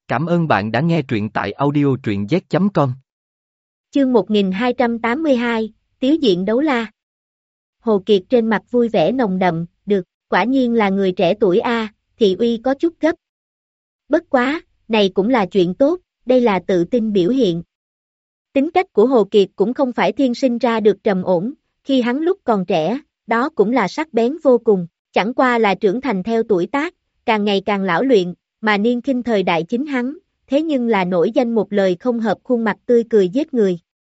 Cảm ơn bạn đã nghe truyện tại audio truyện z.com. Chương 1282, Tiếu diện đấu la. Hồ Kiệt trên mặt vui vẻ nồng đậm, được, quả nhiên là người trẻ tuổi a, thị uy có chút gấp. Bất quá, này cũng là chuyện tốt, đây là tự tin biểu hiện. Tính cách của Hồ Kiệt cũng không phải thiên sinh ra được trầm ổn, khi hắn lúc còn trẻ, đó cũng là sắc bén vô cùng, chẳng qua là trưởng thành theo tuổi tác, càng ngày càng lão luyện, mà niên khinh thời đại chính hắn, thế nhưng là nổi danh một lời không hợp khuôn mặt tươi cười giết người.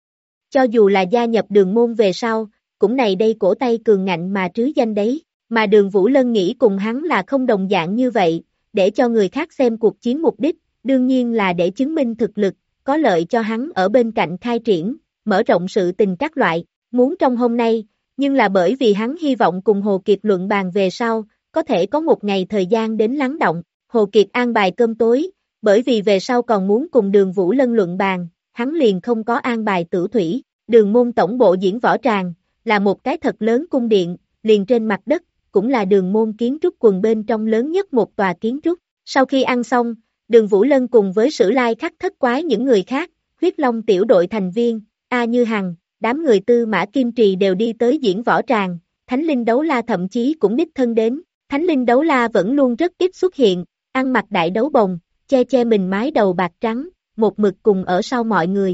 Cho dù là gia nhập Đường môn về sau, cũng này đây cổ tay cường ngạnh mà trứ danh đấy, mà Đường Vũ Lân nghĩ cùng hắn là không đồng dạng như vậy, để cho người khác xem cuộc chiến mục đích, đương nhiên là để chứng minh thực lực, có lợi cho hắn ở bên cạnh khai triển, mở rộng sự tình các loại, muốn trong hôm nay, nhưng là bởi vì hắn hy vọng cùng Hồ Kiệt luận bàn về sau, có thể có một ngày thời gian đến lắng động, Hồ Kiệt an bài cơm tối, bởi vì về sau còn muốn cùng Đường Vũ Lân luận bàn, hắn liền không có an bài tử thủy, Đường môn tổng bộ diễn võ tràng, là một cái thật lớn cung điện, liền trên mặt đất, cũng là Đường môn kiến trúc quần bên trong lớn nhất một tòa kiến trúc, sau khi ăn xong, Đường Vũ Lân cùng với Sử Lai Khắc Thất Quái những người khác, huyết long tiểu đội thành viên, A Như Hằng, đám người Tư Mã Kim Trì đều đi tới diễn võ tràng, Thánh Linh Đấu La thậm chí cũng đích thân đến, Thánh Linh Đấu La vẫn luôn rất ít xuất hiện, ăn mặc đại đấu bồng, che che mình mái đầu bạc trắng, một mực cùng ở sau mọi người.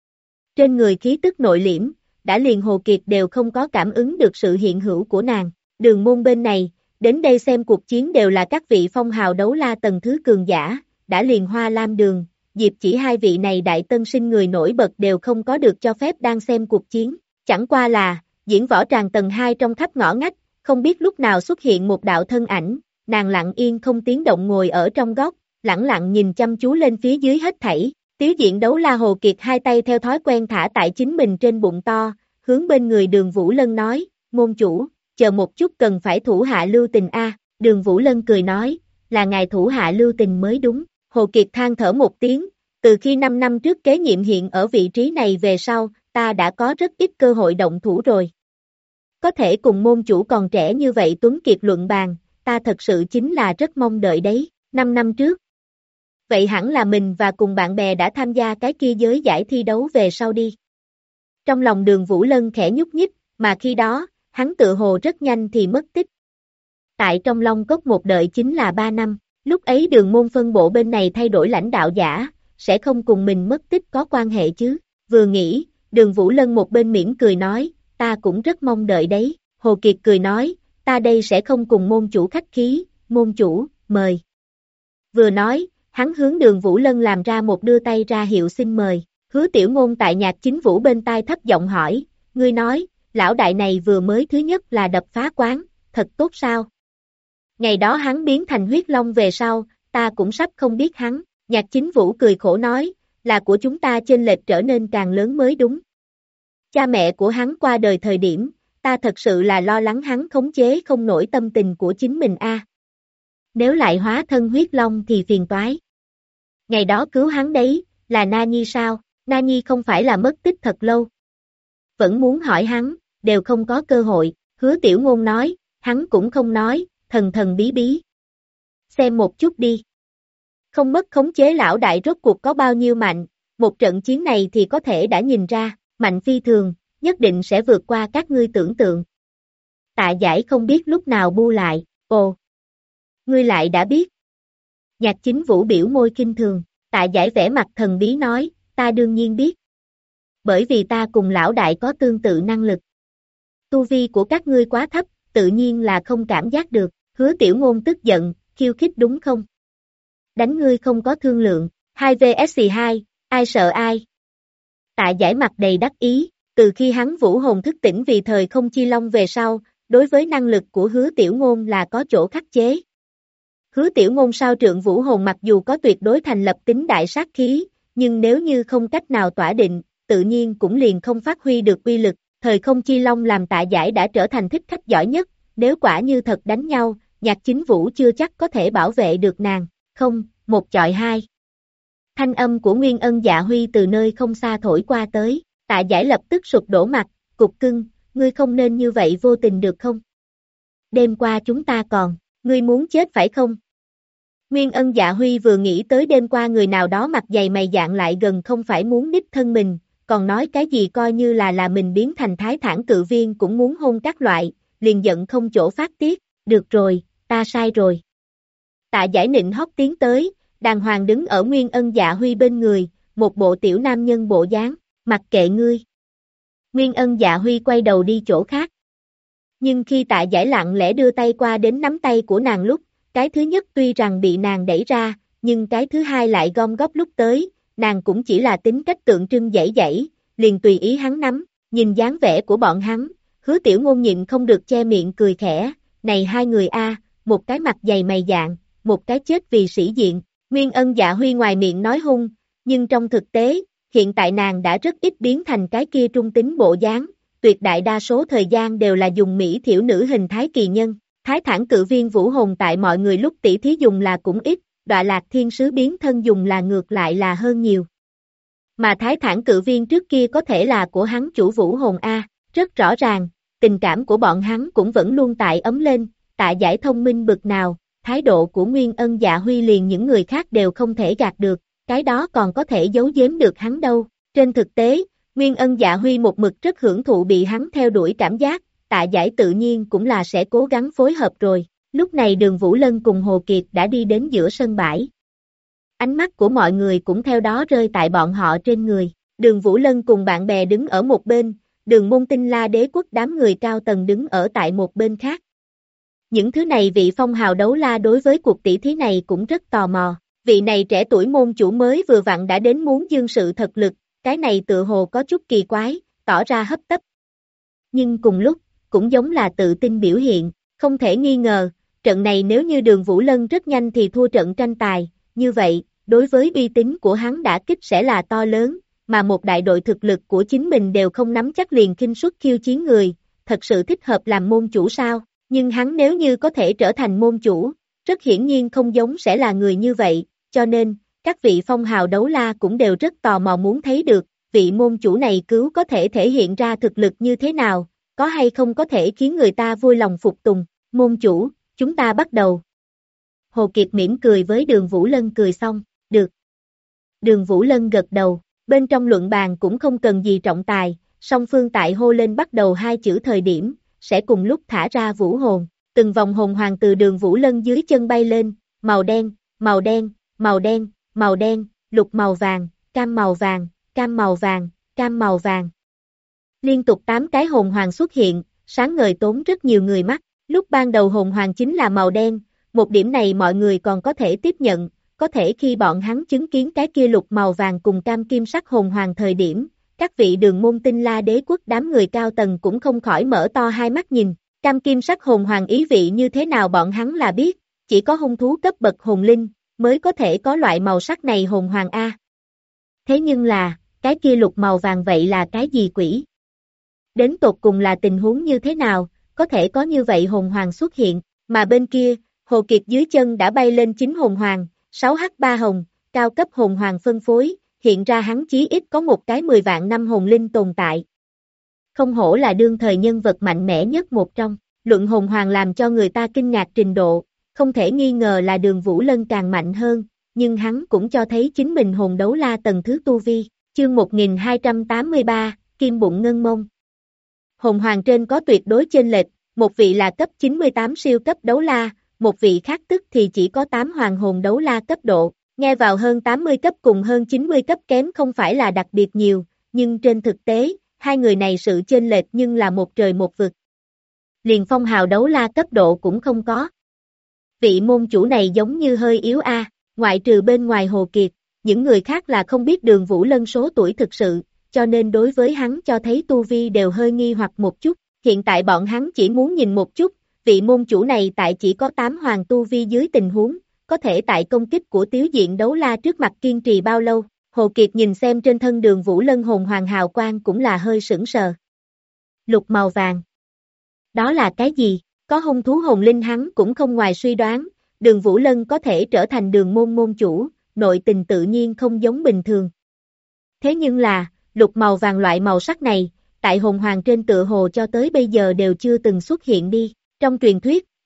Trên người khí tức nội liễm, đã liền Hồ Kiệt đều không có cảm ứng được sự hiện hữu của nàng. Đường môn bên này, đến đây xem cuộc chiến đều là các vị phong hào đấu la tầng thứ cường giả, đã liền Hoa Lam Đường, Diệp Chỉ hai vị này đại tân sinh người nổi bật đều không có được cho phép đang xem cuộc chiến. Chẳng qua là, diễn võ tràng tầng 2 trong khắp ngõ ngách, không biết lúc nào xuất hiện một đạo thân ảnh, nàng lặng yên không tiếng động ngồi ở trong góc, lẳng lặng nhìn chăm chú lên phía dưới hết thảy. Tiếu diện đấu la Hồ Kiệt hai tay theo thói quen thả tại chính mình trên bụng to, hướng bên người Đường Vũ Lân nói, môn chủ, chờ một chút cần phải thủ hạ lưu tình a. Đường Vũ Lân cười nói, là ngài thủ hạ lưu tình mới đúng. Hồ Kiệt than thở một tiếng, từ khi 5 năm trước kế nhiệm hiện ở vị trí này về sau, ta đã có rất ít cơ hội động thủ rồi. Có thể cùng môn chủ còn trẻ như vậy Tuấn Kiệt luận bàn, ta thật sự chính là rất mong đợi đấy, 5 năm trước. Vậy hẳn là mình và cùng bạn bè đã tham gia cái kia giới giải thi đấu về sau đi. Trong lòng Đường Vũ Lân khẽ nhúc nhích, mà khi đó, hắn tự hồ rất nhanh thì mất tích. Tại trong Long Cốc một đợi chính là 3 năm, lúc ấy Đường môn phân bộ bên này thay đổi lãnh đạo giả, sẽ không cùng mình mất tích có quan hệ chứ. Vừa nghĩ, Đường Vũ Lân một bên mỉm cười nói, ta cũng rất mong đợi đấy. Hồ Kiệt cười nói, ta đây sẽ không cùng môn chủ khách khí, môn chủ, mời. Vừa nói, hắn hướng Đường Vũ Lân làm ra một đưa tay ra hiệu xin mời. Hứa Tiểu Ngôn tại Nhạc Chính Vũ bên tai thấp giọng hỏi, ngươi nói, lão đại này vừa mới thứ nhất là đập phá quán, thật tốt sao? Ngày đó hắn biến thành huyết long về sau, ta cũng sắp không biết hắn. Nhạc Chính Vũ cười khổ nói, là của chúng ta chênh lệch trở nên càng lớn mới đúng. Cha mẹ của hắn qua đời thời điểm, ta thật sự là lo lắng hắn khống chế không nổi tâm tình của chính mình a. Nếu lại hóa thân huyết long thì phiền toái. Ngày đó cứu hắn đấy, là Na Nhi sao? Na Nhi không phải là mất tích thật lâu. Vẫn muốn hỏi hắn, đều không có cơ hội. Hứa Tiểu Ngôn nói, hắn cũng không nói, thần thần bí bí. Xem một chút đi. Không mất khống chế lão đại rốt cuộc có bao nhiêu mạnh, một trận chiến này thì có thể đã nhìn ra, mạnh phi thường, nhất định sẽ vượt qua các ngươi tưởng tượng. Tạ Giải không biết lúc nào bu lại, ồ, ngươi lại đã biết. Nhạc Chính Vũ biểu môi kinh thường, Tạ Giải vẻ mặt thần bí nói, ta đương nhiên biết. Bởi vì ta cùng lão đại có tương tự năng lực. Tu vi của các ngươi quá thấp, tự nhiên là không cảm giác được. Hứa Tiểu Ngôn tức giận, khiêu khích đúng không? Đánh ngươi không có thương lượng, 2 vs 2, ai sợ ai? Tạ Giải mặt đầy đắc ý, từ khi hắn vũ hồn thức tỉnh vì thời không chi long về sau, đối với năng lực của Hứa Tiểu Ngôn là có chỗ khắc chế. Hứa Tiểu Ngôn sao trượng vũ hồn mặc dù có tuyệt đối thành lập tính đại sát khí, nhưng nếu như không cách nào tỏa định, tự nhiên cũng liền không phát huy được uy lực. Thời không chi long làm Tạ Giải đã trở thành thích khách giỏi nhất, nếu quả như thật đánh nhau, Nhạc Chính Vũ chưa chắc có thể bảo vệ được nàng. Không, 1 chọi 2. Thanh âm của Nguyên Ân Dạ Huy từ nơi không xa thổi qua tới, Tạ Giải lập tức sụp đổ mặt, cục cưng, ngươi không nên như vậy vô tình được không? Đêm qua chúng ta còn, ngươi muốn chết phải không? Nguyên Ân Dạ Huy vừa nghĩ tới đêm qua người nào đó mặt dày mày dạn lại gần không phải muốn đích thân mình, còn nói cái gì coi như là mình biến thành Thái Thản cự viên cũng muốn hôn các loại, liền giận không chỗ phát tiết, được rồi, ta sai rồi. Tạ Giải nịnh hót tiến tới, đàng hoàng đứng ở Nguyên Ân Dạ Huy bên người, một bộ tiểu nam nhân bộ dáng, mặc kệ ngươi. Nguyên Ân Dạ Huy quay đầu đi chỗ khác. Nhưng khi Tạ Giải lặng lẽ đưa tay qua đến nắm tay của nàng lúc, cái thứ nhất tuy rằng bị nàng đẩy ra, nhưng cái thứ hai lại gom góp lúc tới, nàng cũng chỉ là tính cách tượng trưng dãy dãy, liền tùy ý hắn nắm, nhìn dáng vẻ của bọn hắn, Hứa Tiểu Ngôn nhịn không được che miệng cười khẽ, này hai người a, một cái mặt dày mày dạn, một cái chết vì sĩ diện, Nguyên Ân Dạ Huy ngoài miệng nói hung, nhưng trong thực tế, hiện tại nàng đã rất ít biến thành cái kia trung tính bộ dáng, tuyệt đại đa số thời gian đều là dùng mỹ thiểu nữ hình thái kỳ nhân. Thái Thản cự viên vũ hồn tại mọi người lúc tỷ thí dùng là cũng ít, Đọa Lạc thiên sứ biến thân dùng là ngược lại là hơn nhiều. Mà Thái Thản cự viên trước kia có thể là của hắn chủ vũ hồn A, rất rõ ràng, tình cảm của bọn hắn cũng vẫn luôn tại ấm lên, Tạ Giải thông minh bực nào, thái độ của Nguyên Ân Dạ Huy liền những người khác đều không thể gạt được, cái đó còn có thể giấu giếm được hắn đâu. Trên thực tế, Nguyên Ân Dạ Huy một mực rất hưởng thụ bị hắn theo đuổi cảm giác, Tạ Giải tự nhiên cũng là sẽ cố gắng phối hợp rồi. Lúc này Đường Vũ Lân cùng Hồ Kiệt đã đi đến giữa sân bãi. Ánh mắt của mọi người cũng theo đó rơi tại bọn họ trên người. Đường Vũ Lân cùng bạn bè đứng ở một bên, Đường Môn Tinh La Đế Quốc đám người cao tầng đứng ở tại một bên khác. Những thứ này vị phong hào đấu la đối với cuộc tỷ thí này cũng rất tò mò. Vị này trẻ tuổi môn chủ mới vừa vặn đã đến muốn dương sự thật lực, cái này tựa hồ có chút kỳ quái, tỏ ra hấp tấp. Nhưng cùng lúc, cũng giống là tự tin biểu hiện, không thể nghi ngờ, trận này nếu như Đường Vũ Lân rất nhanh thì thua trận tranh tài, như vậy, đối với uy tín của hắn đả kích sẽ là to lớn, mà một đại đội thực lực của chính mình đều không nắm chắc liền khinh suất khiêu chiến người, thật sự thích hợp làm môn chủ sao, nhưng hắn nếu như có thể trở thành môn chủ, rất hiển nhiên không giống sẽ là người như vậy, cho nên, các vị phong hào đấu la cũng đều rất tò mò muốn thấy được, vị môn chủ này cứu có thể thể hiện ra thực lực như thế nào, có hay không có thể khiến người ta vui lòng phục tùng, môn chủ, chúng ta bắt đầu. Hồ Kiệt mỉm cười với Đường Vũ Lân cười xong, được. Đường Vũ Lân gật đầu, bên trong luận bàn cũng không cần gì trọng tài, song phương tại hô lên bắt đầu hai chữ thời điểm, sẽ cùng lúc thả ra vũ hồn, từng vòng hồn hoàng từ Đường Vũ Lân dưới chân bay lên, màu đen, màu đen, màu đen, màu đen, lục màu vàng, cam màu vàng, cam màu vàng, cam màu vàng. Liên tục 8 cái hồn hoàng xuất hiện, sáng ngời tốn rất nhiều người mắt, lúc ban đầu hồn hoàng chính là màu đen, một điểm này mọi người còn có thể tiếp nhận, có thể khi bọn hắn chứng kiến cái kia lục màu vàng cùng cam kim sắc hồn hoàng thời điểm, các vị Đường Môn Tinh La Đế Quốc đám người cao tầng cũng không khỏi mở to hai mắt nhìn, cam kim sắc hồn hoàng ý vị như thế nào bọn hắn là biết, chỉ có hung thú cấp bậc hồn linh, mới có thể có loại màu sắc này hồn hoàng A. Thế nhưng là, cái kia lục màu vàng vậy là cái gì quỷ? Đến tột cùng là tình huống như thế nào, có thể có như vậy hồn hoàng xuất hiện, mà bên kia, Hồ Kiệt dưới chân đã bay lên 9 hồn hoàng, 6H3 hồng, cao cấp hồn hoàng phân phối, hiện ra hắn chí ít có một cái 10 vạn năm hồn linh tồn tại. Không hổ là đương thời nhân vật mạnh mẽ nhất một trong, luận hồn hoàng làm cho người ta kinh ngạc trình độ, không thể nghi ngờ là Đường Vũ Lân càng mạnh hơn, nhưng hắn cũng cho thấy chính mình hồn đấu la tầng thứ tu vi, chương 1283, Kim Bụng Ngân Mông. Hồn hoàng trên có tuyệt đối chênh lệch, một vị là cấp 98 siêu cấp đấu la, một vị khác tức thì chỉ có 8 hoàng hồn đấu la cấp độ, nghe vào hơn 80 cấp cùng hơn 90 cấp kém không phải là đặc biệt nhiều, nhưng trên thực tế, hai người này sự chênh lệch nhưng là một trời một vực. Liền phong hào đấu la cấp độ cũng không có. Vị môn chủ này giống như hơi yếu a, ngoại trừ bên ngoài Hồ Kiệt, những người khác là không biết Đường Vũ Lân số tuổi thực sự, cho nên đối với hắn cho thấy tu vi đều hơi nghi hoặc một chút, hiện tại bọn hắn chỉ muốn nhìn một chút, vị môn chủ này tại chỉ có 8 hoàng tu vi dưới tình huống, có thể tại công kích của tiếu diện đấu la trước mặt kiên trì bao lâu, Hồ Kiệt nhìn xem trên thân Đường Vũ Lân hồn hoàng hào quang cũng là hơi sững sờ. Lục màu vàng. Đó là cái gì? Có hung thú hồn linh hắn cũng không ngoài suy đoán, Đường Vũ Lân có thể trở thành Đường môn môn chủ, nội tình tự nhiên không giống bình thường. Thế nhưng là, lục màu vàng loại màu sắc này, tại hồn hoàng trên tựa hồ cho tới bây giờ đều chưa từng xuất hiện đi. Trong truyền thuyết,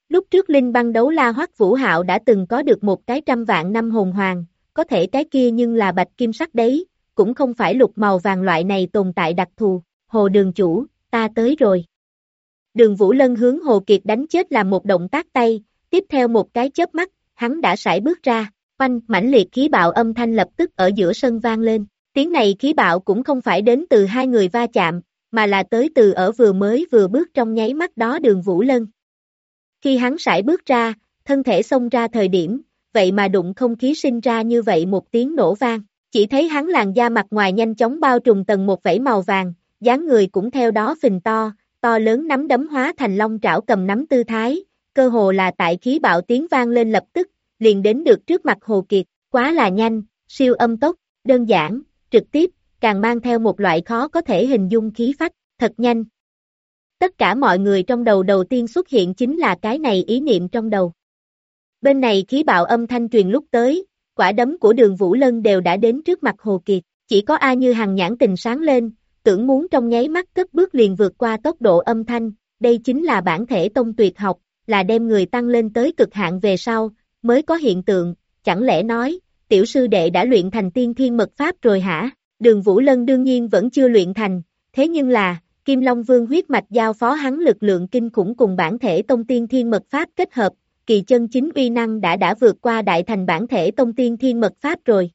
Lúc trước Linh Băng đấu la Hoắc Vũ Hạo đã từng có được một cái 100 vạn năm hồn hoàng, có thể cái kia nhưng là bạch kim sắc đấy, cũng không phải lục màu vàng loại này tồn tại đặc thù. Hồ đường chủ, ta tới rồi. Đường Vũ Lân hướng Hồ Kiệt đánh chết làm một động tác tay, tiếp theo một cái chớp mắt, hắn đã sải bước ra, oanh, mãnh liệt khí bạo âm thanh lập tức ở giữa sân vang lên. Tiếng này khí bạo cũng không phải đến từ hai người va chạm, mà là tới từ ở vừa bước trong nháy mắt đó Đường Vũ Lân. Khi hắn sải bước ra, thân thể xông ra thời điểm, vậy mà đụng không khí sinh ra như vậy một tiếng nổ vang. Chỉ thấy hắn làn da mặt ngoài nhanh chóng bao trùm tầng một vảy màu vàng, dáng người cũng theo đó phình to lớn nắm đấm hóa thành long trảo cầm nắm tư thái, cơ hồ là tại khí bạo tiếng vang lên lập tức, liền đến được trước mặt Hồ Kiệt, quá là nhanh, siêu âm tốc, đơn giản, trực tiếp, càng mang theo một loại khó có thể hình dung khí phách, thật nhanh. Tất cả mọi người trong đầu tiên xuất hiện chính là cái này ý niệm trong đầu. Bên này khí bạo âm thanh truyền lúc tới, quả đấm của Đường Vũ Lân đều đã đến trước mặt Hồ Kiệt, chỉ có A Như Hằng nhãn tình sáng lên, tưởng muốn trong nháy mắt cất bước liền vượt qua tốc độ âm thanh, đây chính là bản thể tông tuyệt học, là đem người tăng lên tới cực hạn về sau, mới có hiện tượng, chẳng lẽ nói, tiểu sư đệ đã luyện thành tiên thiên mật pháp rồi hả? Đường Vũ Lân đương nhiên vẫn chưa luyện thành, thế nhưng là, Kim Long Vương huyết mạch giao phó hắn lực lượng kinh khủng cùng bản thể tông tiên thiên mật pháp kết hợp, kỳ chân chính uy năng đã vượt qua đại thành bản thể tông tiên thiên mật pháp rồi,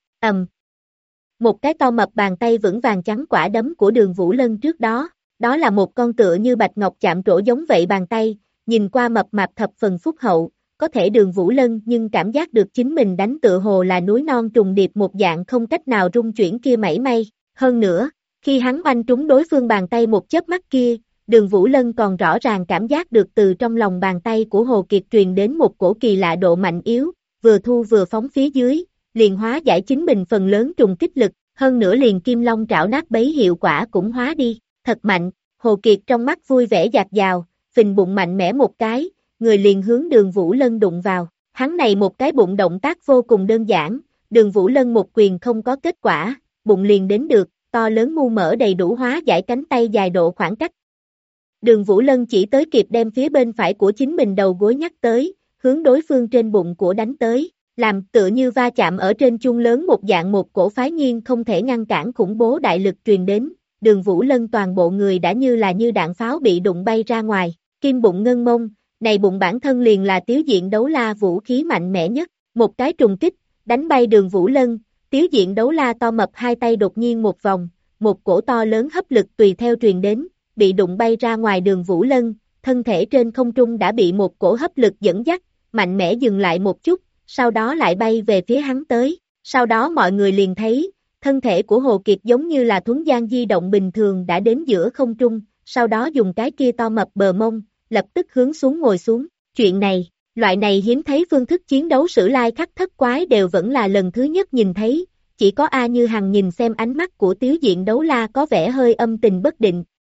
Một cái to mập bàn tay vững vàng chắn quả đấm của Đường Vũ Lân trước đó, đó là một con tựa như bạch ngọc chạm trổ giống vậy bàn tay, nhìn qua mập mạp thập phần phúc hậu, có thể Đường Vũ Lân nhưng cảm giác được chính mình đánh tựa hồ là núi non trùng điệp một dạng không cách nào rung chuyển kia mảy may, hơn nữa, khi hắn oanh trúng đối phương bàn tay một chớp mắt kia, Đường Vũ Lân còn rõ ràng cảm giác được từ trong lòng bàn tay của Hồ Kiệt truyền đến một cổ kỳ lạ độ mạnh yếu, vừa thu vừa phóng phía dưới, liền hóa giải chính mình phần lớn trùng kích lực, hơn nữa liền kim long trảo nát bấy hiệu quả cũng hóa đi, thật mạnh, Hồ Kiệt trong mắt vui vẻ dạt dào, phình bụng mạnh mẽ một cái, người liền hướng Đường Vũ Lân đụng vào, hắn này một cái bụng động tác vô cùng đơn giản, Đường Vũ Lân một quyền không có kết quả, bụng liền đến được, to lớn mu mỡ đầy đủ hóa giải cánh tay dài độ khoảng cách. Đường Vũ Lân chỉ tới kịp đem phía bên phải của chính mình đầu gối nhắc tới, hướng đối phương trên bụng của đánh tới, làm tựa như va chạm ở trên chuông lớn một dạng một cổ phái nhiên không thể ngăn cản khủng bố đại lực truyền đến, Đường Vũ Lân toàn bộ người đã như đạn pháo bị đụng bay ra ngoài, kim bụng ngân mông, này bụng bản thân liền là tiếu diện đấu la vũ khí mạnh mẽ nhất, một cái trùng kích, đánh bay Đường Vũ Lân, tiếu diện đấu la to mập hai tay đột nhiên một vòng, một cổ to lớn hấp lực tùy theo truyền đến, bị đụng bay ra ngoài Đường Vũ Lân, thân thể trên không trung đã bị một cổ hấp lực dẫn dắt, mạnh mẽ dừng lại một chút, sau đó lại bay về phía hắn tới, sau đó mọi người liền thấy, thân thể của Hồ Kiệt giống như là thuấn gian di động bình thường đã đến giữa không trung, sau đó dùng cái kia to mập bờ mông, lập tức hướng xuống ngồi xuống, chuyện này, loại này hiếm thấy phương thức chiến đấu sử lai khắc thất quái đều vẫn là lần thứ nhất nhìn thấy, chỉ có A Như Hằng nhìn xem ánh mắt của tiếu diện đấu la có vẻ hơi âm tình bất định.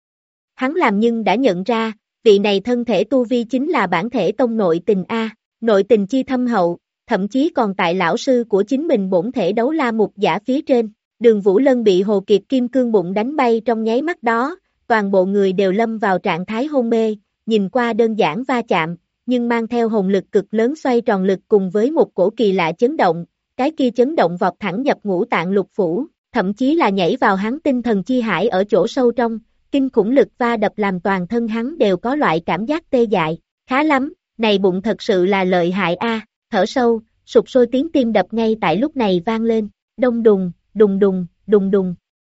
Hắn làm nhưng đã nhận ra, vị này thân thể tu vi chính là bản thể tông nội tình A, nội tình chi thâm hậu, thậm chí còn tại lão sư của chính mình bổn thể đấu la mục giả phía trên. Đường Vũ Lân bị Hồ Kiệt kim cương bụng đánh bay trong nháy mắt đó, toàn bộ người đều lâm vào trạng thái hôn mê, nhìn qua đơn giản va chạm, nhưng mang theo hồn lực cực lớn xoay tròn lực cùng với một cổ kỳ lạ chấn động, cái kia chấn động vọt thẳng nhập ngũ tạng lục phủ, thậm chí là nhảy vào hắn tinh thần chi hải ở chỗ sâu trong, kinh khủng lực va đập làm toàn thân hắn đều có loại cảm giác tê dại, khá lắm, này bụng thật sự là lợi hại a. Thở sâu, sụp sôi tiếng tim đập ngay tại lúc này vang lên, đông đùng, đùng đùng, đùng đùng.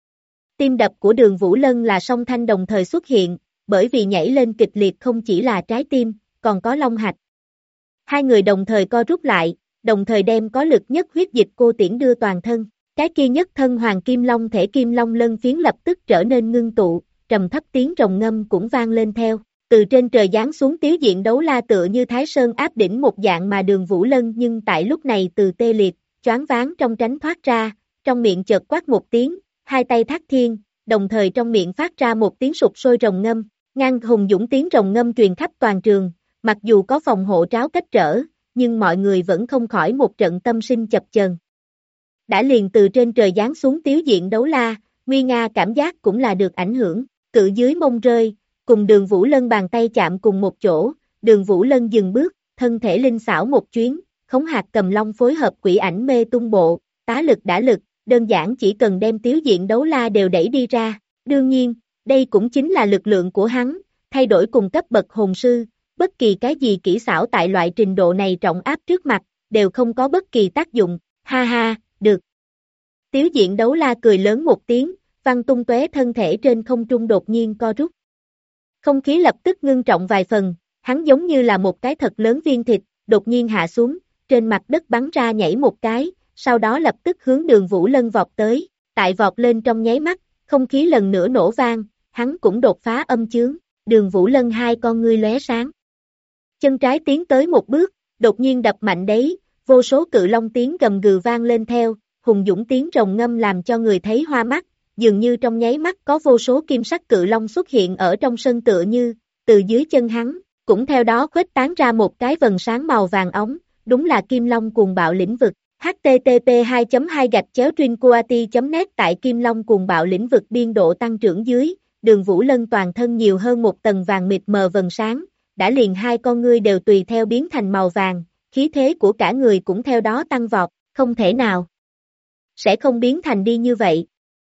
Tim đập của Đường Vũ Lân là song thanh đồng thời xuất hiện, bởi vì nhảy lên kịch liệt không chỉ là trái tim, còn có long hạch. Hai người đồng thời co rút lại, đồng thời đem có lực nhất huyết dịch cô tiễn đưa toàn thân, cái kia nhất thân hoàng kim long thể kim long lân phiến lập tức trở nên ngưng tụ, trầm thấp tiếng rồng ngâm cũng vang lên theo. Từ trên trời giáng xuống tiếu diện đấu la tựa như Thái Sơn áp đỉnh một dạng mà Đường Vũ Lân nhưng tại lúc này từ tê liệt, choáng váng trong tránh thoát ra, trong miệng chợt quát một tiếng, hai tay thác thiên, đồng thời trong miệng phát ra một tiếng sụp sôi rồng ngâm, ngang hùng dũng tiếng rồng ngâm truyền khắp toàn trường, mặc dù có phòng hộ tráo cách trở, nhưng mọi người vẫn không khỏi một trận tâm sinh chập chờn. Đã liền từ trên trời giáng xuống tiếu diện đấu la, nguy nga cảm giác cũng là được ảnh hưởng, cự dưới mông rơi, cùng Đường Vũ Lân bàn tay chạm cùng một chỗ, Đường Vũ Lân dừng bước, thân thể linh xảo một chuyến, khống hạt cầm long phối hợp quỷ ảnh mê tung bộ, tá lực đả lực, đơn giản chỉ cần đem Tiếu Diện Đấu La đều đẩy đi ra. Đương nhiên, đây cũng chính là lực lượng của hắn, thay đổi cùng cấp bậc hồn sư, bất kỳ cái gì kỹ xảo tại loại trình độ này trọng áp trước mặt, đều không có bất kỳ tác dụng, ha ha, được. Tiếu Diện Đấu La cười lớn một tiếng, văng tung tóe thân thể trên không trung đột nhiên co rút. Không khí lập tức ngưng trọng vài phần, hắn giống như là một cái thật lớn viên thịt, đột nhiên hạ xuống, trên mặt đất bắn ra nhảy một cái, sau đó lập tức hướng Đường Vũ Lân vọt tới, tại vọt lên trong nháy mắt, không khí lần nữa nổ vang, hắn cũng đột phá âm chướng, Đường Vũ Lân hai con ngươi lóe sáng. Chân trái tiến tới một bước, đột nhiên đập mạnh đấy, vô số cự long tiếng gầm gừ vang lên theo, hùng dũng tiếng rồng ngâm làm cho người thấy hoa mắt, dường như trong nháy mắt có vô số kim sắc cự long xuất hiện ở trong sân tựa như, từ dưới chân hắn, cũng theo đó khuếch tán ra một cái vầng sáng màu vàng óng, đúng là Kim Long cuồng bạo lĩnh vực. http://2.2-trincoati.net Tại Kim Long cuồng bạo lĩnh vực biên độ tăng trưởng dưới, Đường Vũ Lân toàn thân nhiều hơn một tầng vàng mịt mờ vầng sáng, đã liền hai con ngươi đều tùy theo biến thành màu vàng, khí thế của cả người cũng theo đó tăng vọt, không thể nào. Sẽ không biến thành đi như vậy.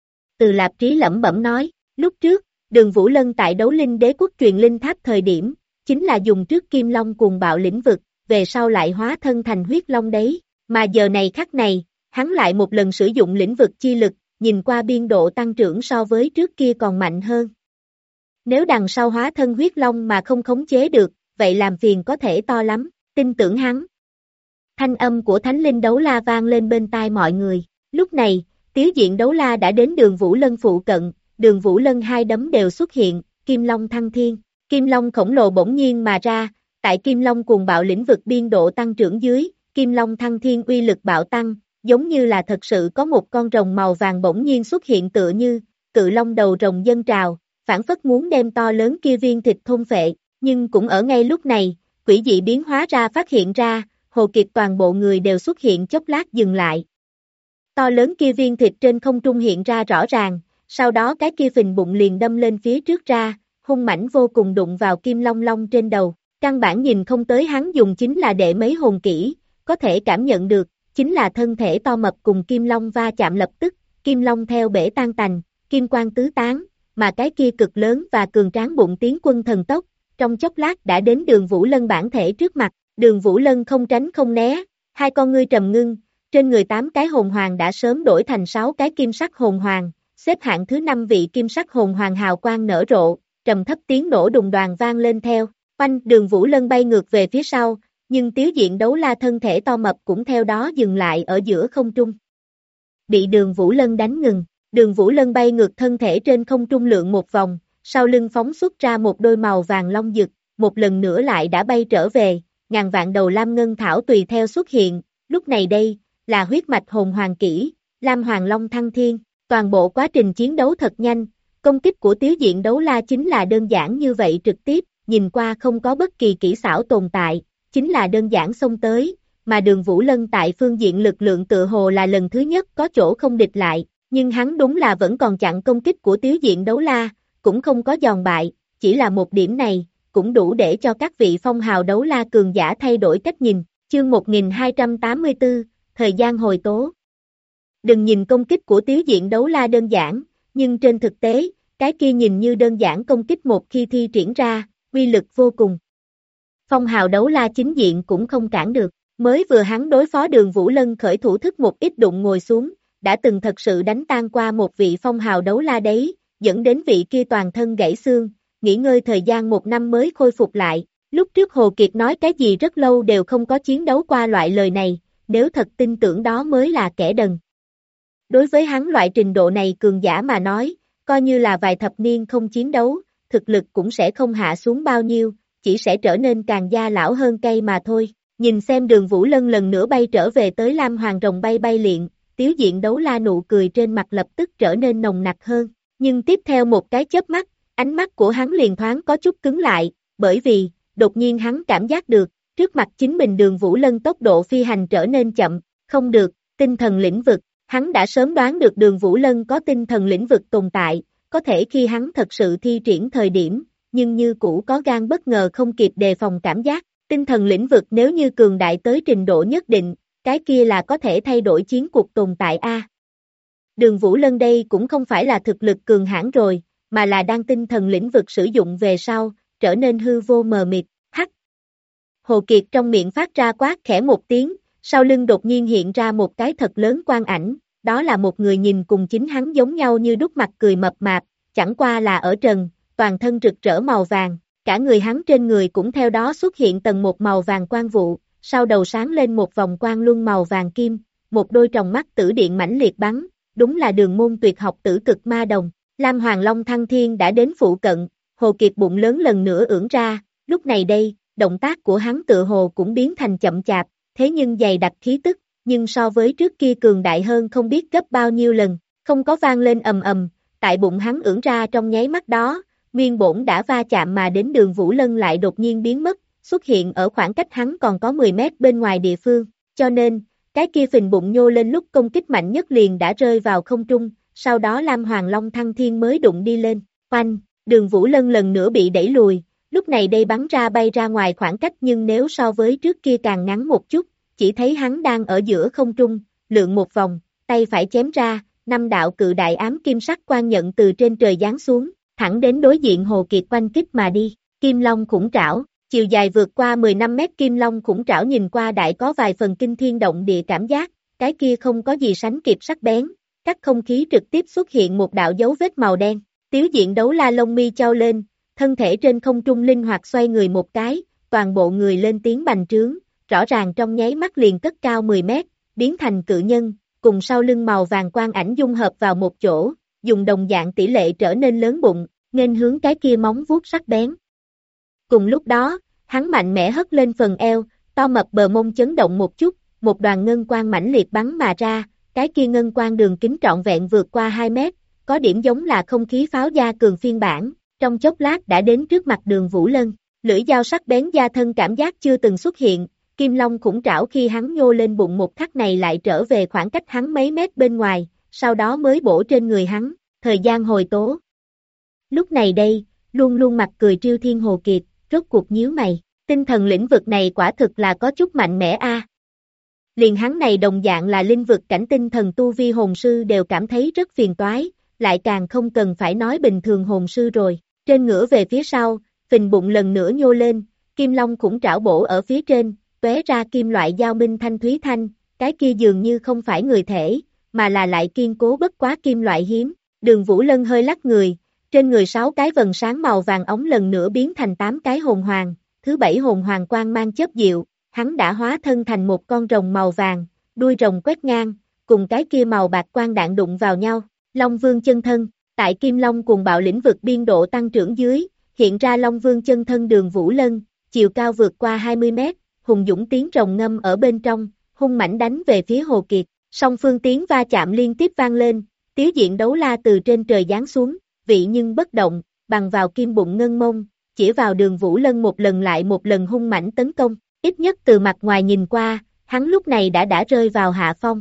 Từ Lạp Trí lẩm bẩm nói, lúc trước, Đường Vũ Lân tại Đấu Linh Đế Quốc truyền linh tháp thời điểm, chính là dùng trước Kim Long cuồng bạo lĩnh vực, về sau lại hóa thân thành huyết long đấy, mà giờ này khắc này, hắn lại một lần sử dụng lĩnh vực chi lực, nhìn qua biên độ tăng trưởng so với trước kia còn mạnh hơn. Nếu đằng sau hóa thân huyết long mà không khống chế được, vậy làm phiền có thể to lắm, tin tưởng hắn. Thanh âm của Thánh Linh Đấu La vang lên bên tai mọi người, lúc này, Tiếu Diện Đấu La đã đến Đường Vũ Lân phụ cận, Đường Vũ Lân hai đấm đều xuất hiện, Kim Long thăng thiên, Kim Long khổng lồ bỗng nhiên mà ra, tại Kim Long cuồng bạo lĩnh vực biên độ tăng trưởng dưới, Kim Long thăng thiên uy lực bạo tăng, giống như là thật sự có một con rồng màu vàng bỗng nhiên xuất hiện tựa như, cự long đầu rồng dâng trào, phản phất muốn đem to lớn kia viên thịt thôn phệ, nhưng cũng ở ngay lúc này, quỷ dị biến hóa ra phát hiện ra, Hồ Kiệt toàn bộ người đều xuất hiện chốc lát dừng lại. To lớn kia viên thịt trên không trung hiện ra rõ ràng, sau đó cái kia phình bụng liền đâm lên phía trước ra, hung mãnh vô cùng đụng vào Kim Long Long trên đầu, căn bản nhìn không tới hắn dùng chính là đệ mấy hồn kỹ, có thể cảm nhận được, chính là thân thể to mập cùng Kim Long va chạm lập tức, Kim Long theo bể tan tành, kim quang tứ tán, mà cái kia cực lớn và cường tráng bụng tiến quân thần tốc, trong chốc lát đã đến Đường Vũ Lân bản thể trước mặt, Đường Vũ Lân không tránh không né, hai con ngươi trầm ngưng, trên người 8 cái hồn hoàng đã sớm đổi thành 6 cái kim sắc hồn hoàng, xếp hạng thứ 5 vị kim sắc hồn hoàng hào quang nở rộ, trầm thấp tiếng nổ đùng đoàn vang lên theo, oanh Đường Vũ Lân bay ngược về phía sau, nhưng Tiếu Diện Đấu La thân thể to mập cũng theo đó dừng lại ở giữa không trung. Bị Đường Vũ Lân đánh ngừng, Đường Vũ Lân bay ngược thân thể trên không trung lượn một vòng, sau lưng phóng xuất ra một đôi màu vàng long dực, một lần nữa lại đã bay trở về, ngàn vạn đầu lam ngân thảo tùy theo xuất hiện, lúc này đây, là huyết mạch hồn hoàng kỹ, Lam Hoàng Long thăng thiên, toàn bộ quá trình chiến đấu thật nhanh, công kích của Tiếu Diện Đấu La chính là đơn giản như vậy trực tiếp, nhìn qua không có bất kỳ kỹ xảo tồn tại, chính là đơn giản xông tới, mà Đường Vũ Lân tại phương diện lực lượng tựa hồ là lần thứ nhất có chỗ không địch lại, nhưng hắn đúng là vẫn còn chặn công kích của Tiếu Diện Đấu La, cũng không có giòn bại, chỉ là một điểm này, cũng đủ để cho các vị phong hào đấu la cường giả thay đổi cách nhìn, chương 1284, thời gian hồi tố. Đừng nhìn công kích của Tiếu Diện Đấu La đơn giản, nhưng trên thực tế, cái kia nhìn như đơn giản công kích một khi thi triển ra, uy lực vô cùng. Phong hào đấu la chính diện cũng không cản được, mới vừa hắn đối phó Đường Vũ Lân khởi thủ thức một ít đụng ngồi xuống, đã từng thật sự đánh tan qua một vị phong hào đấu la đấy, dẫn đến vị kia toàn thân gãy xương, nghỉ ngơi thời gian 1 năm mới khôi phục lại. Lúc trước Hồ Kiệt nói cái gì rất lâu đều không có chiến đấu qua loại lời này, nếu thật tin tưởng đó mới là kẻ đần. Đối với hắn loại trình độ này cường giả mà nói, coi như là vài thập niên không chiến đấu, thực lực cũng sẽ không hạ xuống bao nhiêu, chỉ sẽ trở nên càng già lão hơn cây mà thôi. Nhìn xem Đường Vũ Lân lần nữa bay trở về tới Lam Hoàng rồng bay bay luyện, Tiếu Diện Đấu La nụ cười trên mặt lập tức trở nên nồng nặc hơn, nhưng tiếp theo một cái chớp mắt, ánh mắt của hắn liền thoáng có chút cứng lại, bởi vì, đột nhiên hắn cảm giác được, trước mặt chính mình Đường Vũ Lân tốc độ phi hành trở nên chậm, không được, tinh thần lĩnh vực, hắn đã sớm đoán được Đường Vũ Lân có tinh thần lĩnh vực tồn tại, có thể khi hắn thật sự thi triển thời điểm, nhưng như cũ có gan bất ngờ không kịp đề phòng cảm giác. Tinh thần lĩnh vực nếu như cường đại tới trình độ nhất định, cái kia là có thể thay đổi chiến cuộc tồn tại a. Đường Vũ Lân đây cũng không phải là thực lực cường hãn rồi, mà là đang tinh thần lĩnh vực sử dụng về sau, trở nên hư vô mờ mịt. Hắc. Hồ Kiệt trong miệng phát ra quát khẽ một tiếng, sau lưng đột nhiên hiện ra một cái thật lớn quang ảnh, đó là một người nhìn cùng chính hắn giống nhau như đúc, mặt cười mập mạp, chẳng qua là ở trần, toàn thân rực rỡ màu vàng, cả người hắn trên người cũng theo đó xuất hiện tầng một màu vàng quang vụ, sau đầu sáng lên một vòng quang luân màu vàng kim, một đôi tròng mắt tử điện mãnh liệt bắn, đúng là đường môn tuyệt học Tử Cực Ma Đồng. Lam Hoàng Long Thăng Thiên đã đến phụ cận, Hồ Kiệt bụng lớn lần nữa ưỡn ra, lúc này đây, động tác của hắn tựa hồ cũng biến thành chậm chạp, thế nhưng dày đặc khí tức, nhưng so với trước kia cường đại hơn không biết gấp bao nhiêu lần, không có vang lên ầm ầm, tại bụng hắn ưỡn ra trong nháy mắt đó, nguyên bổn đã va chạm mà đến Đường Vũ Lân lại đột nhiên biến mất, xuất hiện ở khoảng cách hắn còn có 10 mét bên ngoài địa phương, cho nên, cái kia phình bụng nhô lên lúc công kích mạnh nhất liền đã rơi vào không trung, sau đó Lam Hoàng Long Thăng Thiên mới đụng đi lên, oanh, Đường Vũ Lân lần nữa bị đẩy lùi, lúc này đây bắn ra bay ra ngoài khoảng cách nhưng nếu so với trước kia càng ngắn một chút, chỉ thấy hắn đang ở giữa không trung, lượn một vòng, tay phải chém ra, 5 đạo cự đại ám kim sắc quang nhận từ trên trời giáng xuống, thẳng đến đối diện Hồ Kiệt quanh kích mà đi, Kim Long khủng trảo, chiều dài vượt qua 15 mét Kim Long khủng trảo nhìn qua đại có vài phần kinh thiên động địa cảm giác, cái kia không có gì sánh kịp sắc bén, cắt không khí trực tiếp xuất hiện một đạo dấu vết màu đen, Tiếu Diện Đấu La lông mi chau lên, thân thể trên không trung linh hoạt xoay người một cái, toàn bộ người lên tiếng bành trướng, rõ ràng trong nháy mắt liền cất cao 10 mét, biến thành cự nhân, cùng sau lưng màu vàng quang ảnh dung hợp vào một chỗ, dùng đồng dạng tỷ lệ trở nên lớn bụng, nghênh hướng cái kia móng vuốt sắc bén. Cùng lúc đó, hắn mạnh mẽ hất lên phần eo, to mập bờ mông chấn động một chút, một đoàn ngân quang mãnh liệt bắn mà ra, cái kia ngân quang đường kính trọn vẹn vượt qua 2 mét, có điểm giống là không khí pháo gia cường phiên bản, trong chốc lát đã đến trước mặt Đường Vũ Lân, lưỡi dao sắc bén gia thân cảm giác chưa từng xuất hiện, Kim Long khủng trảo khi hắn nhô lên bụng một khắc này lại trở về khoảng cách hắn mấy mét bên ngoài, sau đó mới bổ trên người hắn, thời gian hồi tố. Lúc này đây, luôn luôn mặt cười Triêu Thiên Hồ Kiệt, rốt cuộc nhíu mày, tinh thần lĩnh vực này quả thực là có chút mạnh mẽ a. Liền hắn này đồng dạng là linh vực cảnh tinh thần tu vi hồn sư đều cảm thấy rất phiền toái, lại càng không cần phải nói bình thường hồn sư rồi, trên ngửa về phía sau, phình bụng lần nữa nhô lên, Kim Long khủng trảo bổ ở phía trên, tóe ra kim loại giao minh thanh thúy thanh, cái kia dường như không phải người thể, mà là lại kiên cố bất quá kim loại hiếm, Đường Vũ Lân hơi lắc người, trên người 6 cái vần sáng màu vàng ống lần nữa biến thành 8 cái hồn hoàng, thứ 7 hồn hoàng quang mang chớp diệu, hắn đã hóa thân thành một con rồng màu vàng, đuôi rồng quét ngang, cùng cái kia màu bạc quang đạn đụng vào nhau, Long Vương chân thân, tại Kim Long cuồng bạo lĩnh vực biên độ tăng trưởng dưới, hiện ra Long Vương chân thân Đường Vũ Lân, chiều cao vượt qua 20 mét, hùng dũng tiếng rồng ngâm ở bên trong, hung mãnh đánh về phía Hồ Kiệt, song phương tiếng va chạm liên tiếp vang lên, Tiếu Diện Đấu La từ trên trời giáng xuống, vị nhưng bất động, bằng vào kim bụng ngân mông, chỉ vào Đường Vũ Lân một lần lại một lần hung mãnh tấn công, ít nhất từ mặt ngoài nhìn qua, hắn lúc này đã rơi vào hạ phong.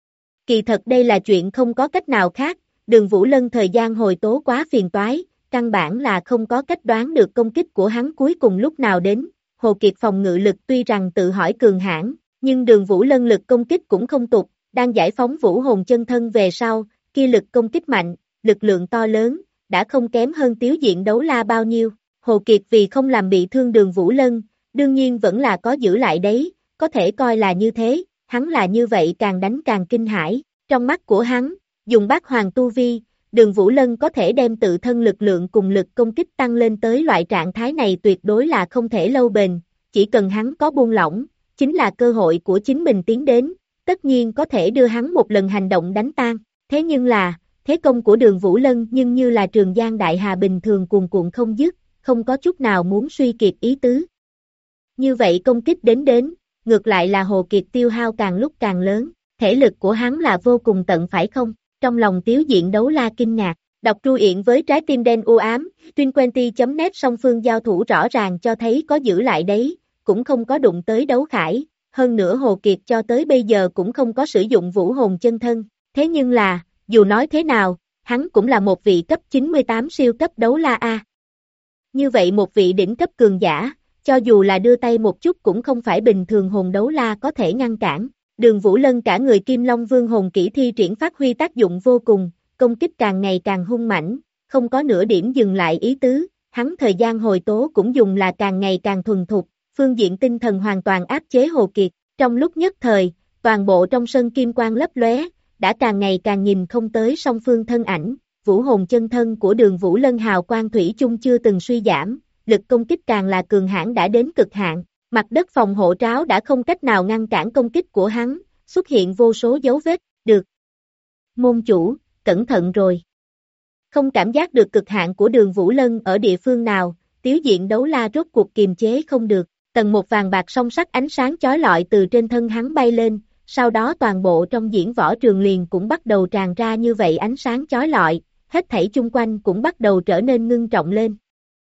Kỳ thật đây là chuyện không có cách nào khác, Đường Vũ Lân thời gian hồi tố quá phiền toái, căn bản là không có cách đoán được công kích của hắn cuối cùng lúc nào đến. Hồ Kiệt phòng ngự lực tuy rằng tự hỏi cường hãn, nhưng Đường Vũ Lân lực công kích cũng không tục, đang giải phóng vũ hồn chân thân về sau, kia lực công kích mạnh, lực lượng to lớn, đã không kém hơn Tiếu Diện Đấu La bao nhiêu. Hồ Kiệt vì không làm bị thương Đường Vũ Lân, đương nhiên vẫn là có giữ lại đấy, có thể coi là như thế, hắn là như vậy càng đánh càng kinh hãi, trong mắt của hắn, dùng bát hoàng tu vi, Đường Vũ Lân có thể đem tự thân lực lượng cùng lực công kích tăng lên tới loại trạng thái này tuyệt đối là không thể lâu bền, chỉ cần hắn có buông lỏng, chính là cơ hội của chính mình tiến đến, tất nhiên có thể đưa hắn một lần hành động đánh tan, thế nhưng là, thế công của Đường Vũ Lân nhưng như là Trường Giang Đại Hà bình thường cuồn cuộn không dứt, không có chút nào muốn suy kiệt ý tứ. Như vậy công kích đến, ngược lại là Hồ Kiệt tiêu hao càng lúc càng lớn, thể lực của hắn là vô cùng tận phải không? Trong lòng Tiếu Diện Đấu La kinh ngạc, đọc Tru Yện với trái tim đen u ám, Twin20.net song phương giao thủ rõ ràng cho thấy có giữ lại đấy, cũng không có đụng tới đấu khải, hơn nữa Hồ Kiệt cho tới bây giờ cũng không có sử dụng vũ hồn chân thân, thế nhưng là, dù nói thế nào, hắn cũng là một vị cấp 98 siêu cấp đấu la A. Như vậy một vị đỉnh cấp cường giả, cho dù là đưa tay một chút cũng không phải bình thường hồn đấu la có thể ngăn cản. Đường Vũ Lân cả người Kim Long Vương hồn kỹ thi triển phát huy tác dụng vô cùng, công kích càng ngày càng hung mãnh, không có nửa điểm dừng lại ý tứ, hắn thời gian hồi tố cũng dùng là càng ngày càng thuần thục, phương diện tinh thần hoàn toàn áp chế Hồ Kiệt, trong lúc nhất thời, toàn bộ trong sân kim quang lấp lóe, đã càng ngày càng nhìn không tới song phương thân ảnh, vũ hồn chân thân của Đường Vũ Lân hào quang thủy chung chưa từng suy giảm, lực công kích càng là cường hãn đã đến cực hạn, mặt đất phòng hộ tráo đã không cách nào ngăn cản công kích của hắn, xuất hiện vô số dấu vết, được. Môn chủ, cẩn thận rồi. Không cảm giác được cực hạn của Đường Vũ Lân ở địa phương nào, Tiếu Diện Đấu La rốt cuộc kiềm chế không được, tầng một vàng bạc song sắc ánh sáng chói lọi từ trên thân hắn bay lên, sau đó toàn bộ trong diễn võ trường liền cũng bắt đầu tràn ra như vậy ánh sáng chói lọi, hết thảy chung quanh cũng bắt đầu trở nên ngưng trọng lên.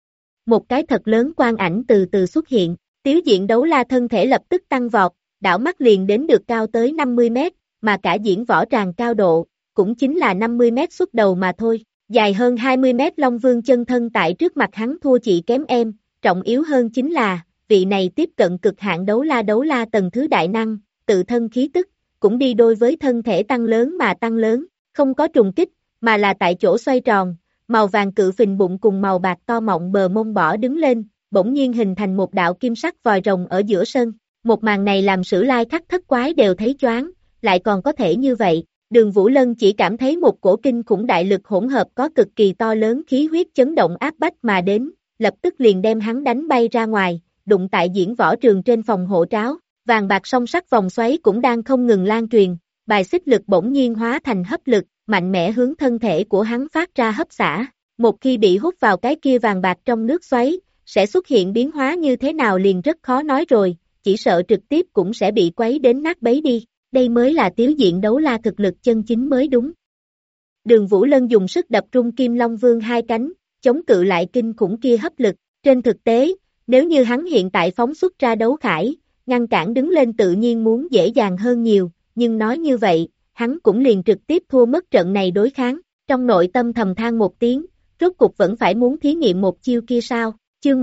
Một cái thật lớn quang ảnh từ từ xuất hiện, Tiếu Diện Đấu La thân thể lập tức tăng vọt, đảo mắt liền đến được cao tới 50 mét, mà cả diễn võ tràng cao độ, cũng chính là 50 mét xuất đầu mà thôi. Dài hơn 20 mét Long Vương chân thân tại trước mặt hắn thua chỉ kém em, trọng yếu hơn chính là, vị này tiếp cận cực hạn đấu la tầng thứ đại năng, tự thân khí tức, cũng đi đôi với thân thể tăng lớn mà tăng lớn, không có trùng kích, mà là tại chỗ xoay tròn, màu vàng cự phình bụng cùng màu bạc to mọng bờ mông bỏ đứng lên, bỗng nhiên hình thành một đạo kim sắc vòi rồng ở giữa sân, một màn này làm Sử Lai Khắc thất quái đều thấy choáng, lại còn có thể như vậy. Đường Vũ Lân chỉ cảm thấy một cổ kinh khủng đại lực hỗn hợp có cực kỳ to lớn khí huyết chấn động áp bách mà đến, lập tức liền đem hắn đánh bay ra ngoài, đụng tại diễn võ trường trên phòng hộ tráo, vàng bạc song sắc vòng xoáy cũng đang không ngừng lan truyền, bài xích lực bỗng nhiên hóa thành hấp lực, mạnh mẽ hướng thân thể của hắn phát ra hấp xả, một khi bị hút vào cái kia vàng bạc trong nước xoáy, sẽ xuất hiện biến hóa như thế nào liền rất khó nói rồi, chỉ sợ trực tiếp cũng sẽ bị quấy đến nát bấy đi. Đây mới là Tiếu Diện Đấu La thực lực chân chính mới đúng. Đường Vũ Lân dùng sức đập trung Kim Long Vương hai cánh, chống cự lại kinh khủng kia hấp lực. Trên thực tế, nếu như hắn hiện tại phóng xuất ra đấu khải, ngăn cản đứng lên tự nhiên muốn dễ dàng hơn nhiều, nhưng nói như vậy, hắn cũng liền trực tiếp thua mất trận này đối kháng. Trong nội tâm thầm than một tiếng, rốt cục vẫn phải muốn thí nghiệm một chiêu kia sao. Chương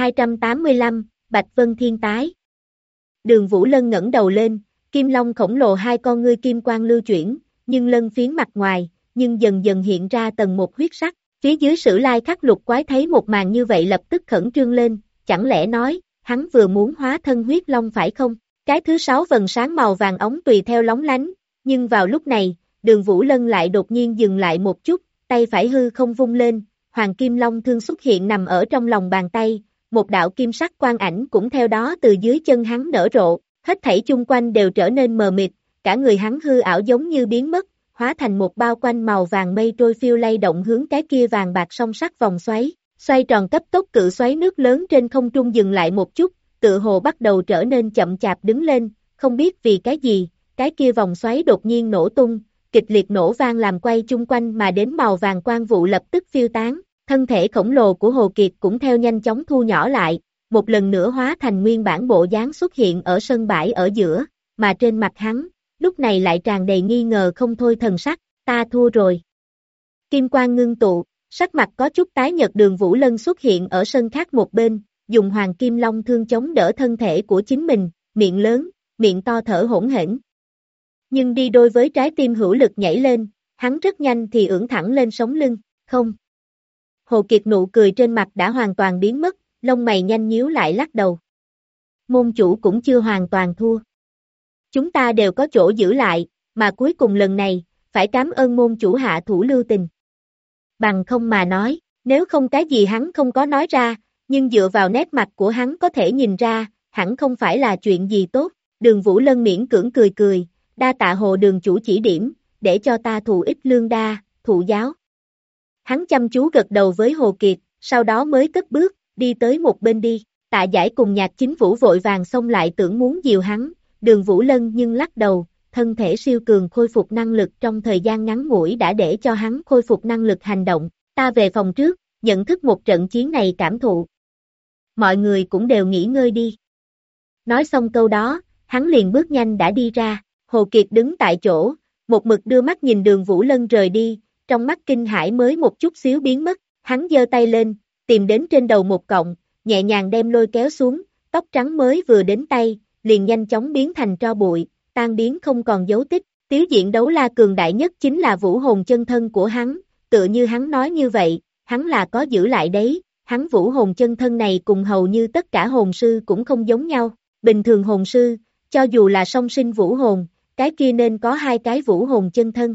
1285, Bạch Vân Thiên Tái. Đường Vũ Lân ngẩng đầu lên, Kim Long khổng lồ hai con ngươi kim quang lưu chuyển, nhưng lân phiến mặt ngoài, nhưng dần dần hiện ra tầng một huyết sắc. Phía dưới Sử Lai Khắc lục quái thấy một màn như vậy lập tức khẩn trương lên, chẳng lẽ nói, hắn vừa muốn hóa thân huyết long phải không? Cái thứ 6 vầng sáng màu vàng ống tùy theo lóng lánh, nhưng vào lúc này, Đường Vũ Lân lại đột nhiên dừng lại một chút, tay phải hư không vung lên, Hoàng Kim Long thương xuất hiện nằm ở trong lòng bàn tay, một đạo kim sắc quang ảnh cũng theo đó từ dưới chân hắn nở rộ. Hết thảy chung quanh đều trở nên mờ mịt, cả người hắn hư ảo giống như biến mất, hóa thành một bao quanh màu vàng mây trôi phiêu lay động hướng cái kia vàng bạc song sắc vòng xoáy, xoay tròn cấp tốc cự xoáy nước lớn trên không trung dừng lại một chút, tựa hồ bắt đầu trở nên chậm chạp đứng lên, không biết vì cái gì, cái kia vòng xoáy đột nhiên nổ tung, kịch liệt nổ vang làm quay chung quanh mà đến màu vàng quang vụ lập tức phiêu tán, thân thể khổng lồ của Hồ Kiệt cũng theo nhanh chóng thu nhỏ lại. Một lần nữa hóa thành nguyên bản bộ dáng xuất hiện ở sân bãi ở giữa, mà trên mặt hắn, lúc này lại tràn đầy nghi ngờ không thôi thần sắc, ta thua rồi. Kim quang ngưng tụ, sắc mặt có chút tái nhợt Đường Vũ Lân xuất hiện ở sân khác một bên, dùng Hoàng Kim Long thương chống đỡ thân thể của chính mình, miệng lớn, miệng to thở hỗn hển. Nhưng đi đôi với trái tim hữu lực nhảy lên, hắn rất nhanh thì ưỡn thẳng lên sống lưng, không. Hồ Kiệt nụ cười trên mặt đã hoàn toàn biến mất. Lông mày nhanh nhíu lại lắc đầu. Môn chủ cũng chưa hoàn toàn thua. Chúng ta đều có chỗ giữ lại, mà cuối cùng lần này, phải cảm ơn môn chủ hạ thủ lưu tình. Bằng không mà nói, nếu không cái gì hắn không có nói ra, nhưng dựa vào nét mặt của hắn có thể nhìn ra, hẳn không phải là chuyện gì tốt. Đường Vũ Lân miễn cưỡng cười cười, đa tạ Hồ đường chủ chỉ điểm, để cho ta thụ ít lương đa, thụ giáo. Hắn chăm chú gật đầu với Hồ Kiệt, sau đó mới cất bước, đi tới một bên đi, Tạ Giải cùng Nhạc Chính Vũ vội vàng xông lại tưởng muốn dìu hắn, Đường Vũ Lân nhưng lắc đầu, thân thể siêu cường khôi phục năng lực trong thời gian ngắn ngủi đã để cho hắn khôi phục năng lực hành động, ta về phòng trước, nhận thức một trận chiến này cảm thụ. Mọi người cũng đều nghỉ ngơi đi. Nói xong câu đó, hắn liền bước nhanh đã đi ra, Hồ Kiệt đứng tại chỗ, một mực đưa mắt nhìn Đường Vũ Lân rời đi, trong mắt kinh hãi mới một chút xíu biến mất, hắn giơ tay lên, tìm đến trên đầu một cọng, nhẹ nhàng đem lôi kéo xuống, tóc trắng mới vừa đến tay, liền nhanh chóng biến thành tro bụi, tan biến không còn dấu tích. Tiếu diện đấu la cường đại nhất chính là vũ hồn chân thân của hắn, tựa như hắn nói như vậy, hắn là có giữ lại đấy, hắn vũ hồn chân thân này cùng hầu như tất cả hồn sư cũng không giống nhau, bình thường hồn sư, cho dù là song sinh vũ hồn, cái kia nên có 2 cái vũ hồn chân thân.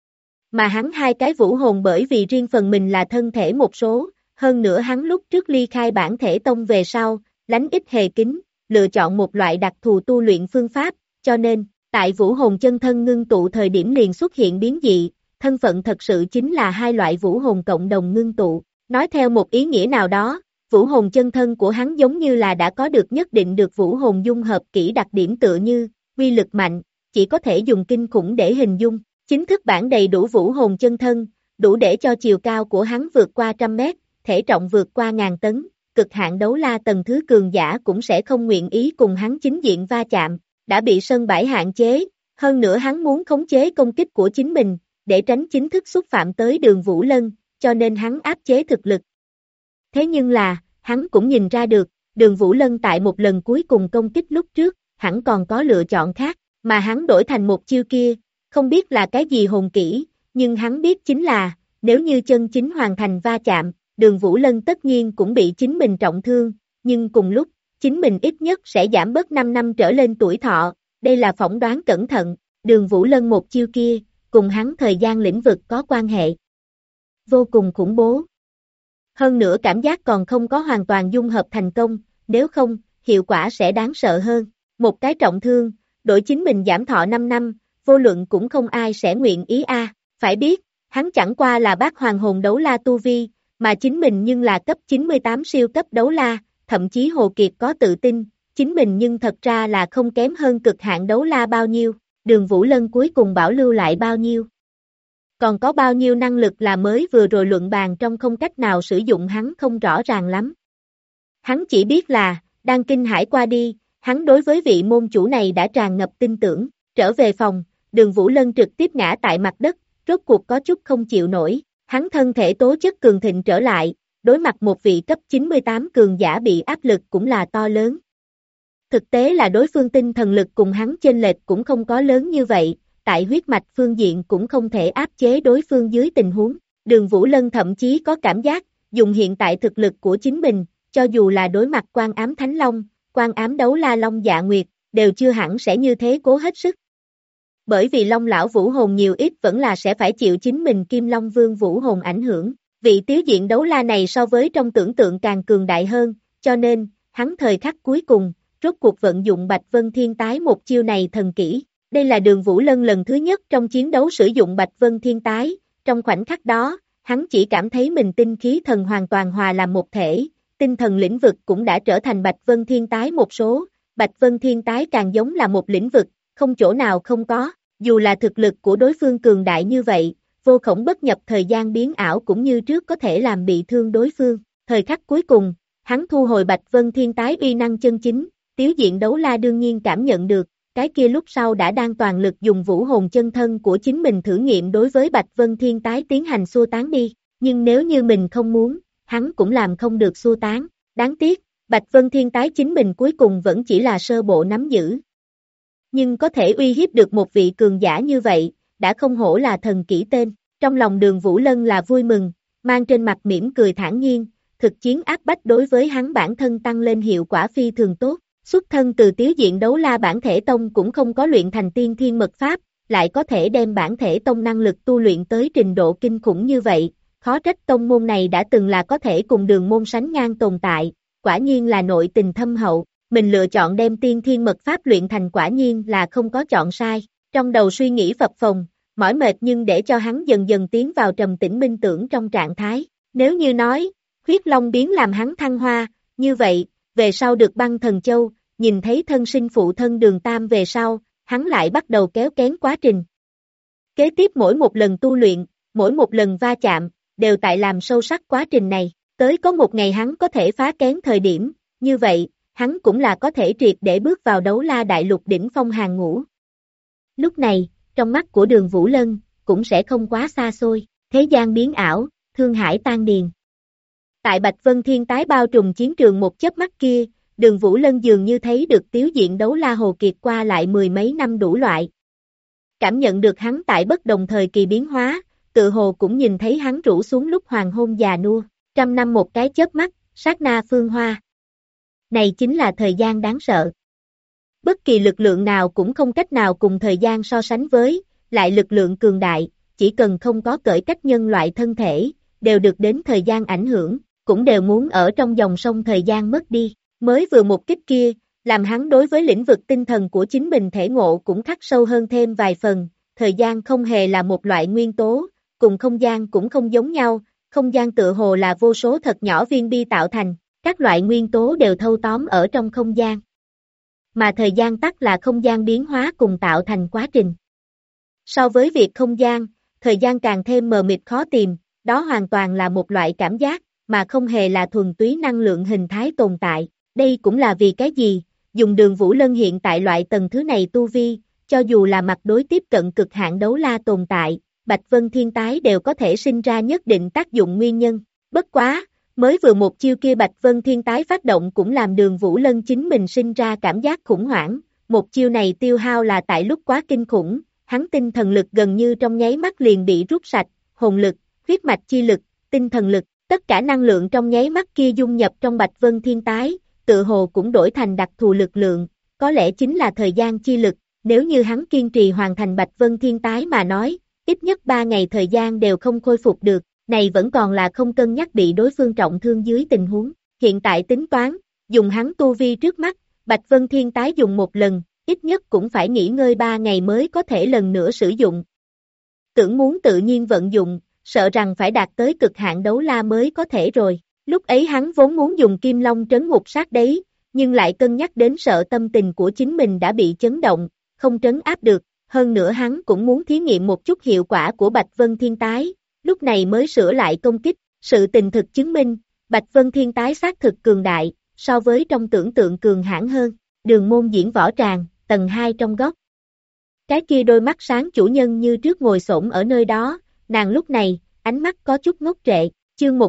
Mà hắn 2 cái vũ hồn bởi vì riêng phần mình là thân thể một số, hơn nữa hắn lúc trước ly khai bản thể tông về sau, lánh ít hề kính, lựa chọn một loại đặc thù tu luyện phương pháp, cho nên, tại vũ hồn chân thân ngưng tụ thời điểm liền xuất hiện biến dị, thân phận thật sự chính là 2 loại vũ hồn cộng đồng ngưng tụ. Nói theo một ý nghĩa nào đó, vũ hồn chân thân của hắn giống như là đã có được nhất định được vũ hồn dung hợp kỹ đặc điểm tựa như, uy lực mạnh, chỉ có thể dùng kinh khủng để hình dung. Chính thức bản đầy đủ vũ hồn chân thân, đủ để cho chiều cao của hắn vượt qua 100 mét, thể trọng vượt qua 1000 tấn, cực hạn đấu la tầng thứ cường giả cũng sẽ không nguyện ý cùng hắn chính diện va chạm, đã bị sân bãi hạn chế, hơn nữa hắn muốn khống chế công kích của chính mình, để tránh chính thức xúc phạm tới Đường Vũ Lân, cho nên hắn áp chế thực lực. Thế nhưng là, hắn cũng nhìn ra được, Đường Vũ Lân tại một lần cuối cùng công kích lúc trước, hẳn còn có lựa chọn khác, mà hắn đổi thành một chiêu kia, không biết là cái gì hồn kỹ, nhưng hắn biết chính là, nếu như chân chính hoàn thành va chạm, Đường Vũ Lân tất nhiên cũng bị chính mình trọng thương, nhưng cùng lúc, chính mình ít nhất sẽ giảm bớt 5 năm trở lên tuổi thọ, đây là phỏng đoán cẩn thận, Đường Vũ Lân một chiêu kia, cùng hắn thời gian lĩnh vực có quan hệ. Vô cùng khủng bố. Hơn nữa cảm giác còn không có hoàn toàn dung hợp thành công, nếu không, hiệu quả sẽ đáng sợ hơn. Một cái trọng thương, đổi chính mình giảm thọ 5 năm, vô luận cũng không ai sẽ nguyện ý phải biết, hắn chẳng qua là bát hoàng hồn đấu la tu vi, mà chính mình nhưng là cấp 98 siêu cấp đấu la, thậm chí Hồ Kiệt có tự tin, chính mình nhưng thật ra là không kém hơn cực hạn đấu la bao nhiêu, Đường Vũ Lân cuối cùng bảo lưu lại bao nhiêu. Còn có bao nhiêu năng lực là mới vừa rồi luận bàn trong không cách nào sử dụng hắn không rõ ràng lắm. Hắn chỉ biết là, đang kinh hãi qua đi, hắn đối với vị môn chủ này đã tràn ngập tin tưởng, trở về phòng, Đường Vũ Lân trực tiếp ngã tại mặt đất, rốt cuộc có chút không chịu nổi, hắn thân thể tố chất cường thịnh trở lại, đối mặt một vị cấp 98 cường giả bị áp lực cũng là to lớn. Thực tế là đối phương tinh thần lực cùng hắn chênh lệch cũng không có lớn như vậy, tại huyết mạch phương diện cũng không thể áp chế đối phương dưới tình huống. Đường Vũ Lân thậm chí có cảm giác, dùng hiện tại thực lực của chính mình, cho dù là đối mặt Quan Ám Thánh Long, Quan Ám Đấu La Long Dạ Nguyệt, đều chưa hẳn sẽ như thế cố hết sức. Bởi vì Long lão vũ hồn nhiều ít vẫn là sẽ phải chịu chính mình Kim Long Vương vũ hồn ảnh hưởng. Vị tiếu diện đấu la này so với trong tưởng tượng càng cường đại hơn, cho nên, hắn thời khắc cuối cùng, rốt cuộc vận dụng Bạch Vân Thiên Tái một chiêu này thần kỹ. Đây là Đường Vũ Lân lần thứ nhất trong chiến đấu sử dụng Bạch Vân Thiên Tái, trong khoảnh khắc đó, hắn chỉ cảm thấy mình tinh khí thần hoàn toàn hòa làm một thể, tinh thần lĩnh vực cũng đã trở thành Bạch Vân Thiên Tái một số, Bạch Vân Thiên Tái càng giống là một lĩnh vực, không chỗ nào không có, dù là thực lực của đối phương cường đại như vậy, vô khổng bất nhập thời gian biến ảo cũng như trước có thể làm bị thương đối phương, thời khắc cuối cùng, hắn thu hồi Bạch Vân Thiên Tái uy năng chân chính, tiếu diện đấu la đương nhiên cảm nhận được, cái kia lúc sau đã đang toàn lực dùng vũ hồn chân thân của chính mình thử nghiệm đối với Bạch Vân Thiên Tái tiến hành xua tán đi, nhưng nếu như mình không muốn, hắn cũng làm không được xua tán, đáng tiếc, Bạch Vân Thiên Tái chính mình cuối cùng vẫn chỉ là sơ bộ nắm giữ. Nhưng có thể uy hiếp được một vị cường giả như vậy, đã không hổ là thần kỹ tên, trong lòng Đường Vũ Lân là vui mừng, mang trên mặt mỉm cười thản nhiên, thực chiến áp bách đối với hắn bản thân tăng lên hiệu quả phi thường tốt. Xuất thân từ tiếu diện đấu la bản thể tông cũng không có luyện thành tiên thiên mật pháp, lại có thể đem bản thể tông năng lực tu luyện tới trình độ kinh khủng như vậy, khó trách tông môn này đã từng là có thể cùng Đường môn sánh ngang tồn tại, quả nhiên là nội tình thâm hậu, mình lựa chọn đem tiên thiên mật pháp luyện thành quả nhiên là không có chọn sai, trong đầu suy nghĩ phập phồng, mỏi mệt nhưng để cho hắn dần dần tiến vào trầm tĩnh minh tưởng trong trạng thái, nếu như nói, huyết long biến làm hắn thăng hoa, như vậy, về sau được Băng Thần Châu, nhìn thấy thân sinh phụ thân Đường Tam về sau, hắn lại bắt đầu kéo kén quá trình. Kế tiếp mỗi một lần tu luyện, mỗi một lần va chạm, đều tại làm sâu sắc quá trình này, tới có một ngày hắn có thể phá kén thời điểm, như vậy, hắn cũng là có thể triệt để bước vào đấu la đại lục đỉnh phong hàng ngũ. Lúc này, trong mắt của Đường Vũ Lân, cũng sẽ không quá xa xôi, thế gian biến ảo, thương hải tan điền. Tại Bạch Vân Thiên tái bao trùm chiến trường một chớp mắt kia, Đường Vũ Lân dường như thấy được Tiếu Diện Đấu La Hồ Kiệt qua lại mười mấy năm đủ loại. Cảm nhận được hắn tại bất đồng thời kỳ biến hóa, tự hồ cũng nhìn thấy hắn rũ xuống lúc hoàng hôn già nua, 100 năm một cái chớp mắt, sát na phương hoa. Này chính là thời gian đáng sợ. Bất kỳ lực lượng nào cũng không cách nào cùng thời gian so sánh với, lại lực lượng cường đại, chỉ cần không có cởi cách nhân loại thân thể, đều được đến thời gian ảnh hưởng, cũng đều muốn ở trong dòng sông thời gian mất đi. Mới vừa một kích kia, làm hắn đối với lĩnh vực tinh thần của chính mình thể ngộ cũng khắc sâu hơn thêm vài phần, thời gian không hề là một loại nguyên tố, cùng không gian cũng không giống nhau, không gian tựa hồ là vô số thật nhỏ viên bi tạo thành, các loại nguyên tố đều thâu tóm ở trong không gian. Mà thời gian tắc là không gian biến hóa cùng tạo thành quá trình. So với việc không gian, thời gian càng thêm mờ mịt khó tìm, đó hoàn toàn là một loại cảm giác, mà không hề là thuần túy năng lượng hình thái tồn tại. Đây cũng là vì cái gì, dùng Đường Vũ Lân hiện tại loại tầng thứ này tu vi, cho dù là mặt đối tiếp cận cực hạn đấu la tồn tại, Bạch Vân Thiên tái đều có thể sinh ra nhất định tác dụng nguyên nhân. Bất quá, mới vừa một chiêu kia Bạch Vân Thiên tái phát động cũng làm Đường Vũ Lân chính mình sinh ra cảm giác khủng hoảng, một chiêu này tiêu hao là tại lúc quá kinh khủng, hắn tinh thần lực gần như trong nháy mắt liền bị rút sạch, hồn lực, huyết mạch chi lực, tinh thần lực, tất cả năng lượng trong nháy mắt kia dung nhập trong Bạch Vân Thiên tái, tự hồ cũng đổi thành đặc thù lực lượng, có lẽ chính là thời gian chi lực, nếu như hắn kiên trì hoàn thành Bạch Vân Thiên tái mà nói, ít nhất 3 ngày thời gian đều không khôi phục được, này vẫn còn là không cân nhắc bị đối phương trọng thương dưới tình huống, hiện tại tính toán, dùng hắn tu vi trước mắt, Bạch Vân Thiên tái dùng một lần, ít nhất cũng phải nghỉ ngơi 3 ngày mới có thể lần nữa sử dụng. Tưởng muốn tự nhiên vận dụng, sợ rằng phải đạt tới cực hạn đấu la mới có thể rồi. Lúc ấy hắn vốn muốn dùng Kim Long trấn ngục sát đấy, nhưng lại cân nhắc đến sợ tâm tình của chính mình đã bị chấn động, không trấn áp được, hơn nữa hắn cũng muốn thí nghiệm một chút hiệu quả của Bạch Vân Thiên tái, lúc này mới sửa lại công kích, sự tình thực chứng minh, Bạch Vân Thiên tái xác thực cường đại, so với trong tưởng tượng cường hãn hơn, Đường môn diễn võ tràng, tầng 2 trong góc. Cái kia đôi mắt sáng chủ nhân như trước ngồi xổm ở nơi đó, nàng lúc này, ánh mắt có chút ngốc trệ. Chương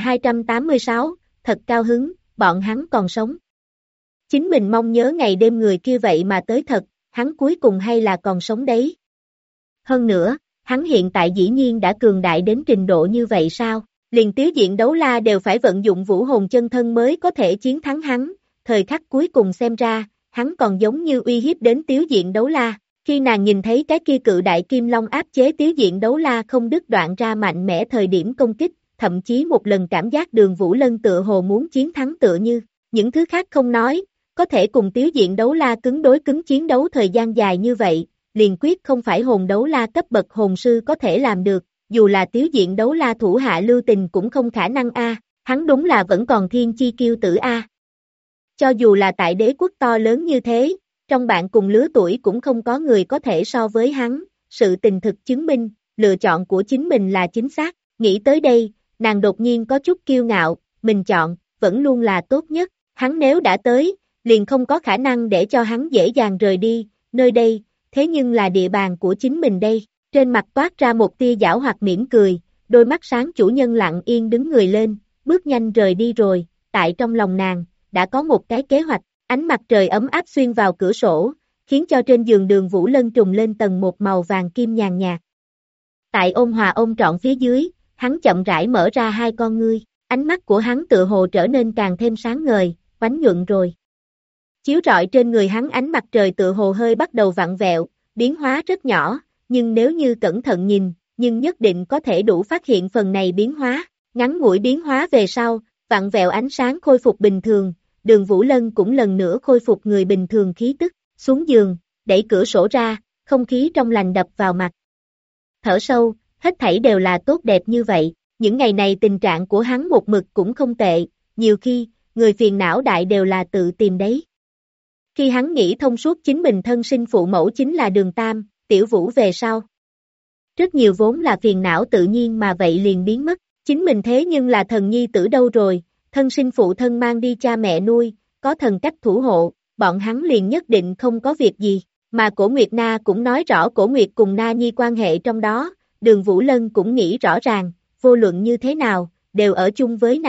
1286, thật cao hứng, bọn hắn còn sống. Chính mình mong nhớ ngày đêm người kia vậy mà tới thật, hắn cuối cùng hay là còn sống đấy. Hơn nữa, hắn hiện tại dĩ nhiên đã cường đại đến trình độ như vậy sao? Liền Tiếu Diện Đấu La đều phải vận dụng vũ hồn chân thân mới có thể chiến thắng hắn, thời khắc cuối cùng xem ra, hắn còn giống như uy hiếp đến Tiếu Diện Đấu La. Khi nàng nhìn thấy cái kia cự đại kim long áp chế Tiếu Diện Đấu La không đứt đoạn ra mạnh mẽ thời điểm công kích, thậm chí một lần cảm giác Đường Vũ Lân tựa hồ muốn chiến thắng tựa như, những thứ khác không nói, có thể cùng Tiếu Diện Đấu La cứng đối cứng chiến đấu thời gian dài như vậy, liền quyết không phải hồn đấu la cấp bậc hồn sư có thể làm được, dù là Tiếu Diện Đấu La thủ hạ Lưu Tình cũng không khả năng hắn đúng là vẫn còn thiên chi kiêu tử Cho dù là tại đế quốc to lớn như thế, trong bạn cùng lứa tuổi cũng không có người có thể so với hắn, sự tình thực chứng minh, lựa chọn của chính mình là chính xác, nghĩ tới đây, nàng đột nhiên có chút kiêu ngạo, mình chọn, vẫn luôn là tốt nhất, hắn nếu đã tới, liền không có khả năng để cho hắn dễ dàng rời đi, nơi đây, thế nhưng là địa bàn của chính mình đây, trên mặt toát ra một tia giảo hoạt mỉm cười, đôi mắt sáng chủ nhân lặng yên đứng người lên, bước nhanh rời đi rồi, tại trong lòng nàng, đã có một cái kế hoạch, ánh mặt trời ấm áp xuyên vào cửa sổ, khiến cho trên giường Đường Vũ Lân trùng lên tầng một màu vàng kim nhàn nhạt. Tại ôn hòa ôm trọn phía dưới, hắn chậm rãi mở ra hai con ngươi, ánh mắt của hắn tựa hồ trở nên càng thêm sáng ngời, oánh nhuận rồi. Chiếu rọi trên người hắn ánh mặt trời tựa hồ hơi bắt đầu vặn vẹo, biến hóa rất nhỏ, nhưng nếu như cẩn thận nhìn, nhưng nhất định có thể đủ phát hiện phần này biến hóa, ngắn ngủi biến hóa về sau, vặn vẹo ánh sáng khôi phục bình thường, Đường Vũ Lân cũng lần nữa khôi phục người bình thường khí tức, xuống giường, đẩy cửa sổ ra, không khí trong lành đập vào mặt. Thở sâu, hết thảy đều là tốt đẹp như vậy, những ngày này tình trạng của hắn một mực cũng không tệ, nhiều khi, người phiền não đại đều là tự tìm đấy. Khi hắn nghĩ thông suốt chính mình thân sinh phụ mẫu chính là Đường Tam, Tiểu Vũ về sau. Rất nhiều vốn là phiền não tự nhiên mà vậy liền biến mất, chính mình thế nhưng là thần nhi tử đâu rồi, thân sinh phụ thân mang đi cha mẹ nuôi, có thần cách thủ hộ, bọn hắn liền nhất định không có việc gì, mà Cổ Nguyệt Na cũng nói rõ Cổ Nguyệt cùng Na Nhi quan hệ trong đó, Đường Vũ Lân cũng nghĩ rõ ràng, vô luận như thế nào, đều ở chung với nàng,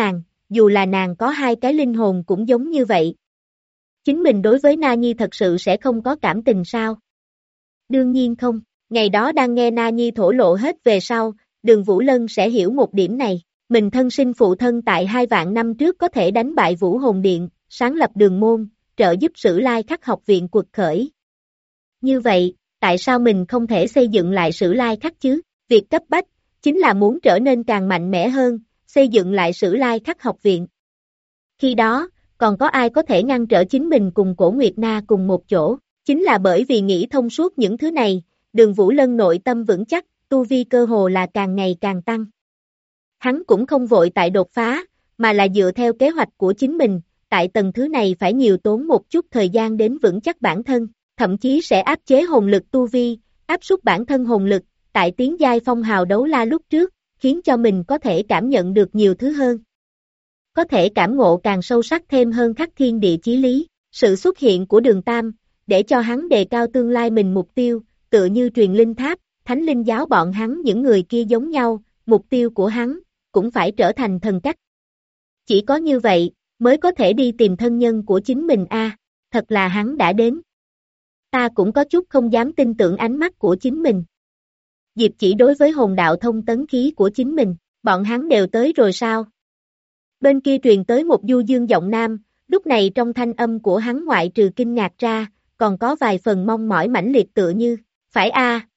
dù là nàng có hai cái linh hồn cũng giống như vậy. Chính mình đối với Na Nhi thật sự sẽ không có cảm tình sao? Đương nhiên không, ngày đó đang nghe Na Nhi thổ lộ hết về sau, Đường Vũ Lân sẽ hiểu một điểm này. Mình thân sinh phụ thân tại 2 vạn năm trước có thể đánh bại Vũ Hồn Điện, sáng lập đường môn, trợ giúp Sử Lai Khắc học viện quật khởi. Như vậy, tại sao mình không thể xây dựng lại Sử Lai Khắc chứ? Việc cấp bách, chính là muốn trở nên càng mạnh mẽ hơn, xây dựng lại Sử Lai Khắc học viện. Khi đó, còn có ai có thể ngăn trở chính mình cùng Cổ Nguyệt Na cùng một chỗ? Chính là bởi vì nghĩ thông suốt những thứ này, Đường Vũ Lân nội tâm vững chắc, tu vi cơ hồ là càng ngày càng tăng. Hắn cũng không vội tại đột phá, mà là dựa theo kế hoạch của chính mình, tại tầng thứ này phải nhiều tốn một chút thời gian đến vững chắc bản thân, thậm chí sẽ áp chế hồn lực tu vi, áp suất bản thân hồn lực, tại tiến giai phong hào đấu la lúc trước, khiến cho mình có thể cảm nhận được nhiều thứ hơn. Có thể cảm ngộ càng sâu sắc thêm hơn khắc thiên địa chí lý, sự xuất hiện của Đường Tam, để cho hắn đề cao tương lai mình mục tiêu, tựa như truyền linh tháp, thánh linh giáo bọn hắn những người kia giống nhau, mục tiêu của hắn, cũng phải trở thành thần cách. Chỉ có như vậy, mới có thể đi tìm thân nhân của chính mình thật là hắn đã đến. Ta cũng có chút không dám tin tưởng ánh mắt của chính mình. Diệp Chỉ đối với hồn đạo thông tấn khí của chính mình, bọn hắn đều tới rồi sao? Bên kia truyền tới một du dương giọng nam, lúc này trong thanh âm của hắn ngoại trừ kinh ngạc ra, còn có vài phần mong mỏi mãnh liệt tựa như, phải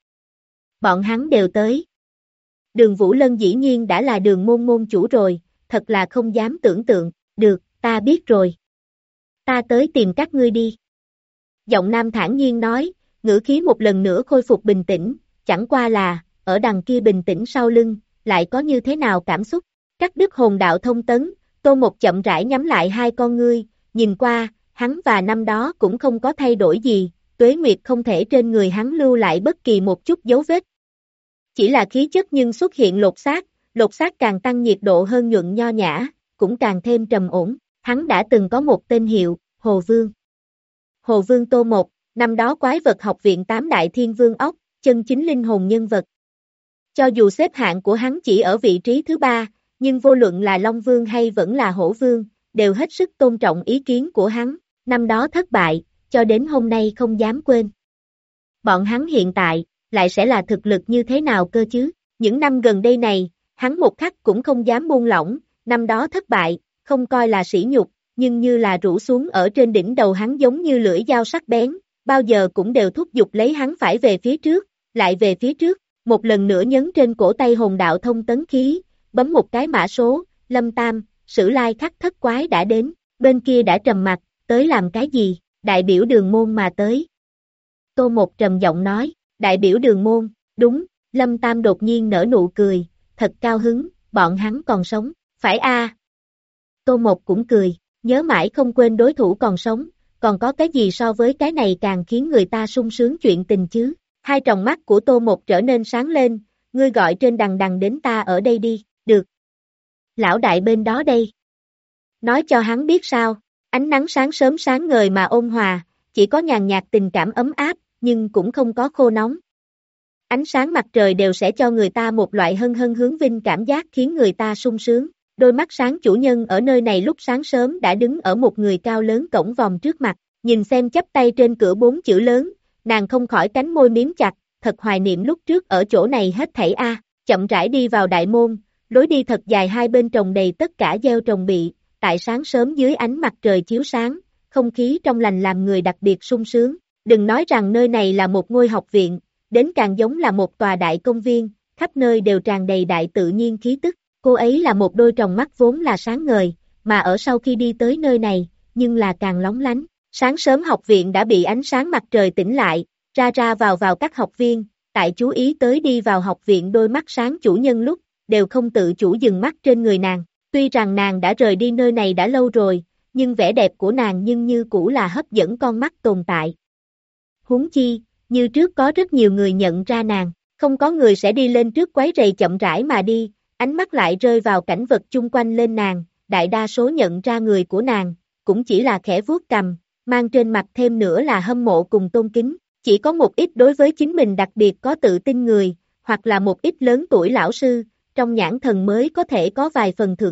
bọn hắn đều tới. Đường Vũ Lân dĩ nhiên đã là Đường môn môn chủ rồi, thật là không dám tưởng tượng, được, ta biết rồi. Ta tới tìm các ngươi đi. Giọng nam thản nhiên nói, ngữ khí một lần nữa khôi phục bình tĩnh, chẳng qua là, ở đằng kia bình tĩnh sau lưng, lại có như thế nào cảm xúc. Cắt đứt hồn đạo thông tấn, Tô Một chậm rãi nhắm lại hai con ngươi, nhìn qua, hắn và năm đó cũng không có thay đổi gì, tuế nguyệt không thể trên người hắn lưu lại bất kỳ một chút dấu vết. Chỉ là khí chất nhưng xuất hiện lột xác càng tăng nhiệt độ hơn nhuận nho nhã, cũng càng thêm trầm ổn. Hắn đã từng có một tên hiệu, Hồ Vương. Hồ Vương Tô Một, năm đó quái vật học viện 8 đại thiên vương ốc, chân chính linh hồn nhân vật. Cho dù xếp hạng của hắn chỉ ở vị trí thứ 3, nhưng vô luận là Long Vương hay vẫn là Hổ Vương, đều hết sức tôn trọng ý kiến của hắn, năm đó thất bại, cho đến hôm nay không dám quên. Bọn hắn hiện tại, lại sẽ là thực lực như thế nào cơ chứ? Những năm gần đây này, hắn một khắc cũng không dám buông lỏng, năm đó thất bại, không coi là sỉ nhục, nhưng như là rủ xuống ở trên đỉnh đầu hắn giống như lưỡi dao sắc bén, bao giờ cũng đều thúc giục lấy hắn phải về phía trước, lại về phía trước, một lần nữa nhấn trên cổ tay hồn đạo thông tấn khí, bấm một cái mã số, Lâm Tam, Sử Lai Khắc thất quái đã đến, bên kia đã trầm mặt, tới làm cái gì, đại biểu Đường môn mà tới. Tô Một trầm giọng nói, đại biểu Đường môn, đúng, Lâm Tam đột nhiên nở nụ cười, thật cao hứng, bọn hắn còn sống, phải Tô Một cũng cười, nhớ mãi không quên đối thủ còn sống, còn có cái gì so với cái này càng khiến người ta sung sướng chuyện tình chứ? Hai tròng mắt của Tô Một trở nên sáng lên, ngươi gọi trên đằng đằng đến ta ở đây đi, được. Lão đại bên đó đây. Nói cho hắn biết sao, ánh nắng sáng sớm sáng ngời mà ôn hòa, chỉ có nhàn nhạt tình cảm ấm áp, nhưng cũng không có khô nóng. Ánh sáng mặt trời đều sẽ cho người ta một loại hân hân hướng vinh cảm giác khiến người ta sung sướng. Đôi mắt sáng chủ nhân ở nơi này lúc sáng sớm đã đứng ở một người cao lớn cổng vòm trước mặt, nhìn xem chắp tay trên cửa 4 chữ lớn, nàng không khỏi cánh môi miếm chặt, thật hoài niệm lúc trước ở chỗ này hết thảy chậm rãi đi vào đại môn, lối đi thật dài hai bên trồng đầy tất cả gieo trồng bị, tại sáng sớm dưới ánh mặt trời chiếu sáng, không khí trong lành làm người đặc biệt sung sướng, đừng nói rằng nơi này là một ngôi học viện, đến càng giống là một tòa đại công viên, khắp nơi đều tràn đầy đại tự nhiên khí tức. Cô ấy là một đôi tròng mắt vốn là sáng ngời, mà ở sau khi đi tới nơi này, nhưng là càng lóng lánh. Sáng sớm học viện đã bị ánh sáng mặt trời tỉnh lại, ra ra vào các học viên, tại chú ý tới đi vào học viện đôi mắt sáng chủ nhân lúc, đều không tự chủ dừng mắt trên người nàng. Tuy rằng nàng đã rời đi nơi này đã lâu rồi, nhưng vẻ đẹp của nàng nhưng như cũ là hấp dẫn con mắt tồn tại. Huống chi, như trước có rất nhiều người nhận ra nàng, không có người sẽ đi lên trước quấy rầy chậm rãi mà đi. Ánh mắt lại rơi vào cảnh vật chung quanh lên nàng, đại đa số nhận ra người của nàng, cũng chỉ là khẽ vuốt cằm, mang trên mặt thêm nữa là hâm mộ cùng tôn kính, chỉ có một ít đối với chính mình đặc biệt có tự tin người, hoặc là một ít lớn tuổi lão sư, trong nhãn thần mới có thể có vài phần thưởng thức,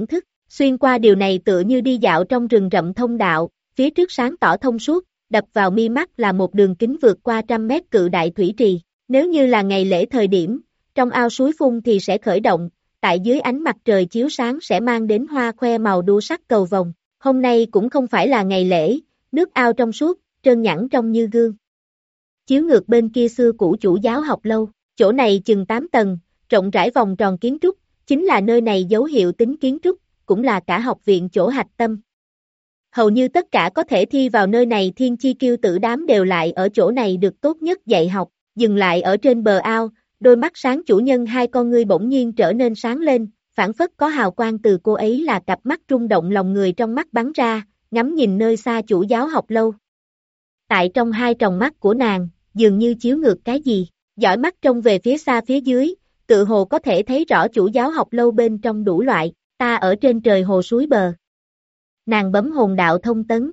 Xuyên qua điều này tựa như đi dạo trong rừng rậm thông đạo, phía trước sáng tỏ thông suốt, đập vào mi mắt là một đường kính vượt qua 100 mét cự đại thủy trì. Nếu như là ngày lễ thời điểm, trong ao suối phun thì sẽ khởi động, tại dưới ánh mặt trời chiếu sáng sẽ mang đến hoa khoe màu đua sắc cầu vồng. Hôm nay cũng không phải là ngày lễ, nước ao trong suốt, trơn nhẵn trông như gương. Chiếu ngược bên kia xưa cũ chủ giáo học lâu, chỗ này chừng 8 tầng, rộng rãi vòng tròn kiến trúc, chính là nơi này dấu hiệu tính kiến trúc, cũng là cả học viện chỗ hạch tâm. Hầu như tất cả có thể thi vào nơi này thiên chi kiêu tử đám đều lại ở chỗ này được tốt nhất dạy học, dừng lại ở trên bờ ao, đôi mắt sáng chủ nhân hai con ngươi bỗng nhiên trở nên sáng lên, phảng phất có hào quang từ cô ấy là cặp mắt rung động lòng người trong mắt bắn ra, ngắm nhìn nơi xa chủ giáo học lâu. Tại trong hai tròng mắt của nàng, dường như chiếu ngược cái gì, dõi mắt trông về phía xa phía dưới, tự hồ có thể thấy rõ chủ giáo học lâu bên trong đủ loại, ta ở trên trời hồ suối bờ. Nàng bấm hồn đạo thông tấn,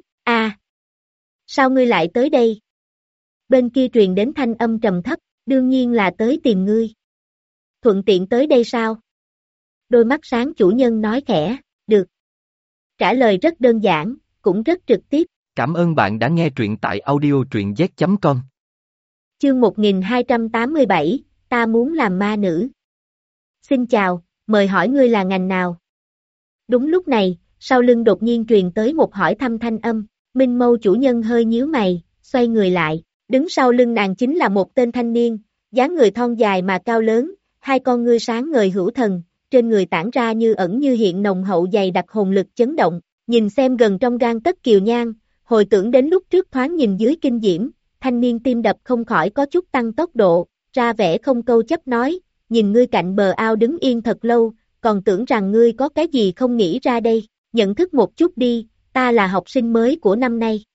sao ngươi lại tới đây? Bên kia truyền đến thanh âm trầm thấp, đương nhiên là tới tìm ngươi. Thuận tiện tới đây sao? Đôi mắt sáng chủ nhân nói khẽ, được. Trả lời rất đơn giản, cũng rất trực tiếp. Cảm ơn bạn đã nghe truyện tại audio truyện z.com. Chương 1287, ta muốn làm ma nữ. Xin chào, mời hỏi ngươi là ngành nào? Đúng lúc này, sau lưng đột nhiên truyền tới một hỏi thăm thanh âm, Minh Mâu chủ nhân hơi nhíu mày, xoay người lại, đứng sau lưng nàng chính là một tên thanh niên, dáng người thon dài mà cao lớn, hai con ngươi sáng ngời hữu thần, trên người tản ra như ẩn như hiện nồng hậu dày đặc hồn lực chấn động, nhìn xem gần trong gang tấc kiều nhan, hồi tưởng đến lúc trước thoáng nhìn dưới kinh diễm, thanh niên tim đập không khỏi có chút tăng tốc độ, ra vẻ không câu chấp nói, nhìn ngươi cạnh bờ ao đứng yên thật lâu, còn tưởng rằng ngươi có cái gì không nghĩ ra đây, nhận thức một chút đi, ta là học sinh mới của năm nay.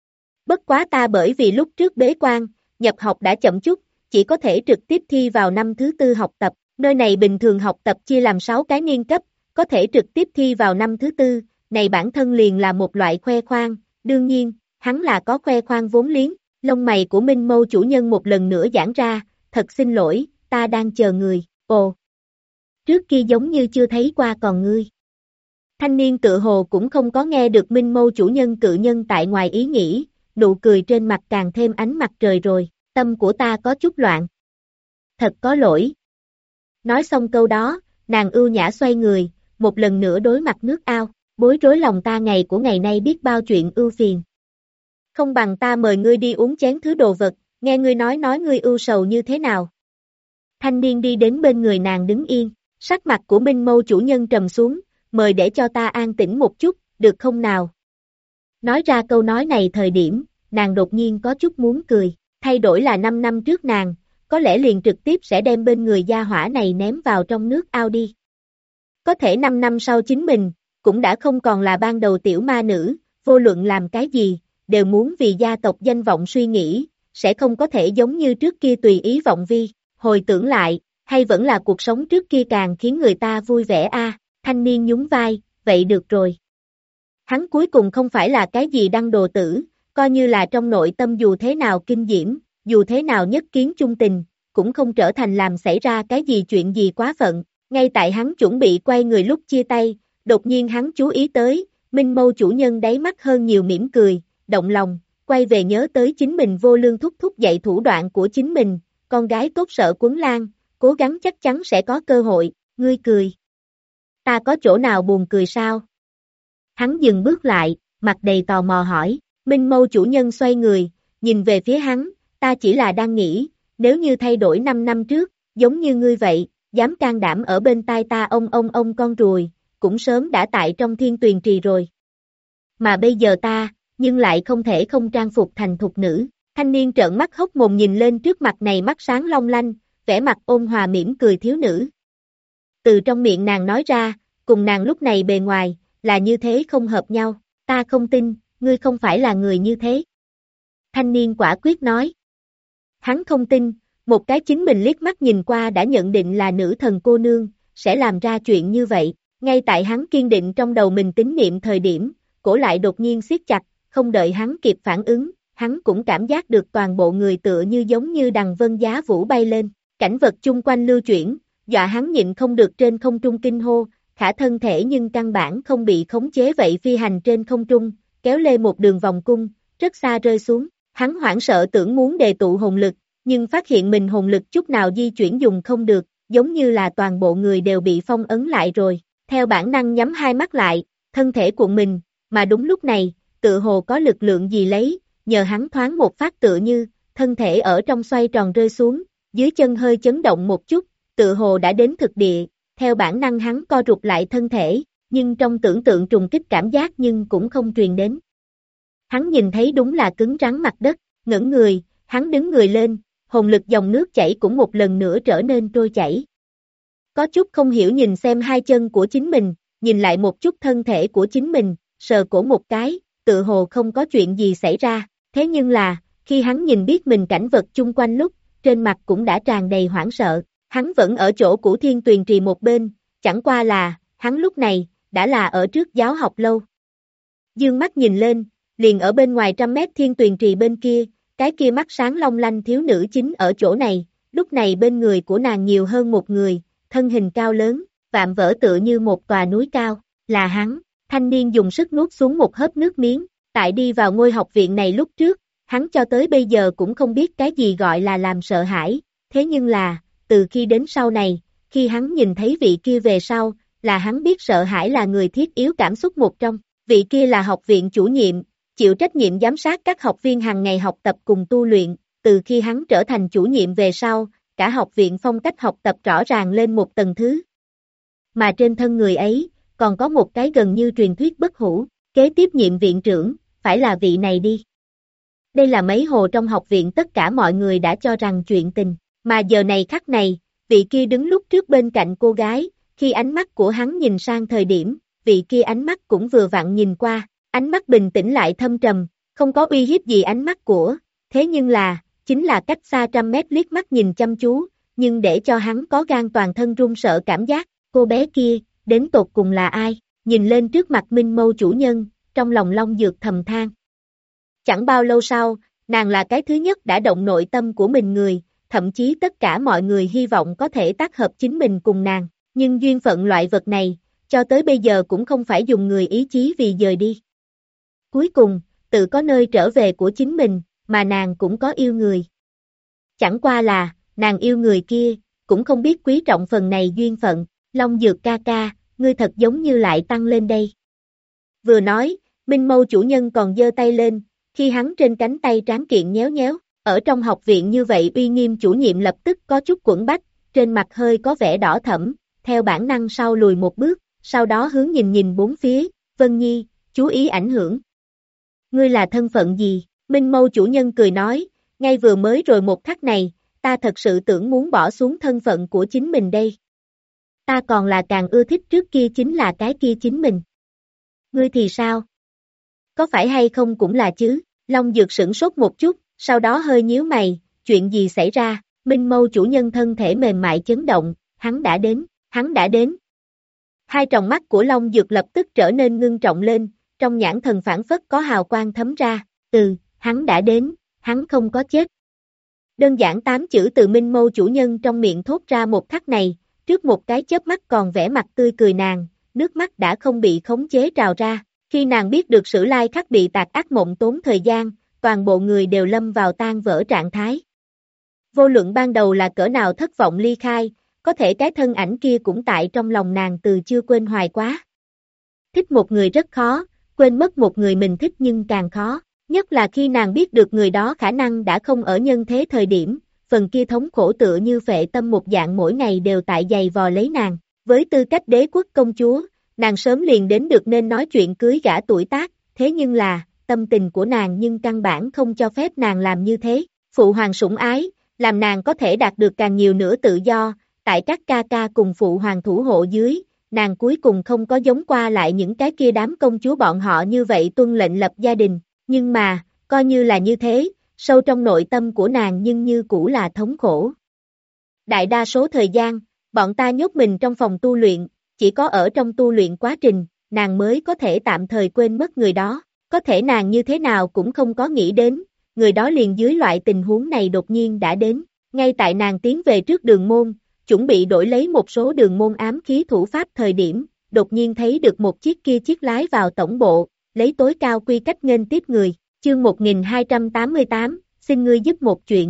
Bất quá ta bởi vì lúc trước bế quan, nhập học đã chậm chút, chỉ có thể trực tiếp thi vào năm thứ 4 học tập, nơi này bình thường học tập chia làm 6 cái niên cấp, có thể trực tiếp thi vào năm thứ 4, này bản thân liền là một loại khoe khoang, đương nhiên, hắn là có khoe khoang vốn liếng, lông mày của Minh Mâu chủ nhân một lần nữa giãn ra, thật xin lỗi, ta đang chờ người, ồ. Trước kia giống như chưa thấy qua còn ngươi. Thanh niên tự hồ cũng không có nghe được Minh Mâu chủ nhân cự nhân tại ngoài ý nghĩ, nụ cười trên mặt càng thêm ánh mặt trời rồi, tâm của ta có chút loạn. Thật có lỗi. Nói xong câu đó, nàng ưu nhã xoay người, một lần nữa đối mặt nước ao, bối rối lòng ta ngày của ngày nay biết bao chuyện ưu phiền. Không bằng ta mời ngươi đi uống chén thứ đồ vật, nghe ngươi nói ngươi ưu sầu như thế nào. Thanh niên đi đến bên người nàng đứng yên, sắc mặt của Minh Mâu chủ nhân trầm xuống, mời để cho ta an tĩnh một chút, được không nào? Nói ra câu nói này thời điểm, nàng đột nhiên có chút muốn cười, thay đổi là 5 năm trước nàng, có lẽ liền trực tiếp sẽ đem bên người gia hỏa này ném vào trong nước ao đi. Có thể 5 năm sau chính mình, cũng đã không còn là ban đầu tiểu ma nữ, vô luận làm cái gì, đều muốn vì gia tộc danh vọng suy nghĩ, sẽ không có thể giống như trước kia tùy ý vọng vi, hồi tưởng lại, hay vẫn là cuộc sống trước kia càng khiến người ta vui vẻ thanh niên nhún vai, vậy được rồi. Hắn cuối cùng không phải là cái gì đăng đồ tử, coi như là trong nội tâm dù thế nào kinh diễm, dù thế nào nhất kiến chung tình, cũng không trở thành làm xảy ra cái gì chuyện gì quá phận, ngay tại hắn chuẩn bị quay người lúc chia tay, đột nhiên hắn chú ý tới, Minh Mâu chủ nhân đáy mắt hơn nhiều mỉm cười, động lòng, quay về nhớ tới chính mình vô lương thúc thúc dạy thủ đoạn của chính mình, con gái tốt sợ quấn lan, cố gắng chắc chắn sẽ có cơ hội, ngươi cười. Ta có chỗ nào buồn cười sao? Hắn dừng bước lại, mặt đầy tò mò hỏi, Minh Mâu chủ nhân xoay người, nhìn về phía hắn, ta chỉ là đang nghĩ, nếu như thay đổi 5 năm trước, giống như ngươi vậy, dám can đảm ở bên tai ta ông con ruồi, cũng sớm đã tại trong thiên tuyền trì rồi. Mà bây giờ ta, nhưng lại không thể không trang phục thành thục nữ. Thanh niên trợn mắt hốc mồm nhìn lên trước mặt này mắt sáng long lanh, vẻ mặt ôn hòa mỉm cười thiếu nữ. Từ trong miệng nàng nói ra, cùng nàng lúc này bề ngoài, là như thế không hợp nhau, ta không tin, ngươi không phải là người như thế. Thanh niên quả quyết nói. Hắn không tin, một cái chính mình liếc mắt nhìn qua đã nhận định là nữ thần cô nương, sẽ làm ra chuyện như vậy, ngay tại hắn kiên định trong đầu mình tín niệm thời điểm, cổ lại đột nhiên siết chặt, không đợi hắn kịp phản ứng, hắn cũng cảm giác được toàn bộ người tựa như giống như đằng vân giá vũ bay lên, cảnh vật chung quanh lưu chuyển, dọa hắn nhịn không được trên không trung kinh hô, khả thân thể nhưng căn bản không bị khống chế vậy phi hành trên không trung, kéo lê một đường vòng cung, rất xa rơi xuống. Hắn hoảng sợ tưởng muốn đề tụ hồn lực, nhưng phát hiện mình hồn lực chút nào di chuyển dùng không được, giống như là toàn bộ người đều bị phong ấn lại rồi. Theo bản năng nhắm hai mắt lại, thân thể cuộn mình, mà đúng lúc này, tự hồ có lực lượng gì lấy, nhờ hắn thoáng một phát tựa như, thân thể ở trong xoay tròn rơi xuống, dưới chân hơi chấn động một chút, tự hồ đã đến thực địa, theo bản năng hắn co rụt lại thân thể, nhưng trong tưởng tượng trùng kích cảm giác nhưng cũng không truyền đến. Hắn nhìn thấy đúng là cứng rắn mặt đất, ngẩng người, hắn đứng người lên, hồn lực dòng nước chảy cũng một lần nữa trở nên trôi chảy. Có chút không hiểu nhìn xem hai chân của chính mình, nhìn lại một chút thân thể của chính mình, sờ cổ một cái, tự hồ không có chuyện gì xảy ra, thế nhưng là, khi hắn nhìn biết mình cảnh vật chung quanh lúc, trên mặt cũng đã tràn đầy hoảng sợ, hắn vẫn ở chỗ của Thiên Tuyền Trì một bên, chẳng qua là, hắn lúc này, đã là ở trước giáo học lâu. Dương mắt nhìn lên, liền ở bên ngoài 100 mét Thiên Tuyền Trì bên kia, cái kia mắt sáng long lanh thiếu nữ chính ở chỗ này, lúc này bên người của nàng nhiều hơn một người, thân hình cao lớn, vạm vỡ tựa như một tòa núi cao, là hắn. Thanh niên dùng sức nuốt xuống một hớp nước miếng, tại đi vào ngôi học viện này lúc trước, hắn cho tới bây giờ cũng không biết cái gì gọi là làm sợ hãi, thế nhưng là, từ khi đến sau này, khi hắn nhìn thấy vị kia về sau, là hắn biết sợ hãi là người thiết yếu cảm xúc một trong, vị kia là học viện chủ nhiệm, chịu trách nhiệm giám sát các học viên hàng ngày học tập cùng tu luyện, từ khi hắn trở thành chủ nhiệm về sau, cả học viện phong cách học tập rõ ràng lên một tầng thứ. Mà trên thân người ấy, còn có một cái gần như truyền thuyết bất hủ, kế tiếp nhiệm viện trưởng, phải là vị này đi. Đây là mấy hồ trong học viện tất cả mọi người đã cho rằng chuyện tình, mà giờ này khắc này, vị kia đứng lúc trước bên cạnh cô gái, khi ánh mắt của hắn nhìn sang thời điểm, vị kia ánh mắt cũng vừa vặn nhìn qua, ánh mắt bình tĩnh lại thâm trầm, không có uy hiếp gì ánh mắt của, thế nhưng là, chính là cách xa 100 mét liếc mắt nhìn chăm chú, nhưng để cho hắn có gan toàn thân run sợ cảm giác, cô bé kia, đến tột cùng là ai, nhìn lên trước mặt Minh Mâu chủ nhân, trong lòng Long Dược thầm than. Chẳng bao lâu sau, nàng là cái thứ nhất đã động nội tâm của mình người, thậm chí tất cả mọi người hy vọng có thể tác hợp chính mình cùng nàng, nhưng duyên phận loại vật này, cho tới bây giờ cũng không phải dùng người ý chí vì dời đi. Cuối cùng, tự có nơi trở về của chính mình, mà nàng cũng có yêu người. Chẳng qua là, nàng yêu người kia, cũng không biết quý trọng phần này duyên phận, Long Dược ca ca, ngươi thật giống như lại tăng lên đây. Vừa nói, Minh Mâu chủ nhân còn giơ tay lên, khi hắn trên cánh tay tráng kiện nhéo nhéo, ở trong học viện như vậy uy nghiêm chủ nhiệm lập tức có chút quẫn bách, trên mặt hơi có vẻ đỏ thẫm, theo bản năng sau lùi một bước, sau đó hướng nhìn bốn phía, Vân Nhi, chú ý ảnh hưởng. Ngươi là thân phận gì? Minh Mâu chủ nhân cười nói, ngay vừa mới rồi một khắc này, ta thật sự tưởng muốn bỏ xuống thân phận của chính mình đây. Ta còn là càng ưa thích trước kia chính là cái kia chính mình. Ngươi thì sao? Có phải hay không cũng là chứ? Long Dược sửng sốt một chút, sau đó hơi nhíu mày, chuyện gì xảy ra? Minh Mâu chủ nhân thân thể mềm mại chấn động, hắn đã đến. Hai tròng mắt của Long Dược lập tức trở nên ngưng trọng lên, trong nhãn thần phảng phất có hào quang thấm ra, hắn đã đến, hắn không có chết. Đơn giản 8 chữ từ Minh Mâu chủ nhân trong miệng thốt ra một khắc này, trước một cái chớp mắt còn vẻ mặt tươi cười nàng, nước mắt đã không bị khống chế trào ra, khi nàng biết được Sử Lai Khắc bị tạc ác mộng tốn thời gian, toàn bộ người đều lâm vào tan vỡ trạng thái. Vô luận ban đầu là cỡ nào thất vọng ly khai, có thể cái thân ảnh kia cũng tại trong lòng nàng từ chưa quên hoài quá. Thích một người rất khó, quên mất một người mình thích nhưng càng khó, nhất là khi nàng biết được người đó khả năng đã không ở nhân thế thời điểm, phần kia thống khổ tựa như phệ tâm một dạng mỗi ngày đều tại giày vò lấy nàng, với tư cách đế quốc công chúa, nàng sớm liền đến được nên nói chuyện cưới gả tuổi tác, thế nhưng là, tâm tình của nàng nhưng căn bản không cho phép nàng làm như thế, phụ hoàng sủng ái, làm nàng có thể đạt được càng nhiều nữa tự do, tại các ca ca cùng phụ hoàng thủ hộ dưới, nàng cuối cùng không có giống qua lại những cái kia đám công chúa bọn họ như vậy tuân lệnh lập gia đình, nhưng mà, coi như là như thế, sâu trong nội tâm của nàng nhưng như cũ là thống khổ. Đại đa số thời gian, bọn ta nhốt mình trong phòng tu luyện, chỉ có ở trong tu luyện quá trình, nàng mới có thể tạm thời quên mất người đó, có thể nàng như thế nào cũng không có nghĩ đến, người đó liền dưới loại tình huống này đột nhiên đã đến, ngay tại nàng tiến về trước đường môn, chuẩn bị đổi lấy một số đường môn ám khí thủ pháp thời điểm, đột nhiên thấy được một chiếc lái vào tổng bộ, lấy tối cao quy cách nghênh tiếp người. Chương 1288, xin ngươi giúp một chuyện.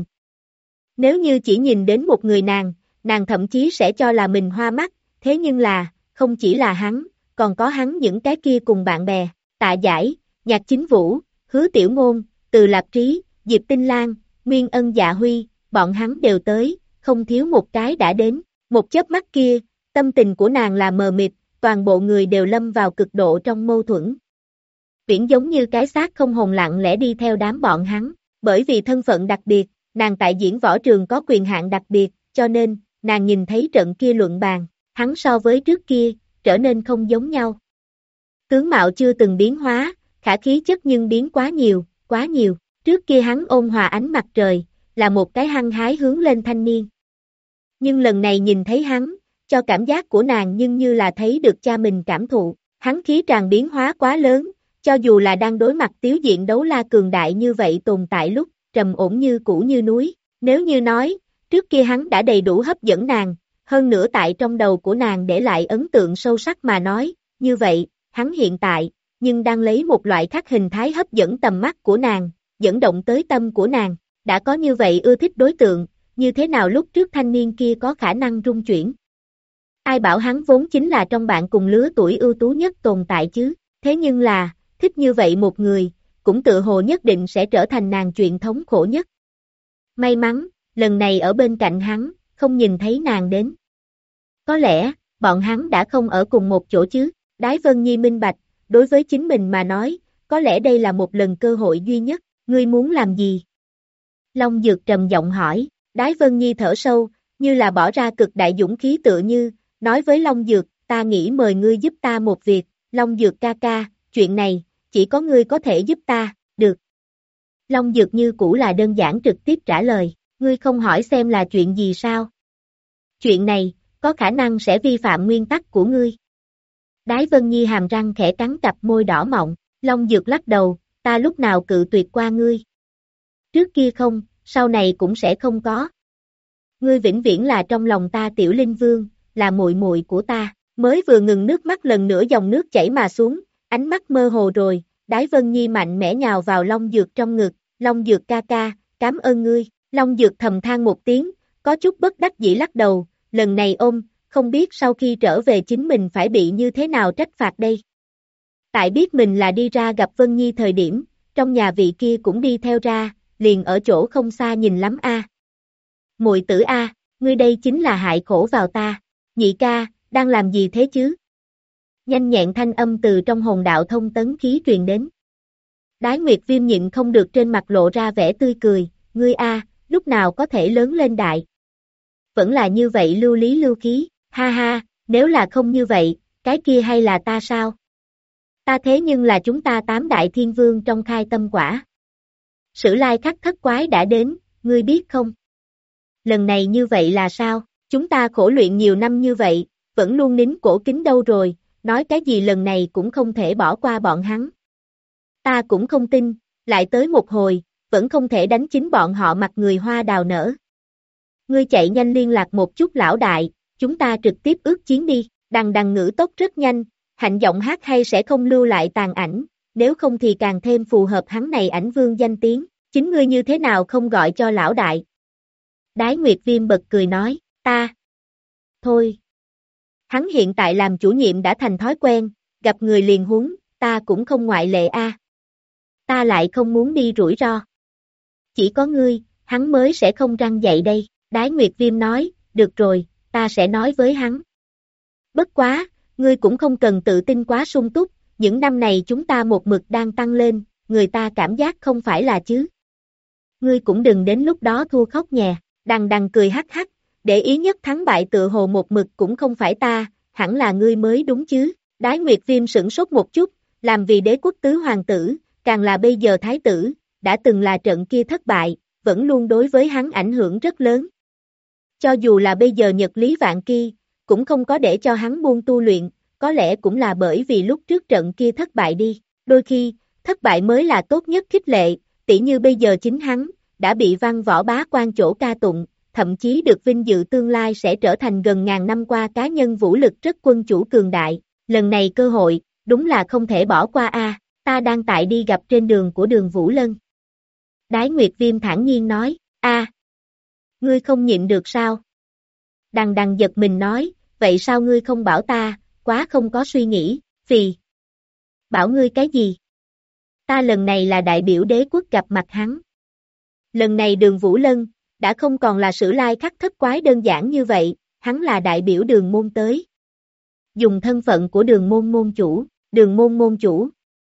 Nếu như chỉ nhìn đến một người nàng thậm chí sẽ cho là mình hoa mắt, thế nhưng là, không chỉ là hắn, còn có hắn những cái kia cùng bạn bè, Tạ Giải, Nhạc Chính Vũ, Hứa Tiểu Ngôn, Từ Lạp Trí, Diệp Tinh Lan, Nguyên Ân Dạ Huy, bọn hắn đều tới, không thiếu một cái đã đến, một chớp mắt kia, tâm tình của nàng là mờ mịt, toàn bộ người đều lâm vào cực độ trong mâu thuẫn. Viễn giống như cái xác không hồn lặng lẽ đi theo đám bọn hắn, bởi vì thân phận đặc biệt, nàng tại diễn võ trường có quyền hạn đặc biệt, cho nên, nàng nhìn thấy trận kia luận bàn, hắn so với trước kia, trở nên không giống nhau. Tướng mạo chưa từng biến hóa, khả khí chất nhưng biến quá nhiều, trước kia hắn ôn hòa ánh mặt trời, là một cái hăng hái hướng lên thanh niên. Nhưng lần này nhìn thấy hắn, cho cảm giác của nàng nhưng như là thấy được cha mình cảm thụ, hắn khí tràn biến hóa quá lớn, cho dù là đang đối mặt Tiếu Diện Đấu La cường đại như vậy tồn tại lúc, trầm ổn như cũ như núi, nếu như nói, trước kia hắn đã đầy đủ hấp dẫn nàng, hơn nữa tại trong đầu của nàng để lại ấn tượng sâu sắc mà nói, như vậy, hắn hiện tại, nhưng đang lấy một loại khác hình thái hấp dẫn tầm mắt của nàng, dẫn động tới tâm của nàng, đã có như vậy ưa thích đối tượng, như thế nào lúc trước thanh niên kia có khả năng rung chuyển. Ai bảo hắn vốn chính là trong bạn cùng lứa tuổi ưu tú nhất tồn tại chứ, thế nhưng là, thích như vậy một người, cũng tự hồ nhất định sẽ trở thành nàng chuyện thống khổ nhất. May mắn, lần này ở bên cạnh hắn, không nhìn thấy nàng đến. Có lẽ, bọn hắn đã không ở cùng một chỗ chứ, Đái Vân Nhi minh bạch, đối với chính mình mà nói, có lẽ đây là một lần cơ hội duy nhất, ngươi muốn làm gì? Long Dược trầm giọng hỏi, Đái Vân Nhi thở sâu, như là bỏ ra cực đại dũng khí tựa như, nói với Long Dược, ta nghĩ mời ngươi giúp ta một việc, Long Dược ca ca, chuyện này, chỉ có ngươi có thể giúp ta, được. Long Dược như cũ là đơn giản trực tiếp trả lời, ngươi không hỏi xem là chuyện gì sao? Chuyện này, có khả năng sẽ vi phạm nguyên tắc của ngươi. Đái Vân Nhi hàm răng khẽ cắn cặp môi đỏ mọng, Long Dược lắc đầu, ta lúc nào cự tuyệt qua ngươi. Trước kia không, sau này cũng sẽ không có. Ngươi vĩnh viễn là trong lòng ta Tiểu Linh Vương, là muội muội của ta, mới vừa ngừng nước mắt lần nữa dòng nước chảy mà xuống, ánh mắt mơ hồ rồi, Đái Vân Nhi mạnh mẽ nhào vào Long Dược trong ngực, Long Dược ca ca, cảm ơn ngươi, Long Dược thầm than một tiếng, có chút bất đắc dĩ lắc đầu, lần này ôm, không biết sau khi trở về chính mình phải bị như thế nào trách phạt đây. Tại biết mình là đi ra gặp Vân Nhi thời điểm, trong nhà vị kia cũng đi theo ra, liền ở chỗ không xa nhìn lắm a. Muội tử a, ngươi đây chính là hại khổ vào ta, nhị ca, đang làm gì thế chứ? Nhanh nhẹn thanh âm từ trong hồn đạo thông tấn khí truyền đến. Đái Nguyệt Viêm nhịn không được trên mặt lộ ra vẻ tươi cười, ngươi a, lúc nào có thể lớn lên đại. Vẫn là như vậy lưu lý lưu khí, ha ha, nếu là không như vậy, cái kia hay là ta sao? Ta thế nhưng là chúng ta 8 đại thiên vương trong khai tâm quả. Sử lai khắc thất quái đã đến, ngươi biết không? Lần này như vậy là sao? Chúng ta khổ luyện nhiều năm như vậy, vẫn luôn nín cổ kính đâu rồi, nói cái gì lần này cũng không thể bỏ qua bọn hắn. Ta cũng không tin, lại tới một hồi, vẫn không thể đánh chính bọn họ mặt người hoa đào nở. Ngươi chạy nhanh liên lạc một chút lão đại, chúng ta trực tiếp ước chiến đi, đằng đằng ngữ tốc rất nhanh, hạnh giọng hát hay sẽ không lưu lại tàn ảnh, nếu không thì càng thêm phù hợp hắn này ảnh vương danh tiếng, chính ngươi như thế nào không gọi cho lão đại. Đái Nguyệt Viêm bật cười nói, ta. Thôi. Hắn hiện tại làm chủ nhiệm đã thành thói quen, gặp người liền huống, ta cũng không ngoại lệ a. Ta lại không muốn đi rủi ro. Chỉ có ngươi, hắn mới sẽ không răng dậy đây, Đái Nguyệt Viêm nói, được rồi, ta sẽ nói với hắn. Bất quá, ngươi cũng không cần tự tin quá sung túc, những năm này chúng ta một mực đang tăng lên, người ta cảm giác không phải là chứ. Ngươi cũng đừng đến lúc đó thua khóc nhè, đằng đằng cười hắc hắc, để ý nhất thắng bại tự hồ một mực cũng không phải ta, hẳn là ngươi mới đúng chứ. Đái Nguyệt Viêm sửng sốt một chút, làm vì đế quốc tứ hoàng tử, càng là bây giờ thái tử, đã từng là trận kia thất bại, vẫn luôn đối với hắn ảnh hưởng rất lớn. Cho dù là bây giờ Nhật Lý Vạn Ki, cũng không có để cho hắn buông tu luyện, có lẽ cũng là bởi vì lúc trước trận kia thất bại đi, đôi khi, thất bại mới là tốt nhất khích lệ, tỉ như bây giờ chính hắn, đã bị văn võ bá quan chỗ ca tụng, thậm chí được vinh dự tương lai sẽ trở thành gần ngàn năm qua cá nhân vũ lực rất quân chủ cường đại, Lần này cơ hội, đúng là không thể bỏ qua a. Ta đang tại đi gặp trên đường của Đường Vũ Lân. Đái Nguyệt Viêm thản nhiên nói, a, ngươi không nhịn được sao? Đằng đằng giật mình nói, vậy sao ngươi không bảo ta, quá không có suy nghĩ, vì bảo ngươi cái gì? Ta lần này là đại biểu đế quốc gặp mặt hắn. Lần này Đường Vũ Lân, đã không còn là Sử Lai Khắc thất quái đơn giản như vậy, hắn là đại biểu Đường môn tới. Dùng thân phận của Đường môn môn chủ, Đường môn môn chủ.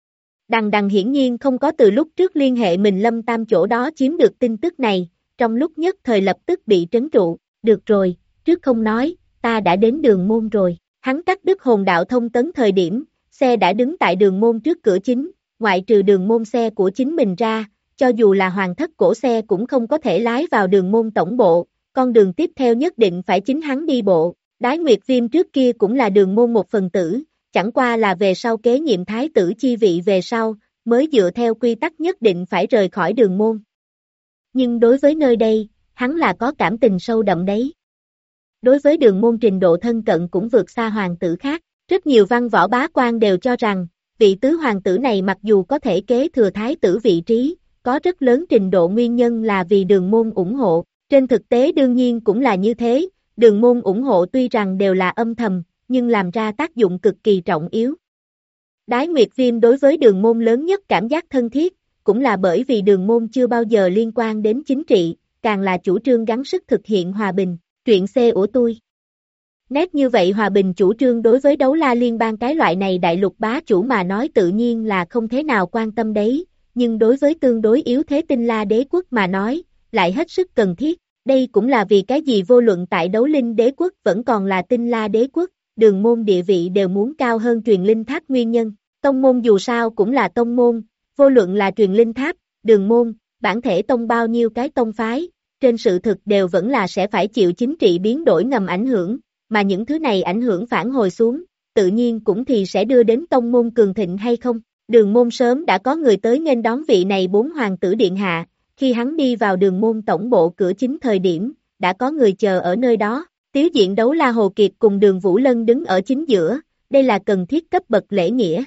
Đằng đằng hiển nhiên không có từ lúc trước liên hệ mình Lâm Tam chỗ đó chiếm được tin tức này, trong lúc nhất thời lập tức bị trấn trụ, được rồi, trước không nói, ta đã đến Đường môn rồi, hắn cắt đứt hồn đạo thông tấn thời điểm, xe đã đứng tại Đường môn trước cửa chính, ngoại trừ Đường môn xe của chính mình ra, cho dù là hoàng thất cổ xe cũng không có thể lái vào Đường môn tổng bộ, con đường tiếp theo nhất định phải chính hắn đi bộ, Đái Nguyệt Viêm trước kia cũng là Đường môn một phần tử, chẳng qua là về sau kế nhiệm thái tử chi vị về sau, mới dựa theo quy tắc nhất định phải rời khỏi Đường môn. Nhưng đối với nơi đây, hắn là có cảm tình sâu đậm đấy. Đối với Đường môn trình độ thân cận cũng vượt xa hoàng tử khác, rất nhiều văn võ bá quan đều cho rằng, vị tứ hoàng tử này mặc dù có thể kế thừa thái tử vị trí, có rất lớn trình độ nguyên nhân là vì Đường môn ủng hộ, trên thực tế đương nhiên cũng là như thế, Đường môn ủng hộ tuy rằng đều là âm thầm, nhưng làm ra tác dụng cực kỳ trọng yếu. Đái Nguyệt Viêm đối với Đường môn lớn nhất cảm giác thân thiết, cũng là bởi vì Đường môn chưa bao giờ liên quan đến chính trị, càng là chủ trương gắng sức thực hiện hòa bình, chuyện C của tôi. Nét như vậy hòa bình chủ trương đối với Đấu La Liên bang cái loại này đại lục bá chủ mà nói tự nhiên là không thế nào quan tâm đấy, nhưng đối với tương đối yếu thế Tinh La đế quốc mà nói, lại hết sức cần thiết. Đây cũng là vì cái gì vô luận tại Đấu Linh đế quốc vẫn còn là Tinh La đế quốc, Đường môn địa vị đều muốn cao hơn Truyền Linh Tháp nguyên nhân. Tông môn dù sao cũng là tông môn, vô luận là Truyền Linh Tháp, Đường môn, bản thể tông bao nhiêu cái tông phái, trên sự thực đều vẫn là sẽ phải chịu chính trị biến đổi ngầm ảnh hưởng, mà những thứ này ảnh hưởng phản hồi xuống, tự nhiên cũng thì sẽ đưa đến tông môn cường thịnh hay không. Đường môn sớm đã có người tới nghênh đón vị này 4 hoàng tử điện hạ, khi hắn đi vào Đường môn tổng bộ cửa chính thời điểm, đã có người chờ ở nơi đó. Tiếu diện Đấu La Hồ Kiệt cùng Đường Vũ Lân đứng ở chính giữa, đây là cần thiết cấp bậc lễ nghĩa.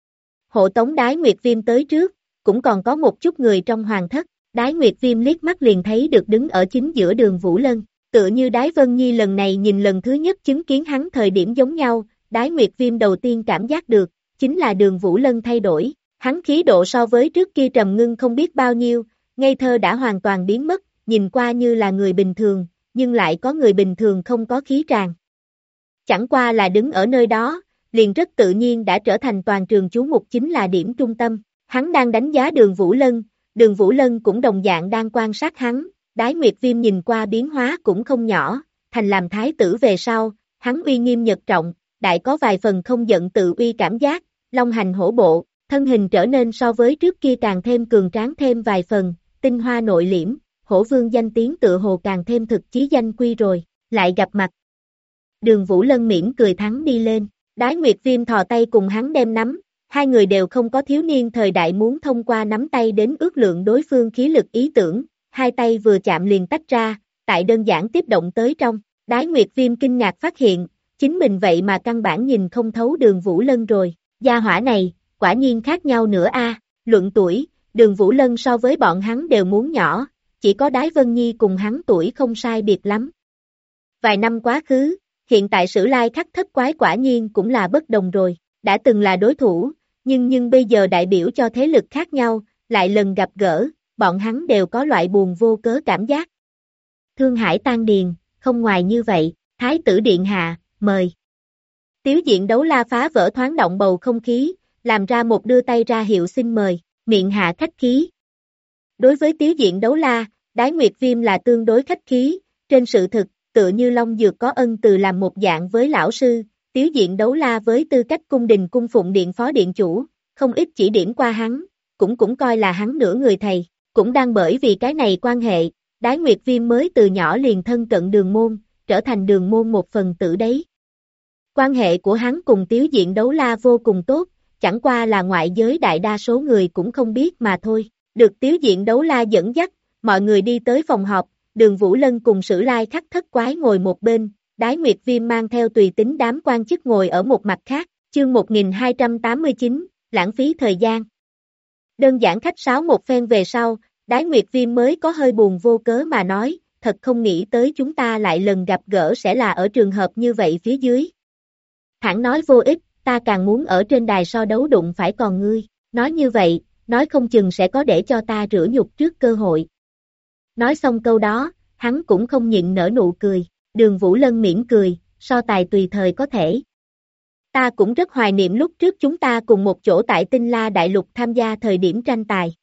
Hộ tống Đái Nguyệt Viêm tới trước, cũng còn có một chút người trong hoàng thất, Đái Nguyệt Viêm liếc mắt liền thấy được đứng ở chính giữa Đường Vũ Lân, tựa như Đái Vân Nhi lần này nhìn lần thứ nhất chứng kiến hắn thời điểm giống nhau, Đái Nguyệt Viêm đầu tiên cảm giác được, chính là Đường Vũ Lân thay đổi, hắn khí độ so với trước kia trầm ngưng không biết bao nhiêu, ngây thơ đã hoàn toàn biến mất, nhìn qua như là người bình thường, nhưng lại có người bình thường không có khí tràng. Chẳng qua là đứng ở nơi đó, liền rất tự nhiên đã trở thành toàn trường chú mục chính là điểm trung tâm, hắn đang đánh giá Đường Vũ Lân cũng đồng dạng đang quan sát hắn, Đái Nguyệt Viêm nhìn qua biến hóa cũng không nhỏ, thành làm thái tử về sau, hắn uy nghiêm nhật trọng, đại có vài phần không giận tự uy cảm giác, long hành hổ bộ, thân hình trở nên so với trước kia càng thêm cường tráng thêm vài phần, tinh hoa nội liễm, hổ vương danh tiếng tựa hồ càng thêm thực chí danh quy rồi, lại gặp mặt. Đường Vũ Lân mỉm cười thắng đi lên, Đái Nguyệt Viêm thò tay cùng hắn đem nắm, hai người đều không có thiếu niên thời đại muốn thông qua nắm tay đến ước lượng đối phương khí lực ý tưởng, hai tay vừa chạm liền tách ra, tại đơn giản tiếp động tới trong, Đái Nguyệt Viêm kinh ngạc phát hiện, chính mình vậy mà căn bản nhìn không thấu Đường Vũ Lân rồi, gia hỏa này, quả nhiên khác nhau nữa a. Luận tuổi, Đường Vũ Lân so với bọn hắn đều muốn nhỏ, chỉ có Đái Vân Nhi cùng hắn tuổi không sai biệt lắm. Vài năm quá khứ, hiện tại Sử Lai Khắc thất quái quả nhiên cũng là bất đồng rồi, đã từng là đối thủ, nhưng bây giờ đại biểu cho thế lực khác nhau, lại lần gặp gỡ, bọn hắn đều có loại buồn vô cớ cảm giác. Thương Hải tan điền, không ngoài như vậy, Thái tử điện hạ, mời. Tiếu diện Đấu La phá vỡ thoáng động bầu không khí, làm ra một đưa tay ra hiệu xin mời, miệng hạ khách khí. Đối với Tiếu diện Đấu La, Đái Nguyệt Viêm là tương đối khách khí, trên sự thực, tựa như Long Dược có ân từ làm một dạng với lão sư, Tiếu diện Đấu La với tư cách cung đình cung phụng điện phó điện chủ, không ít chỉ điểm qua hắn, cũng coi là hắn nửa người thầy, cũng đang bởi vì cái này quan hệ, Đái Nguyệt Viêm mới từ nhỏ liền thân cận Đường môn, trở thành Đường môn một phần tử đấy. Quan hệ của hắn cùng Tiếu diện Đấu La vô cùng tốt, chẳng qua là ngoại giới đại đa số người cũng không biết mà thôi, được Tiếu diện Đấu La dẫn dắt, mọi người đi tới phòng họp, Đường Vũ Lân cùng Sử Lai Khắc thất quái ngồi một bên, Đái Nguyệt Viêm mang theo tùy tính đám quan chức ngồi ở một mặt khác, Chương 1289, lãng phí thời gian. Đơn giản khách sáo một phen về sau, Đái Nguyệt Viêm mới có hơi buồn vô cớ mà nói, thật không nghĩ tới chúng ta lại lần gặp gỡ sẽ là ở trường hợp như vậy phía dưới. Hẳn nói vô ích, ta càng muốn ở trên đài so đấu đụng phải còn ngươi, nói như vậy, nói không chừng sẽ có để cho ta rửa nhục trước cơ hội. Nói xong câu đó, hắn cũng không nhịn nở nụ cười, Đường Vũ Lân mỉm cười, so tài tùy thời có thể. Ta cũng rất hoài niệm lúc trước chúng ta cùng một chỗ tại Tinh La Đại Lục tham gia thời điểm tranh tài.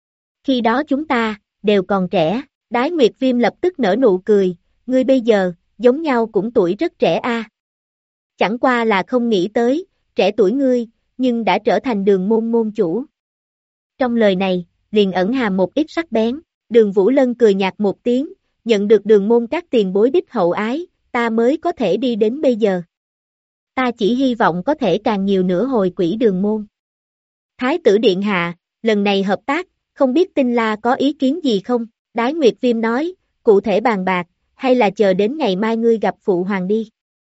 Khi đó chúng ta, đều còn trẻ, Đái Nguyệt Viêm lập tức nở nụ cười, ngươi bây giờ, giống nhau cũng tuổi rất trẻ a. Chẳng qua là không nghĩ tới, trẻ tuổi ngươi, nhưng đã trở thành Đường môn môn chủ. Trong lời này, liền ẩn hàm một ít sắc bén, Đường Vũ Lân cười nhạt một tiếng, nhận được Đường môn các tiền bối đích hậu ái, ta mới có thể đi đến bây giờ. Ta chỉ hy vọng có thể càng nhiều nữa hồi quỹ Đường môn. Thái tử điện hạ, lần này hợp tác, không biết Tinh La có ý kiến gì không? Đái Nguyệt Viêm nói, cụ thể bàn bạc, hay là chờ đến ngày mai ngươi gặp phụ hoàng đi.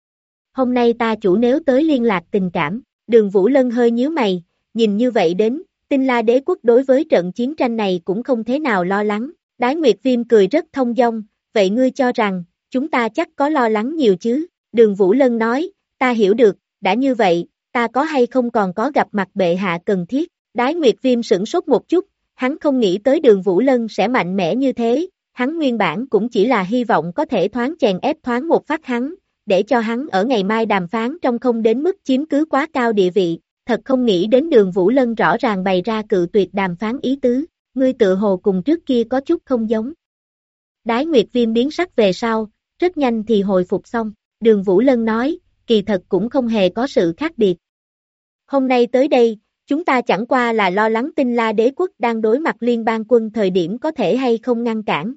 Hôm nay ta chủ nếu tới liên lạc tình cảm, Đường Vũ Lân hơi nhíu mày, nhìn như vậy đến, Tinh La đế quốc đối với trận chiến tranh này cũng không thế nào lo lắng. Đái Nguyệt Viêm cười rất thông dong, vậy ngươi cho rằng, chúng ta chắc có lo lắng nhiều chứ? Đường Vũ Lân nói, ta hiểu được, đã như vậy, ta có hay không còn có gặp mặt bệ hạ cần thiết? Đái Nguyệt Viêm sửng sốt một chút, hắn không nghĩ tới Đường Vũ Lân sẽ mạnh mẽ như thế, hắn nguyên bản cũng chỉ là hy vọng có thể thoáng chèn ép thoáng một phát hắn, để cho hắn ở ngày mai đàm phán trong không đến mức chiếm cứ quá cao địa vị, thật không nghĩ đến Đường Vũ Lân rõ ràng bày ra cự tuyệt đàm phán ý tứ, ngươi tự hồ cùng trước kia có chút không giống. Đái Nguyệt Viêm biến sắc về sau, rất nhanh thì hồi phục xong, Đường Vũ Lân nói, kỳ thật cũng không hề có sự khác biệt. Hôm nay tới đây, chúng ta chẳng qua là lo lắng Tinh La đế quốc đang đối mặt liên bang quân thời điểm có thể hay không ngăn cản.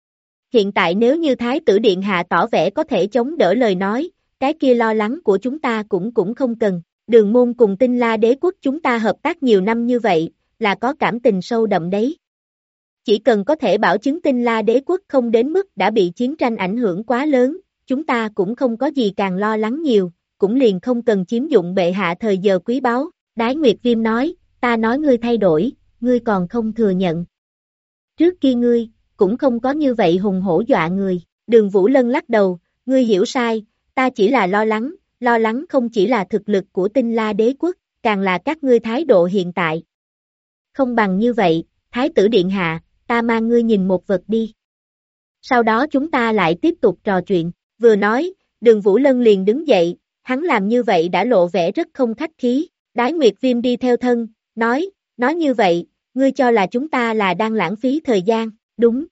Hiện tại nếu như Thái tử điện hạ tỏ vẻ có thể chống đỡ lời nói, cái kia lo lắng của chúng ta cũng không cần. Đường môn cùng Tinh La đế quốc chúng ta hợp tác nhiều năm như vậy, là có cảm tình sâu đậm đấy. Chỉ cần có thể bảo chứng Tinh La đế quốc không đến mức đã bị chiến tranh ảnh hưởng quá lớn, chúng ta cũng không có gì càng lo lắng nhiều, cũng liền không cần chiếm dụng bệ hạ thời giờ quý báu. Đái Nguyệt Viêm nói, ta nói ngươi thay đổi, ngươi còn không thừa nhận. Trước kia ngươi, cũng không có như vậy hùng hổ dọa người. Đường Vũ Lân lắc đầu, ngươi hiểu sai, ta chỉ là lo lắng không chỉ là thực lực của Tinh La đế quốc, càng là các ngươi thái độ hiện tại. Không bằng như vậy, Thái tử điện hạ, ta mang ngươi nhìn một vật đi. Sau đó chúng ta lại tiếp tục trò chuyện, vừa nói, Đường Vũ Lân liền đứng dậy, hắn làm như vậy đã lộ vẻ rất không khách khí. Đái Nguyệt Viêm đi theo thân, nói như vậy, ngươi cho là chúng ta là đang lãng phí thời gian, đúng.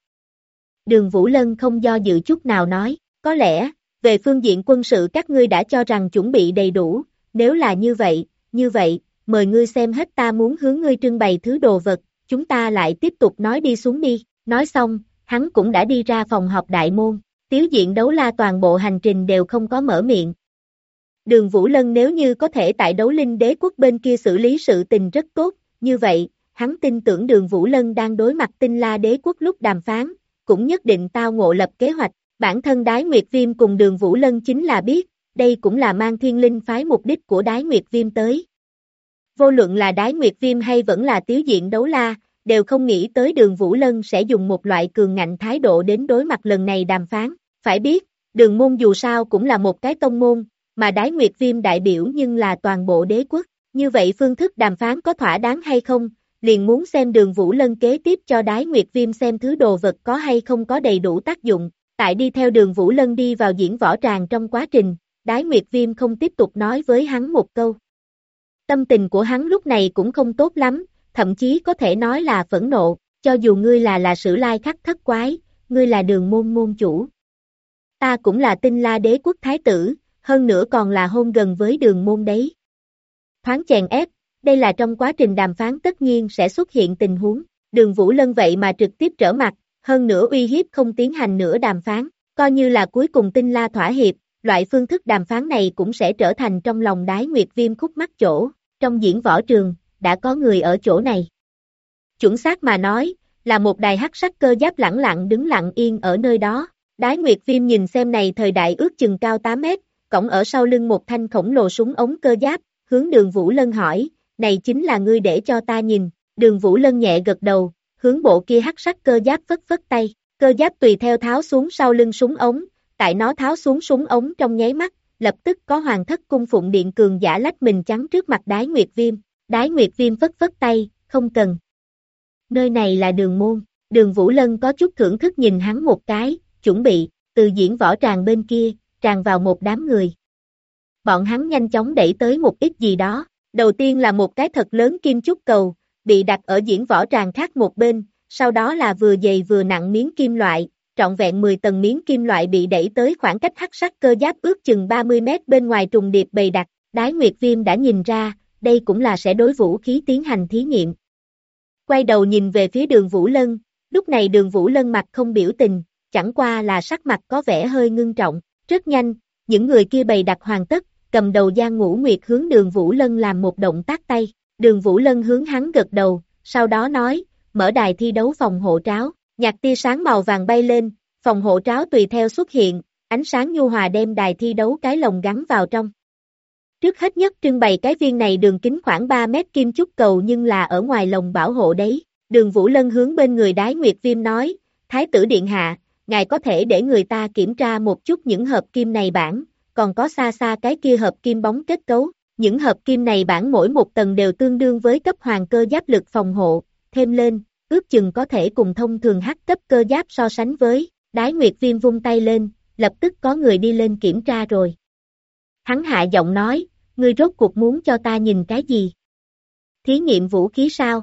Đường Vũ Lân không do dự chút nào nói, có lẽ, về phương diện quân sự các ngươi đã cho rằng chuẩn bị đầy đủ, nếu là như vậy, mời ngươi xem hết ta muốn hướng ngươi trưng bày thứ đồ vật, chúng ta lại tiếp tục nói đi xuống đi. Nói xong, hắn cũng đã đi ra phòng họp đại môn, Tiếu Diện Đấu La toàn bộ hành trình đều không có mở miệng. Đường Vũ Lân nếu như có thể tại Đấu Linh đế quốc bên kia xử lý sự tình rất tốt, như vậy, hắn tin tưởng Đường Vũ Lân đang đối mặt Tinh La đế quốc lúc đàm phán, cũng nhất định tao ngộ lập kế hoạch. Bản thân Đái Nguyệt Viêm cùng Đường Vũ Lân chính là biết, đây cũng là mang Thiên Linh phái mục đích của Đái Nguyệt Viêm tới. Vô luận là Đái Nguyệt Viêm hay vẫn là Tiếu Diện Đấu La, đều không nghĩ tới Đường Vũ Lân sẽ dùng một loại cường ngạnh thái độ đến đối mặt lần này đàm phán. Phải biết, Đường môn dù sao cũng là một cái tông môn, mà Đái Nguyệt Viêm đại biểu nhưng là toàn bộ đế quốc. Như vậy phương thức đàm phán có thỏa đáng hay không, liền muốn xem Đường Vũ Lân kế tiếp cho Đái Nguyệt Viêm xem thứ đồ vật có hay không có đầy đủ tác dụng. Tại đi theo Đường Vũ Lân đi vào diễn võ tràng trong quá trình, Đái Nguyệt Viêm không tiếp tục nói với hắn một câu. Tâm tình của hắn lúc này cũng không tốt lắm, thậm chí có thể nói là phẫn nộ, cho dù ngươi là Sử Lai Khắc thất quái, ngươi là Đường môn môn chủ. Ta cũng là Tinh La đế quốc thái tử, hơn nữa còn là hôn gần với Đường môn đấy. Thoáng chèn ép, đây là trong quá trình đàm phán tất nhiên sẽ xuất hiện tình huống, Đường Vũ Lân vậy mà trực tiếp trở mặt, hơn nữa uy hiếp không tiến hành nữa đàm phán, coi như là cuối cùng Tinh La thỏa hiệp, loại phương thức đàm phán này cũng sẽ trở thành trong lòng Đái Nguyệt Viêm khúc mắc chỗ. Trong diễn võ trường, đã có người ở chỗ này. Chuẩn xác mà nói, là một đài hắc sắc cơ giáp lẳng lặng đứng lặng yên ở nơi đó. Đái Nguyệt Viêm nhìn xem này thời đại ước chừng cao 8 mét, cõng ở sau lưng một thanh khổng lồ súng ống cơ giáp, hướng Đường Vũ Lân hỏi, này chính là ngươi để cho ta nhìn, Đường Vũ Lân nhẹ gật đầu, hướng bộ kia hắc sắc cơ giáp phất phất tay, cơ giáp tùy theo tháo xuống sau lưng súng ống, tại nó tháo xuống súng ống trong nháy mắt, lập tức có hoàng thất cung phụng điện cường giả lách mình chắn trước mặt Đái Nguyệt Viêm, Đái Nguyệt Viêm phất phất tay, không cần. Nơi này là đường môn, Đường Vũ Lân có chút thưởng thức nhìn hắn một cái, chuẩn bị, từ diễn võ tràng bên kia, tràn vào một đám người. Bọn hắn nhanh chóng đẩy tới một ít gì đó, đầu tiên là một cái thật lớn kim chúc cầu, bị đặt ở diễn võ tràng khác một bên, sau đó là vừa dày vừa nặng miếng kim loại, trọn vẹn 10 tầng miếng kim loại bị đẩy tới khoảng cách hắc sắc cơ giáp ước chừng 30 mét bên ngoài trùng điệp bày đặt, Đái Nguyệt Viêm đã nhìn ra, đây cũng là sẽ đối vũ khí tiến hành thí nghiệm. Quay đầu nhìn về phía Đường Vũ Lân, lúc này Đường Vũ Lân mặt không biểu tình, chẳng qua là sắc mặt có vẻ hơi ngưng trọng, rất nhanh, những người kia bày đặt hoàn tất, cầm đầu Giang Ngũ Nguyệt hướng Đường Vũ Lân làm một động tác tay, Đường Vũ Lân hướng hắn gật đầu, sau đó nói, mở đài thi đấu phòng hộ tráo, nhạt tia sáng màu vàng bay lên, phòng hộ tráo tùy theo xuất hiện, ánh sáng nhu hòa đem đài thi đấu cái lồng gắn vào trong. Trước hết nhất trưng bày cái viên này đường kính khoảng 3 mét kim chúc cầu nhưng là ở ngoài lồng bảo hộ đấy, Đường Vũ Lân hướng bên người Đái Nguyệt Viêm nói, Thái tử điện hạ, ngài có thể để người ta kiểm tra một chút những hợp kim này bản, còn có xa xa cái kia hợp kim bóng kết cấu, những hợp kim này bản mỗi một tầng đều tương đương với cấp hoàng cơ giáp lực phòng hộ, thêm lên, ước chừng có thể cùng thông thường hắc cấp cơ giáp so sánh với, Đái Nguyệt Viêm vung tay lên, lập tức có người đi lên kiểm tra rồi. Hắn hạ giọng nói, ngươi rốt cuộc muốn cho ta nhìn cái gì? Thí nghiệm vũ khí sao?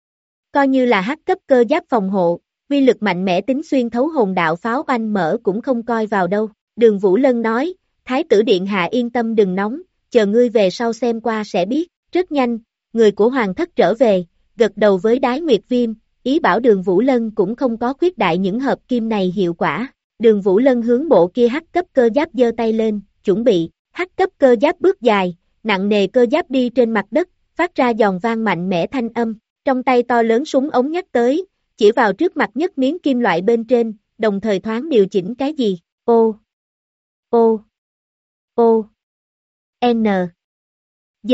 Coi như là hắc cấp cơ giáp phòng hộ, uy lực mạnh mẽ tính xuyên thấu hồn đạo pháo oanh mở cũng không coi vào đâu. Đường Vũ Lân nói, Thái tử điện hạ yên tâm đừng nóng, chờ ngươi về sau xem qua sẽ biết. Rất nhanh, người của hoàng thất trở về, gật đầu với Đái Nguyệt Viêm, ý bảo Đường Vũ Lân cũng không có khuyết đại những hợp kim này hiệu quả. Đường Vũ Lân hướng bộ kia hắc cấp cơ giáp giơ tay lên, chuẩn bị, hắc cấp cơ giáp bước dài, nặng nề cơ giáp đi trên mặt đất, phát ra giòn vang mạnh mẽ thanh âm, trong tay to lớn súng ống nhắc tới, chỉ vào trước mặt nhất miếng kim loại bên trên, đồng thời thoáng điều chỉnh cái gì, ô, ô, ô, n, d.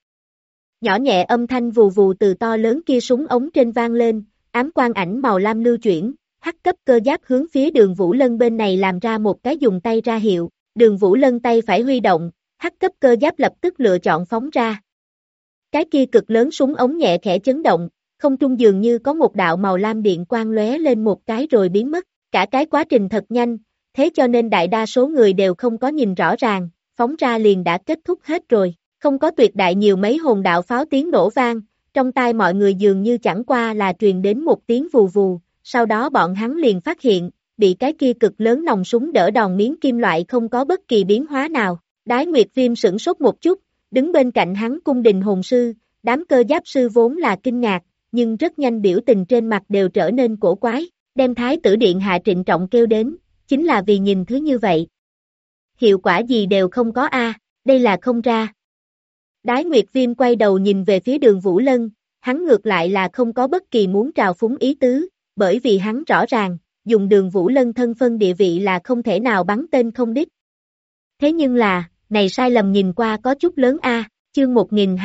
Nhỏ nhẹ âm thanh vù vù từ to lớn kia súng ống trên vang lên, ám quang ảnh màu lam lưu chuyển, hắc cấp cơ giáp hướng phía Đường Vũ Lân bên này làm ra một cái dùng tay ra hiệu, Đường Vũ Lân tay phải huy động, hắc cấp cơ giáp lập tức lựa chọn phóng ra. Cái kia cực lớn súng ống nhẹ khẽ chấn động, không trung dường như có một đạo màu lam điện quang lóe lên một cái rồi biến mất, cả cái quá trình thật nhanh, thế cho nên đại đa số người đều không có nhìn rõ ràng, phóng ra liền đã kết thúc hết rồi, không có tuyệt đại nhiều mấy hồn đạo pháo tiếng nổ vang, trong tai mọi người dường như chẳng qua là truyền đến một tiếng vù vù, sau đó bọn hắn liền phát hiện, bị cái kia cực lớn nòng súng đỡ đòn miếng kim loại không có bất kỳ biến hóa nào, Đái Nguyệt Viêm sửng sốt một chút, đứng bên cạnh hắn cung đình hồn sư, đám cơ giáp sư vốn là kinh ngạc, nhưng rất nhanh biểu tình trên mặt đều trở nên cổ quái, đem Thái tử điện hạ trịnh trọng kêu đến, chính là vì nhìn thứ như vậy. Hiệu quả gì đều không có a, đây là không ra. Đái Nguyệt Viêm quay đầu nhìn về phía Đường Vũ Lân, hắn ngược lại là không có bất kỳ muốn trào phúng ý tứ, bởi vì hắn rõ ràng, dùng Đường Vũ Lân thân phân địa vị là không thể nào bắn tên không đích. Thế nhưng là, này sai lầm nhìn qua có chút lớn a, chương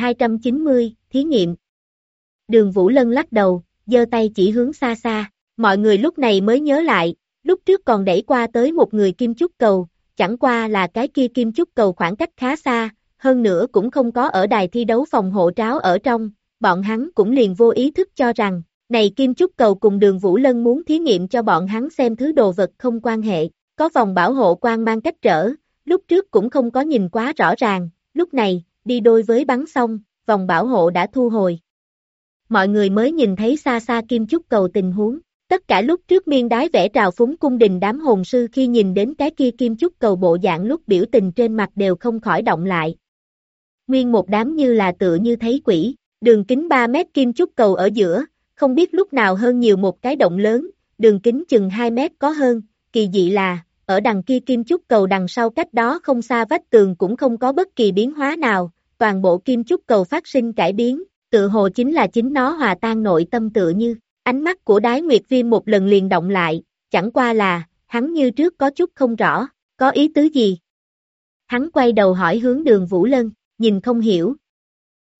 1290, thí nghiệm. Đường Vũ Lân lắc đầu, giơ tay chỉ hướng xa xa, mọi người lúc này mới nhớ lại, lúc trước còn đẩy qua tới một người kim chúc cầu, chẳng qua là cái kia kim chúc cầu khoảng cách khá xa, hơn nữa cũng không có ở đài thi đấu phòng hộ tráo ở trong, bọn hắn cũng liền vô ý thức cho rằng, này kim chúc cầu cùng Đường Vũ Lân muốn thí nghiệm cho bọn hắn xem thứ đồ vật không quan hệ, có vòng bảo hộ quang mang cách trở, lúc trước cũng không có nhìn quá rõ ràng, lúc này, đi đôi với bắn xong, vòng bảo hộ đã thu hồi. Mọi người mới nhìn thấy xa xa kim chúc cầu tình huống, tất cả lúc trước miên đái vẽ trào phúng cung đình đám hồn sư khi nhìn đến cái kia kim chúc cầu bộ dạng lúc biểu tình trên mặt đều không khỏi động lại. Nguyên một đám như là tựa như thấy quỷ, đường kính 3 mét kim chúc cầu ở giữa, không biết lúc nào hơn nhiều một cái động lớn, đường kính chừng 2 mét có hơn, kỳ dị là, ở đằng kia kim chúc cầu đằng sau cách đó không xa vách tường cũng không có bất kỳ biến hóa nào, toàn bộ kim chúc cầu phát sinh cải biến, tự hồ chính là chính nó hòa tan nội tâm tựa như, ánh mắt của Đái Nguyệt Viêm một lần liền động lại, chẳng qua là, hắn như trước có chút không rõ, có ý tứ gì? Hắn quay đầu hỏi hướng Đường Vũ Lân, nhìn không hiểu,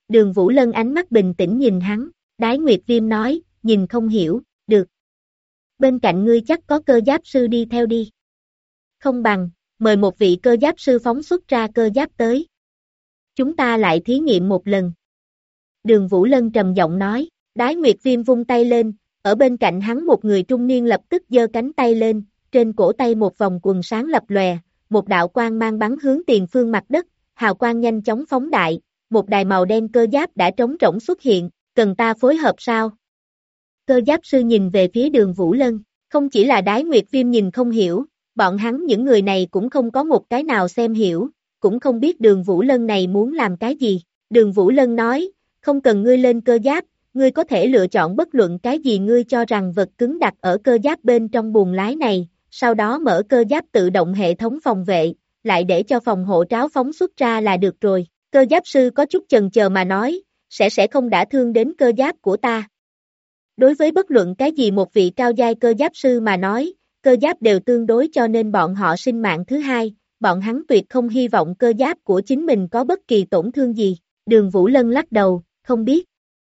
Đường Vũ Lân ánh mắt bình tĩnh nhìn hắn, Đái Nguyệt Viêm nói, nhìn không hiểu, được. Bên cạnh ngươi chắc có cơ giáp sư đi theo đi. Không bằng, mời một vị cơ giáp sư phóng xuất ra cơ giáp tới. Chúng ta lại thí nghiệm một lần. Đường Vũ Lân trầm giọng nói, Đái Nguyệt Viêm vung tay lên, ở bên cạnh hắn một người trung niên lập tức giơ cánh tay lên, trên cổ tay một vòng quần sáng lập lòe, một đạo quang mang bắn hướng tiền phương mặt đất, hào quang nhanh chóng phóng đại, một đài màu đen cơ giáp đã trống rỗng xuất hiện, cần ta phối hợp sao? Cơ giáp sư nhìn về phía Đường Vũ Lân, không chỉ là Đái Nguyệt Viêm nhìn không hiểu, bọn hắn những người này cũng không có một cái nào xem hiểu, cũng không biết Đường Vũ Lân này muốn làm cái gì. Đường Vũ Lân nói, không cần ngươi lên cơ giáp, ngươi có thể lựa chọn bất luận cái gì ngươi cho rằng vật cứng đặt ở cơ giáp bên trong buồng lái này, sau đó mở cơ giáp tự động hệ thống phòng vệ, lại để cho phòng hộ tráo phóng xuất ra là được rồi. Cơ giáp sư có chút chần chờ mà nói, sẽ không đả thương đến cơ giáp của ta. Đối với bất luận cái gì một vị cao giai cơ giáp sư mà nói, cơ giáp đều tương đối cho nên bọn họ sinh mạng thứ hai, bọn hắn tuyệt không hy vọng cơ giáp của chính mình có bất kỳ tổn thương gì. Đường Vũ Lân lắc đầu, không biết.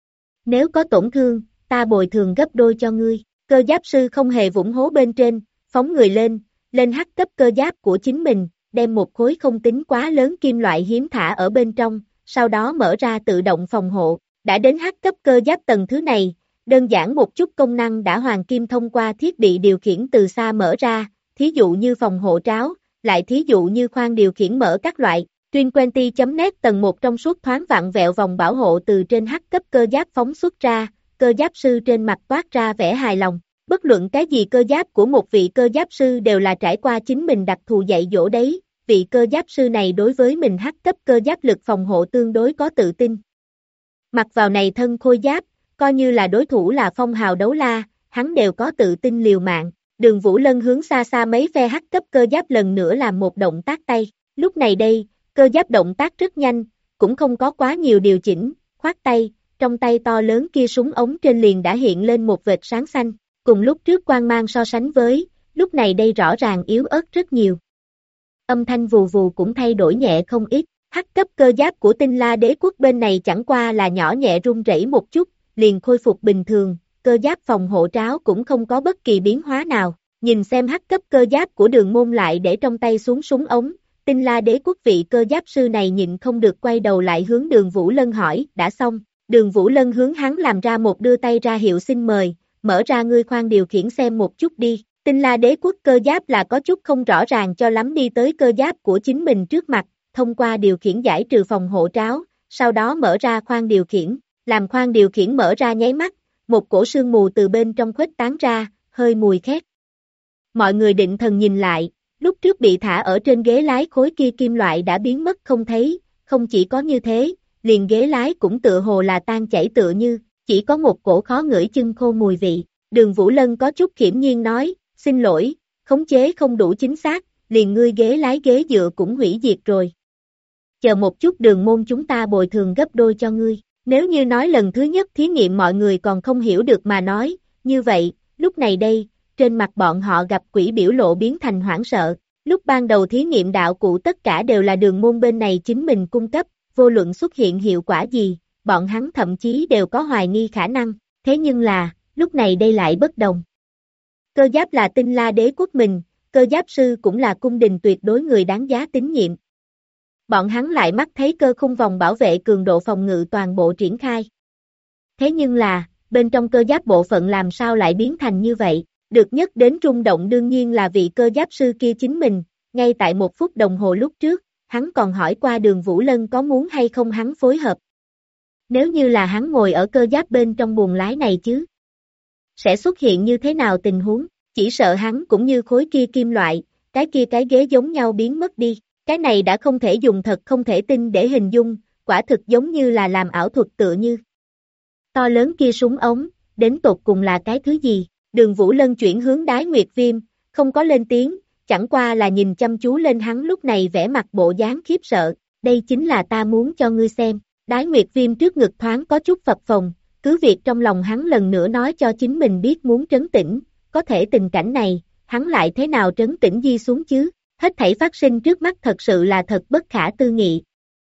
Nếu có tổn thương, ta bồi thường gấp đôi cho ngươi. Cơ giáp sư không hề vũng hố bên trên, phóng người lên hắc cấp cơ giáp của chính mình, đem một khối không tính quá lớn kim loại hiếm thả ở bên trong, sau đó mở ra tự động phòng hộ. Đã đến hắc cấp cơ giáp tầng thứ này, đơn giản một chút công năng đã hoàng kim thông qua thiết bị điều khiển từ xa mở ra, thí dụ như phòng hộ tráo, lại thí dụ như khoang điều khiển mở các loại. Twin20.net tầng 1 trong suốt thoáng vặn vẹo vòng bảo hộ từ trên hắc cấp cơ giáp phóng xuất ra, cơ giáp sư trên mặt toát ra vẻ hài lòng. Bất luận cái gì cơ giáp của một vị cơ giáp sư đều là trải qua chính mình đặc thù dạy dỗ đấy, vị cơ giáp sư này đối với mình hắc cấp cơ giáp lực phòng hộ tương đối có tự tin. Mặc vào này thân khôi giáp, coi như là đối thủ là phong hào đấu la, hắn đều có tự tin liều mạng. Đường Vũ Lân hướng xa xa mấy phe hắc cấp cơ giáp lần nữa làm một động tác tay. Lúc này đây, cơ giáp động tác rất nhanh, cũng không có quá nhiều điều chỉnh, khoát tay, trong tay to lớn kia súng ống trên liền đã hiện lên một vệt sáng xanh, cùng lúc trước quang mang so sánh với, lúc này đây rõ ràng yếu ớt rất nhiều. Âm thanh vù vù cũng thay đổi nhẹ không ít, hắc cấp cơ giáp của Tinh La Đế quốc bên này chẳng qua là nhỏ nhẹ rung rẩy một chút, liền khôi phục bình thường, cơ giáp phòng hộ tráo cũng không có bất kỳ biến hóa nào, nhìn xem hắc cấp cơ giáp của Đường Môn lại để trong tay xuống súng ống. Tinh La Đế quốc vị cơ giáp sư này nhịn không được quay đầu lại hướng Đường Vũ Lân hỏi, đã xong. Đường Vũ Lân hướng hắn làm ra một đưa tay ra hiệu xin mời, mở ra ngươi khoang điều khiển xem một chút đi. Tinh La Đế quốc cơ giáp là có chút không rõ ràng cho lắm đi tới cơ giáp của chính mình trước mặt, thông qua điều khiển giải trừ phòng hộ tráo, sau đó mở ra khoang điều khiển, làm khoang điều khiển mở ra nháy mắt, một cổ sương mù từ bên trong khuếch tán ra, hơi mùi khét. Mọi người định thần nhìn lại. Lúc trước bị thả ở trên ghế lái khối kia kim loại đã biến mất không thấy, không chỉ có như thế, liền ghế lái cũng tựa hồ là tan chảy tựa như, chỉ có một cổ khó ngửi chân khô mùi vị. Đường Vũ Lân có chút khiểm nhiên nói, xin lỗi, khống chế không đủ chính xác, liền ngươi ghế lái ghế dựa cũng hủy diệt rồi. Chờ một chút Đường Môn chúng ta bồi thường gấp đôi cho ngươi, nếu như nói lần thứ nhất thí nghiệm mọi người còn không hiểu được mà nói, như vậy, lúc này đây, trên mặt bọn họ gặp quỷ biểu lộ biến thành hoảng sợ, lúc ban đầu thí nghiệm đạo cụ tất cả đều là Đường Môn bên này chính mình cung cấp, vô luận xuất hiện hiệu quả gì, bọn hắn thậm chí đều có hoài nghi khả năng, thế nhưng là, lúc này đây lại bất đồng. Cơ giáp là Tinh La Đế quốc mình, cơ giáp sư cũng là cung đình tuyệt đối người đáng giá tín nhiệm. Bọn hắn lại mắt thấy cơ khung vòng bảo vệ cường độ phòng ngự toàn bộ triển khai. Thế nhưng là, bên trong cơ giáp bộ phận làm sao lại biến thành như vậy? Được nhất đến rung động đương nhiên là vị cơ giáp sư kia chính mình, ngay tại 1 phút đồng hồ lúc trước, hắn còn hỏi qua Đường Vũ Lân có muốn hay không hắn phối hợp. Nếu như là hắn ngồi ở cơ giáp bên trong buồng lái này chứ, sẽ xuất hiện như thế nào tình huống, chỉ sợ hắn cũng như khối kia kim loại, cái ghế giống nhau biến mất đi, cái này đã không thể dùng thật không thể tin để hình dung, quả thực giống như là làm ảo thuật tựa như. To lớn kia súng ống, đến tột cùng là cái thứ gì? Đường Vũ Lân chuyển hướng Đái Nguyệt Viêm, không có lên tiếng, chẳng qua là nhìn chăm chú lên hắn lúc này vẻ mặt bộ dáng khiếp sợ, đây chính là ta muốn cho ngươi xem. Đái Nguyệt Viêm trước ngực thoáng có chút phập phồng, cứ việc trong lòng hắn lần nữa nói cho chính mình biết muốn trấn tĩnh, có thể tình cảnh này, hắn lại thế nào trấn tĩnh di xuống chứ, hết thảy phát sinh trước mắt thật sự là thật bất khả tư nghị.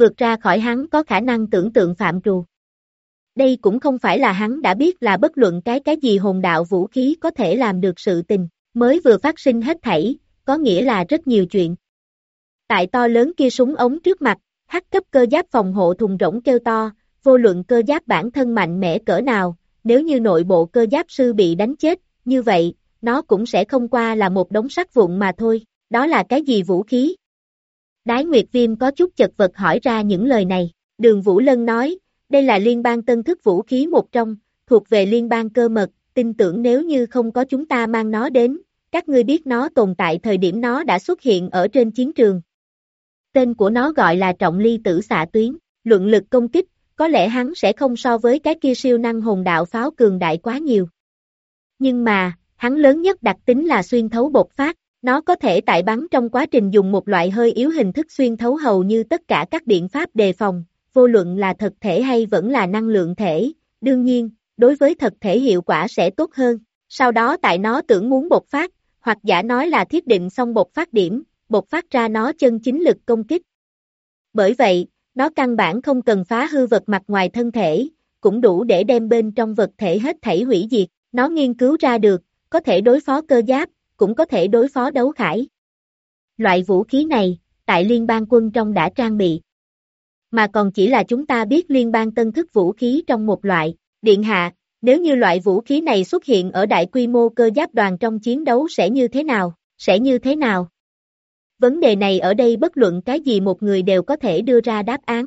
vượt ra khỏi hắn có khả năng tưởng tượng phạm trù. Đây cũng không phải là hắn đã biết là bất luận cái gì hồn đạo vũ khí có thể làm được sự tình, mới vừa phát sinh hết thảy, có nghĩa là rất nhiều chuyện. Tại to lớn kia súng ống trước mặt, hắc cấp cơ giáp phòng hộ thùng rỗng kêu to, vô luận cơ giáp bản thân mạnh mẽ cỡ nào, nếu như nội bộ cơ giáp sư bị đánh chết, như vậy, nó cũng sẽ không qua là một đống sắt vụn mà thôi, đó là cái gì vũ khí? Đái Nguyệt Viêm có chút chật vật hỏi ra những lời này, Đường Vũ Lân nói, đây là liên bang tân thức vũ khí một trong, thuộc về liên bang cơ mật, tin tưởng nếu như không có chúng ta mang nó đến, các ngươi biết nó tồn tại thời điểm nó đã xuất hiện ở trên chiến trường. Tên của nó gọi là Trọng Ly Tử Xạ Tuyến, luận lực công kích, có lẽ hắn sẽ không so với cái kia siêu năng hồn đạo pháo cường đại quá nhiều. Nhưng mà, hắn lớn nhất đặc tính là xuyên thấu bộc phát, nó có thể tại bắn trong quá trình dùng một loại hơi yếu hình thức xuyên thấu hầu như tất cả các biện pháp đề phòng, vô luận là thực thể hay vẫn là năng lượng thể, đương nhiên, đối với thực thể hiệu quả sẽ tốt hơn, sau đó tại nó tưởng muốn bộc phát, hoặc giả nói là thiết định xong bộc phát điểm, bộc phát ra nó chân chính lực công kích. Bởi vậy, nó căn bản không cần phá hư vật mặt ngoài thân thể, cũng đủ để đem bên trong vật thể hết thảy hủy diệt, nó nghiên cứu ra được, có thể đối phó cơ giáp, cũng có thể đối phó đấu khải. Loại vũ khí này, tại liên bang quân trong đã trang bị. Mà còn chỉ là chúng ta biết liên bang tân thức vũ khí trong một loại, điện hạ, nếu như loại vũ khí này xuất hiện ở đại quy mô cơ giáp đoàn trong chiến đấu sẽ như thế nào, sẽ như thế nào? Vấn đề này ở đây bất luận cái gì một người đều có thể đưa ra đáp án.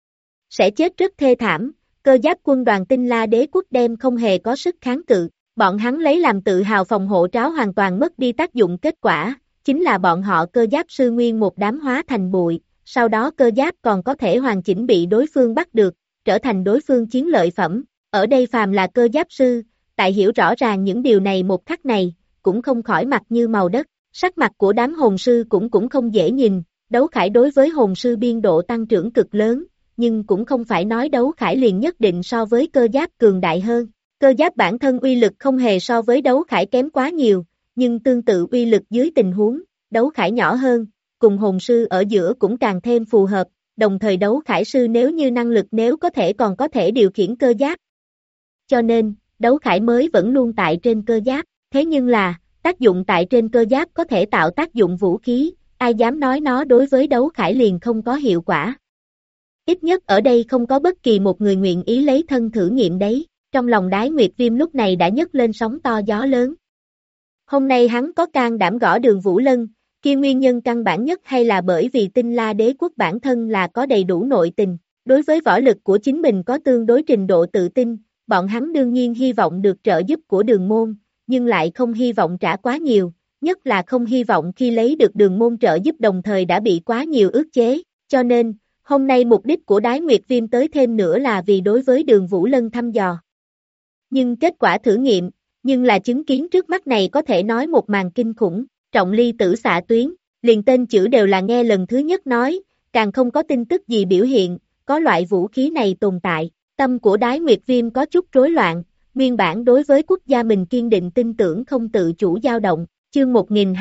Sẽ chết rất thê thảm, cơ giáp quân đoàn Tinh La Đế quốc đem không hề có sức kháng cự, bọn hắn lấy làm tự hào phòng hộ tráo hoàn toàn mất đi tác dụng kết quả, chính là bọn họ cơ giáp sư nguyên một đám hóa thành bụi, sau đó cơ giáp còn có thể hoàn chỉnh bị đối phương bắt được, trở thành đối phương chiến lợi phẩm, ở đây phàm là cơ giáp sư, tại hiểu rõ ràng những điều này một khắc này, cũng không khỏi mặt như màu đất. Sắc mặt của đám hồn sư cũng không dễ nhìn, đấu khải đối với hồn sư biên độ tăng trưởng cực lớn, nhưng cũng không phải nói đấu khải liền nhất định so với cơ giáp cường đại hơn. Cơ giáp bản thân uy lực không hề so với đấu khải kém quá nhiều, nhưng tương tự uy lực dưới tình huống, đấu khải nhỏ hơn, cùng hồn sư ở giữa cũng càng thêm phù hợp, đồng thời đấu khải sư nếu như năng lực nếu có thể còn có thể điều khiển cơ giáp. Cho nên, đấu khải mới vẫn luôn tại trên cơ giáp, thế nhưng là, tác dụng tại trên cơ giáp có thể tạo tác dụng vũ khí, ai dám nói nó đối với đấu khải liền không có hiệu quả. Ít nhất ở đây không có bất kỳ một người nguyện ý lấy thân thử nghiệm đấy, trong lòng Đái Nguyệt Viêm lúc này đã nhấc lên sóng to gió lớn. Hôm nay hắn có can đảm gõ Đường Vũ Lân, kia nguyên nhân căn bản nhất hay là bởi vì Tinh La Đế quốc bản thân là có đầy đủ nội tình, đối với võ lực của chính mình có tương đối trình độ tự tin, bọn hắn đương nhiên hy vọng được trợ giúp của Đường môn, nhưng lại không hy vọng trả quá nhiều, nhất là không hy vọng khi lấy được Đường môn trợ giúp đồng thời đã bị quá nhiều ức chế, cho nên, hôm nay mục đích của Đái Nguyệt Viêm tới thêm nữa là vì đối với Đường Vũ Lân thăm dò. Nhưng kết quả thử nghiệm, nhưng là chứng kiến trước mắt này có thể nói một màn kinh khủng, Trọng Ly Tử Xạ Tuyến, liền tên chữ đều là nghe lần thứ nhất nói, càng không có tin tức gì biểu hiện, có loại vũ khí này tồn tại, tâm của Đái Nguyệt Viêm có chút rối loạn. Nguyên bản đối với quốc gia mình kiên định tin tưởng không tự chủ dao động, chương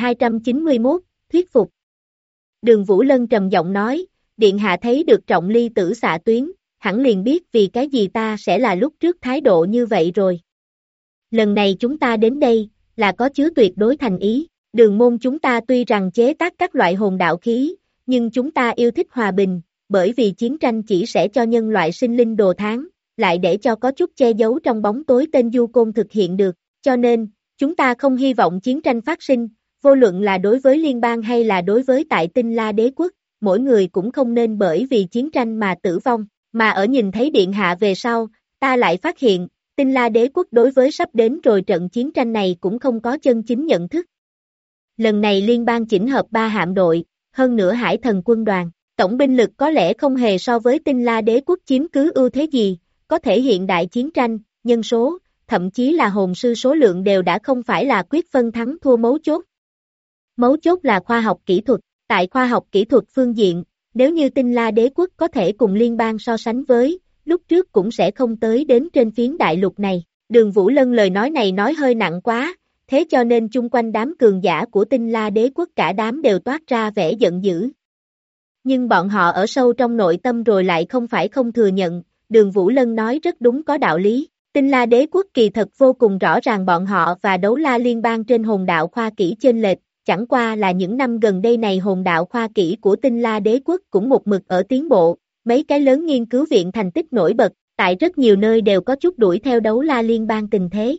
1291, thuyết phục. Đường Vũ Lân trầm giọng nói, Điện hạ thấy được Trọng Ly Tử Xạ Tuyến, hẳn liền biết vì cái gì ta sẽ là lúc trước thái độ như vậy rồi. Lần này chúng ta đến đây, là có chứa tuyệt đối thành ý, Đường môn chúng ta tuy rằng chế tác các loại hồn đạo khí, nhưng chúng ta yêu thích hòa bình, bởi vì chiến tranh chỉ sẽ cho nhân loại sinh linh đồ tháng, lại để cho có chút che giấu trong bóng tối tên Du Côn thực hiện được, cho nên, chúng ta không hy vọng chiến tranh phát sinh, vô luận là đối với liên bang hay là đối với tại Tinh La Đế quốc, mỗi người cũng không nên bởi vì chiến tranh mà tử vong, mà ở nhìn thấy điện hạ về sau, ta lại phát hiện, Tinh La Đế quốc đối với sắp đến rồi trận chiến tranh này cũng không có chân chính nhận thức. Lần này liên bang chỉnh hợp 3 hạm đội, hơn nữa Hải Thần quân đoàn, tổng binh lực có lẽ không hề so với Tinh La Đế quốc chiếm cứ ưu thế gì, có thể hiện đại chiến tranh, nhân số, thậm chí là hồn sư số lượng đều đã không phải là quyết phân thắng thua mấu chốt. Mấu chốt là khoa học kỹ thuật, tại khoa học kỹ thuật phương diện, nếu như Tinh La Đế quốc có thể cùng liên bang so sánh với, lúc trước cũng sẽ không tới đến trên phiến đại lục này. Đường Vũ Lân lời nói này nói hơi nặng quá, thế cho nên chung quanh đám cường giả của Tinh La Đế quốc cả đám đều toát ra vẻ giận dữ. Nhưng bọn họ ở sâu trong nội tâm rồi lại không phải không thừa nhận, Đường Vũ Lân nói rất đúng có đạo lý. Tinh La Đế Quốc kỳ thật vô cùng rõ ràng bọn họ và Đấu La Liên bang trên hồn đạo khoa kỹ chênh lệch, chẳng qua là những năm gần đây này hồn đạo khoa kỹ của Tinh La Đế Quốc cũng một mực ở tiến bộ, mấy cái lớn nghiên cứu viện thành tích nổi bật, tại rất nhiều nơi đều có chút đuổi theo Đấu La Liên bang tình thế.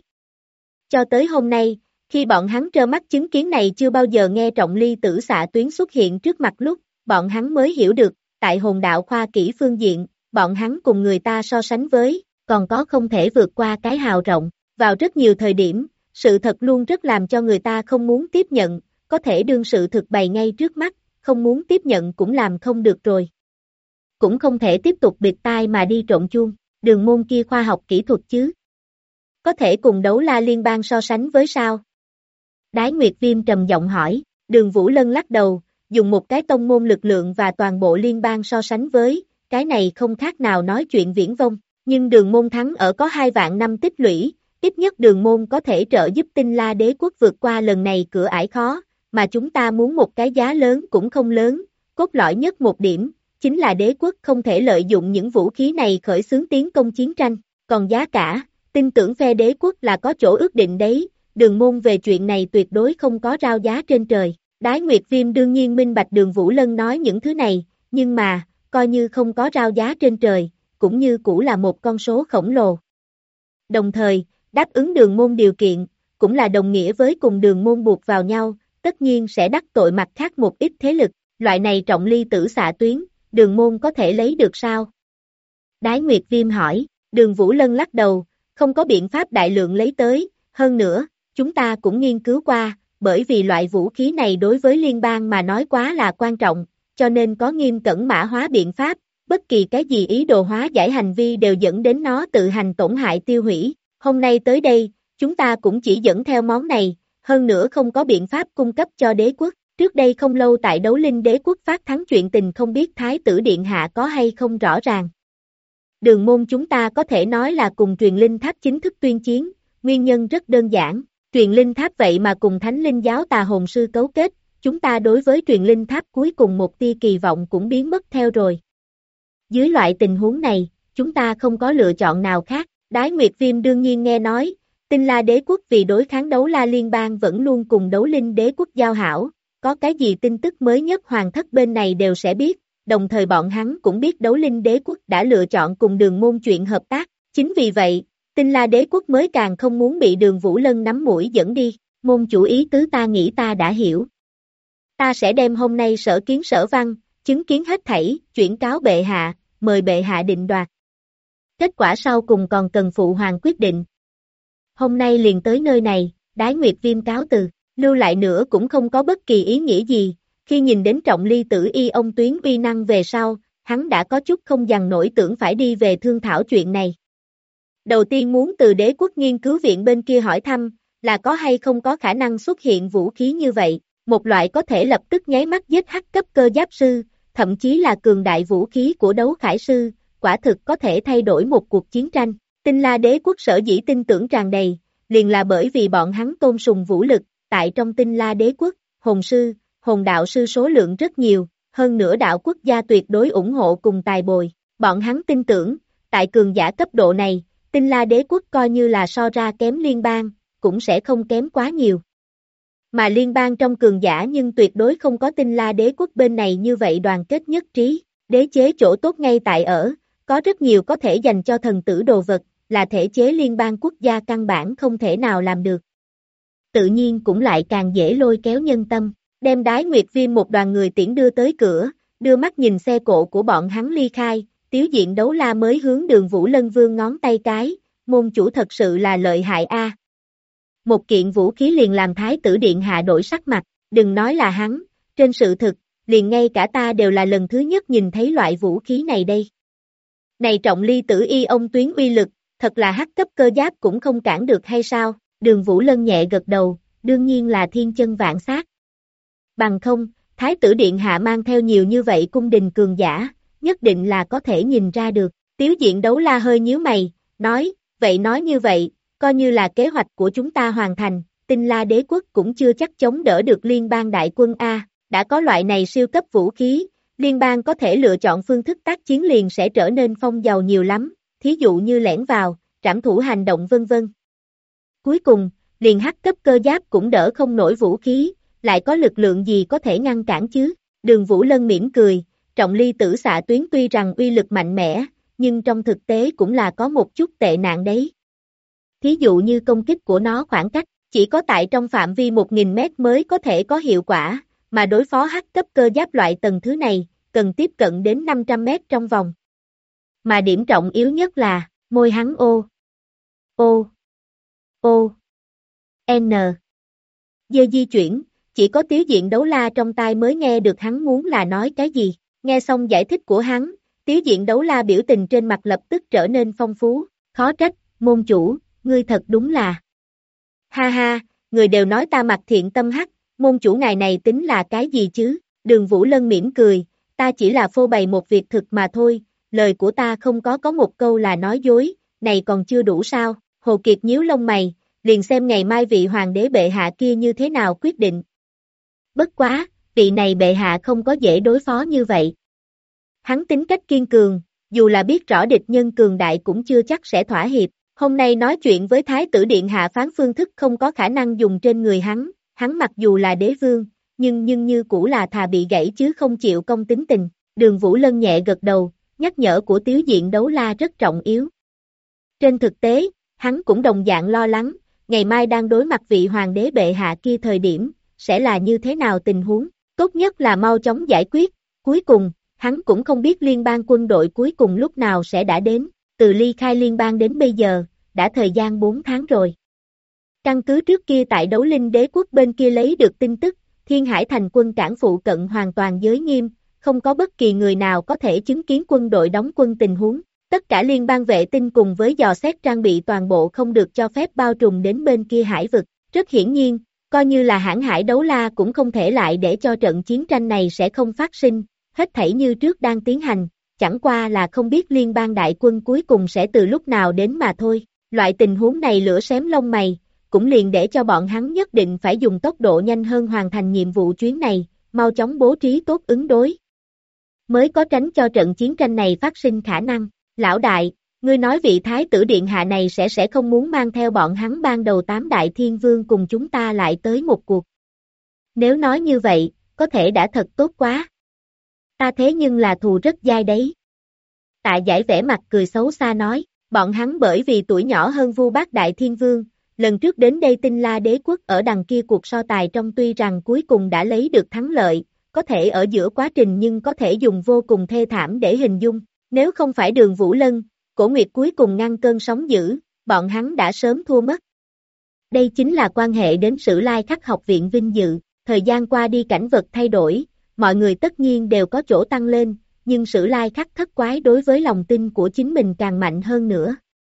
Cho tới hôm nay, khi bọn hắn trơ mắt chứng kiến này chưa bao giờ nghe trọng ly tử xạ tuyến xuất hiện trước mặt lúc, bọn hắn mới hiểu được, tại hồn đạo khoa kỹ phương diện, bọn hắn cùng người ta so sánh với, còn có không thể vượt qua cái hào rộng, vào rất nhiều thời điểm, sự thật luôn rất làm cho người ta không muốn tiếp nhận, có thể đương sự thực bày ngay trước mắt, không muốn tiếp nhận cũng làm không được rồi. Cũng không thể tiếp tục bịt tai mà đi trộn chuông, đường môn kia khoa học kỹ thuật chứ. Có thể cùng Đấu La Liên bang so sánh với sao? Đái Nguyệt Viêm trầm giọng hỏi, Đường Vũ Lân lắc đầu, dùng một cái tông môn lực lượng và toàn bộ liên bang so sánh với, cái này không khác nào nói chuyện viển vông, nhưng đường môn thắng ở có 2 vạn năm tích lũy, ít nhất đường môn có thể trợ giúp Tinh La Đế Quốc vượt qua lần này cửa ải khó, mà chúng ta muốn một cái giá lớn cũng không lớn, cốt lõi nhất một điểm, chính là đế quốc không thể lợi dụng những vũ khí này khởi xướng tiến công chiến tranh, còn giá cả, tin tưởng phe đế quốc là có chỗ ước định đấy, đường môn về chuyện này tuyệt đối không có rao giá trên trời. Đái Nguyệt Viêm đương nhiên minh bạch Đường Vũ Lân nói những thứ này, nhưng mà, coi như không có rao giá trên trời, cũng như cũ là một con số khổng lồ. Đồng thời, đáp ứng đường môn điều kiện, cũng là đồng nghĩa với cùng đường môn buộc vào nhau, tất nhiên sẽ đắc tội mặt khác một ít thế lực, loại này trọng ly tử xạ tuyến, đường môn có thể lấy được sao? Đái Nguyệt Viêm hỏi, Đường Vũ Lân lắc đầu, không có biện pháp đại lượng lấy tới, hơn nữa, chúng ta cũng nghiên cứu qua, bởi vì loại vũ khí này đối với liên bang mà nói quá là quan trọng, cho nên có nghiêm cẩn mã hóa biện pháp, bất kỳ cái gì ý đồ hóa giải hành vi đều dẫn đến nó tự hành tổn hại tiêu hủy. Hôm nay tới đây, chúng ta cũng chỉ dẫn theo món này, hơn nữa không có biện pháp cung cấp cho đế quốc. Trước đây không lâu tại Đấu Linh Đế Quốc phát thắng chuyện tình không biết Thái tử Điện Hạ có hay không rõ ràng. Đường môn chúng ta có thể nói là cùng truyền linh tháp chính thức tuyên chiến, nguyên nhân rất đơn giản, truyền linh tháp vậy mà cùng Thánh Linh giáo tà hồn sư cấu kết, chúng ta đối với truyền linh tháp cuối cùng một tia kỳ vọng cũng biến mất theo rồi. Dưới loại tình huống này, chúng ta không có lựa chọn nào khác, Đái Nguyệt Viêm đương nhiên nghe nói, Tinh La Đế Quốc vì đối kháng Đấu La Liên bang vẫn luôn cùng Đấu Linh Đế Quốc giao hảo. Có cái gì tin tức mới nhất hoàng thất bên này đều sẽ biết, đồng thời bọn hắn cũng biết Đấu Linh Đế Quốc đã lựa chọn cùng đường môn chuyện hợp tác, chính vì vậy, Tinh La Đế Quốc mới càng không muốn bị Đường Vũ Lân nắm mũi dẫn đi, môn chủ ý tứ ta nghĩ ta đã hiểu. Ta sẽ đem hôm nay sở kiến sở văn, chứng kiến hết thảy, chuyển cáo bệ hạ, mời bệ hạ định đoạt. Kết quả sau cùng còn cần phụ hoàng quyết định. Hôm nay liền tới nơi này, Đái Nguyệt Viêm cáo từ. Lưu lại nữa cũng không có bất kỳ ý nghĩa gì, khi nhìn đến trọng ly tử y ông tuyến uy năng về sau, hắn đã có chút không dằn nổi tưởng phải đi về thương thảo chuyện này. Đầu tiên muốn từ đế quốc nghiên cứu viện bên kia hỏi thăm, là có hay không có khả năng xuất hiện vũ khí như vậy, một loại có thể lập tức nháy mắt giết hắc cấp cơ giáp sư, thậm chí là cường đại vũ khí của đấu khải sư, quả thực có thể thay đổi một cuộc chiến tranh. Tinh La Đế Quốc sở dĩ tin tưởng tràn đầy, liền là bởi vì bọn hắn tôn sùng vũ lực. Tại trong Tinh La Đế Quốc, hồn sư, hồn đạo sư số lượng rất nhiều, hơn nữa đạo quốc gia tuyệt đối ủng hộ cùng tài bồi. Bọn hắn tin tưởng, tại cường giả cấp độ này, Tinh La Đế Quốc coi như là so ra kém liên bang, cũng sẽ không kém quá nhiều. Mà liên bang trong cường giả nhưng tuyệt đối không có Tinh La Đế Quốc bên này như vậy đoàn kết nhất trí. Đế chế chỗ tốt ngay tại ở, có rất nhiều có thể dành cho thần tử đồ vật, là thể chế liên bang quốc gia căn bản không thể nào làm được. Tự nhiên cũng lại càng dễ lôi kéo nhân tâm, đem Đái Nguyệt Viêm một đoàn người tiễn đưa tới cửa, đưa mắt nhìn xe cộ của bọn hắn ly khai, Tiếu Diện Đấu La mới hướng Đường Vũ Lân vương ngón tay cái, môn chủ thật sự là lợi hại a. Một kiện vũ khí liền làm Thái tử Điện Hạ đổi sắc mặt, đừng nói là hắn, trên sự thực, liền ngay cả ta đều là lần thứ nhất nhìn thấy loại vũ khí này đây. Này trọng ly tử y ông tuyến uy lực, thật là hắc cấp cơ giáp cũng không cản được hay sao? Đường Vũ Lân nhẹ gật đầu, đương nhiên là thiên chân vạn sát. Bằng không, Thái tử Điện Hạ mang theo nhiều như vậy cung đình cường giả, nhất định là có thể nhìn ra được. Tiếu Diện Đấu La hơi nhíu mày, nói, vậy nói như vậy, coi như là kế hoạch của chúng ta hoàn thành, Tinh La Đế Quốc cũng chưa chắc chống đỡ được liên bang đại quân A, đã có loại này siêu cấp vũ khí, Liên bang có thể lựa chọn phương thức tác chiến liền sẽ trở nên phong giàu nhiều lắm, thí dụ như lẻn vào, trảm thủ hành động vân vân. Cuối cùng, liền hắc cấp cơ giáp cũng đỡ không nổi vũ khí, lại có lực lượng gì có thể ngăn cản chứ? Đường Vũ Lân mỉm cười, trọng ly tử xạ tuyến tuy rằng uy lực mạnh mẽ, nhưng trong thực tế cũng là có một chút tệ nạn đấy. Thí dụ như công kích của nó khoảng cách, chỉ có tại trong phạm vi 1000 mét mới có thể có hiệu quả, mà đối phó hắc cấp cơ giáp loại tầng thứ này, cần tiếp cận đến 500 mét trong vòng. Mà điểm trọng yếu nhất là, môi hắn ô, n, dê di chuyển, chỉ có Tiếu Diện Đấu La trong tai mới nghe được hắn muốn là nói cái gì. Nghe xong giải thích của hắn, Tiếu Diện Đấu La biểu tình trên mặt lập tức trở nên phong phú, khó trách, môn chủ, ngươi thật đúng là. Ha ha, người đều nói ta mặt thiện tâm hắc, môn chủ ngài này tính là cái gì chứ? Đường Vũ Lân mỉm cười, ta chỉ là phô bày một việc thực mà thôi, lời của ta không có một câu là nói dối, này còn chưa đủ sao? Hồ Kiệt nhíu lông mày, liền xem ngày mai vị hoàng đế bệ hạ kia như thế nào quyết định. Bất quá, vị này bệ hạ không có dễ đối phó như vậy. Hắn tính cách kiên cường, dù là biết rõ địch nhân cường đại cũng chưa chắc sẽ thỏa hiệp. Hôm nay nói chuyện với Thái tử Điện Hạ phán phương thức không có khả năng dùng trên người hắn mặc dù là đế vương, nhưng như cũ là thà bị gãy chứ không chịu công tính tình. Đường Vũ Lân nhẹ gật đầu, nhắc nhở của Tiếu Diện Đấu La rất trọng yếu. Trên thực tế, hắn cũng đồng dạng lo lắng, ngày mai đang đối mặt vị hoàng đế bệ hạ kia thời điểm, sẽ là như thế nào tình huống, tốt nhất là mau chóng giải quyết. Cuối cùng, hắn cũng không biết liên bang quân đội cuối cùng lúc nào sẽ đã đến, từ ly khai liên bang đến bây giờ, đã thời gian 4 tháng rồi. Căn cứ trước kia tại Đấu Linh Đế quốc bên kia lấy được tin tức, Thiên Hải thành quân cảng phụ cận hoàn toàn giới nghiêm, không có bất kỳ người nào có thể chứng kiến quân đội đóng quân tình huống. Tất cả liên bang vệ tinh cùng với dò xét trang bị toàn bộ không được cho phép bao trùm đến bên kia hải vực. Rất hiển nhiên, coi như là hãng hải Đấu La cũng không thể lại để cho trận chiến tranh này sẽ không phát sinh, hết thảy như trước đang tiến hành, chẳng qua là không biết liên bang đại quân cuối cùng sẽ từ lúc nào đến mà thôi. Loại tình huống này lửa xém lông mày, cũng liền để cho bọn hắn nhất định phải dùng tốc độ nhanh hơn hoàn thành nhiệm vụ chuyến này, mau chóng bố trí tốt ứng đối. Mới có tránh cho trận chiến tranh này phát sinh khả năng. Lão đại, ngươi nói vị Thái tử Điện Hạ này sẽ không muốn mang theo bọn hắn ban đầu 8 đại thiên vương cùng chúng ta lại tới một cuộc. Nếu nói như vậy, có thể đã thật tốt quá. Ta thế nhưng là thù rất dai đấy. Tạ Giải vẻ mặt cười xấu xa nói, bọn hắn bởi vì tuổi nhỏ hơn Vu Bát Đại Thiên Vương, lần trước đến đây Tinh La Đế quốc ở đằng kia cuộc so tài trong tuy rằng cuối cùng đã lấy được thắng lợi, có thể ở giữa quá trình nhưng có thể dùng vô cùng thê thảm để hình dung, nếu không phải Đường Vũ Lân, Cổ Nguyệt cuối cùng ngăn cơn sóng dữ, bọn hắn đã sớm thua mất. Đây chính là quan hệ đến Sử Lai Khắc học viện vinh dự, thời gian qua đi cảnh vật thay đổi, mọi người tất nhiên đều có chỗ tăng lên, nhưng Sử Lai Khắc thất quái đối với lòng tin của chính mình càng mạnh hơn nữa.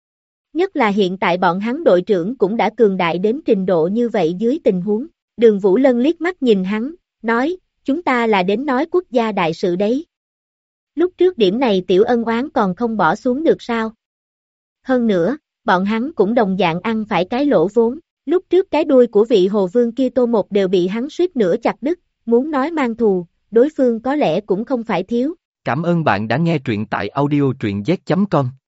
Nhất là hiện tại bọn hắn đội trưởng cũng đã cường đại đến trình độ như vậy dưới tình huống. Đường Vũ Lân liếc mắt nhìn hắn, nói, chúng ta là đến nói quốc gia đại sự đấy. Lúc trước điểm này tiểu ân oán còn không bỏ xuống được sao? Hơn nữa, bọn hắn cũng đồng dạng ăn phải cái lỗ vốn. Lúc trước cái đuôi của vị hồ vương kia Tô Một đều bị hắn suýt nữa chặt đứt, muốn nói mang thù, đối phương có lẽ cũng không phải thiếu. Cảm ơn bạn đã nghe truyện tại audio truyện z.com.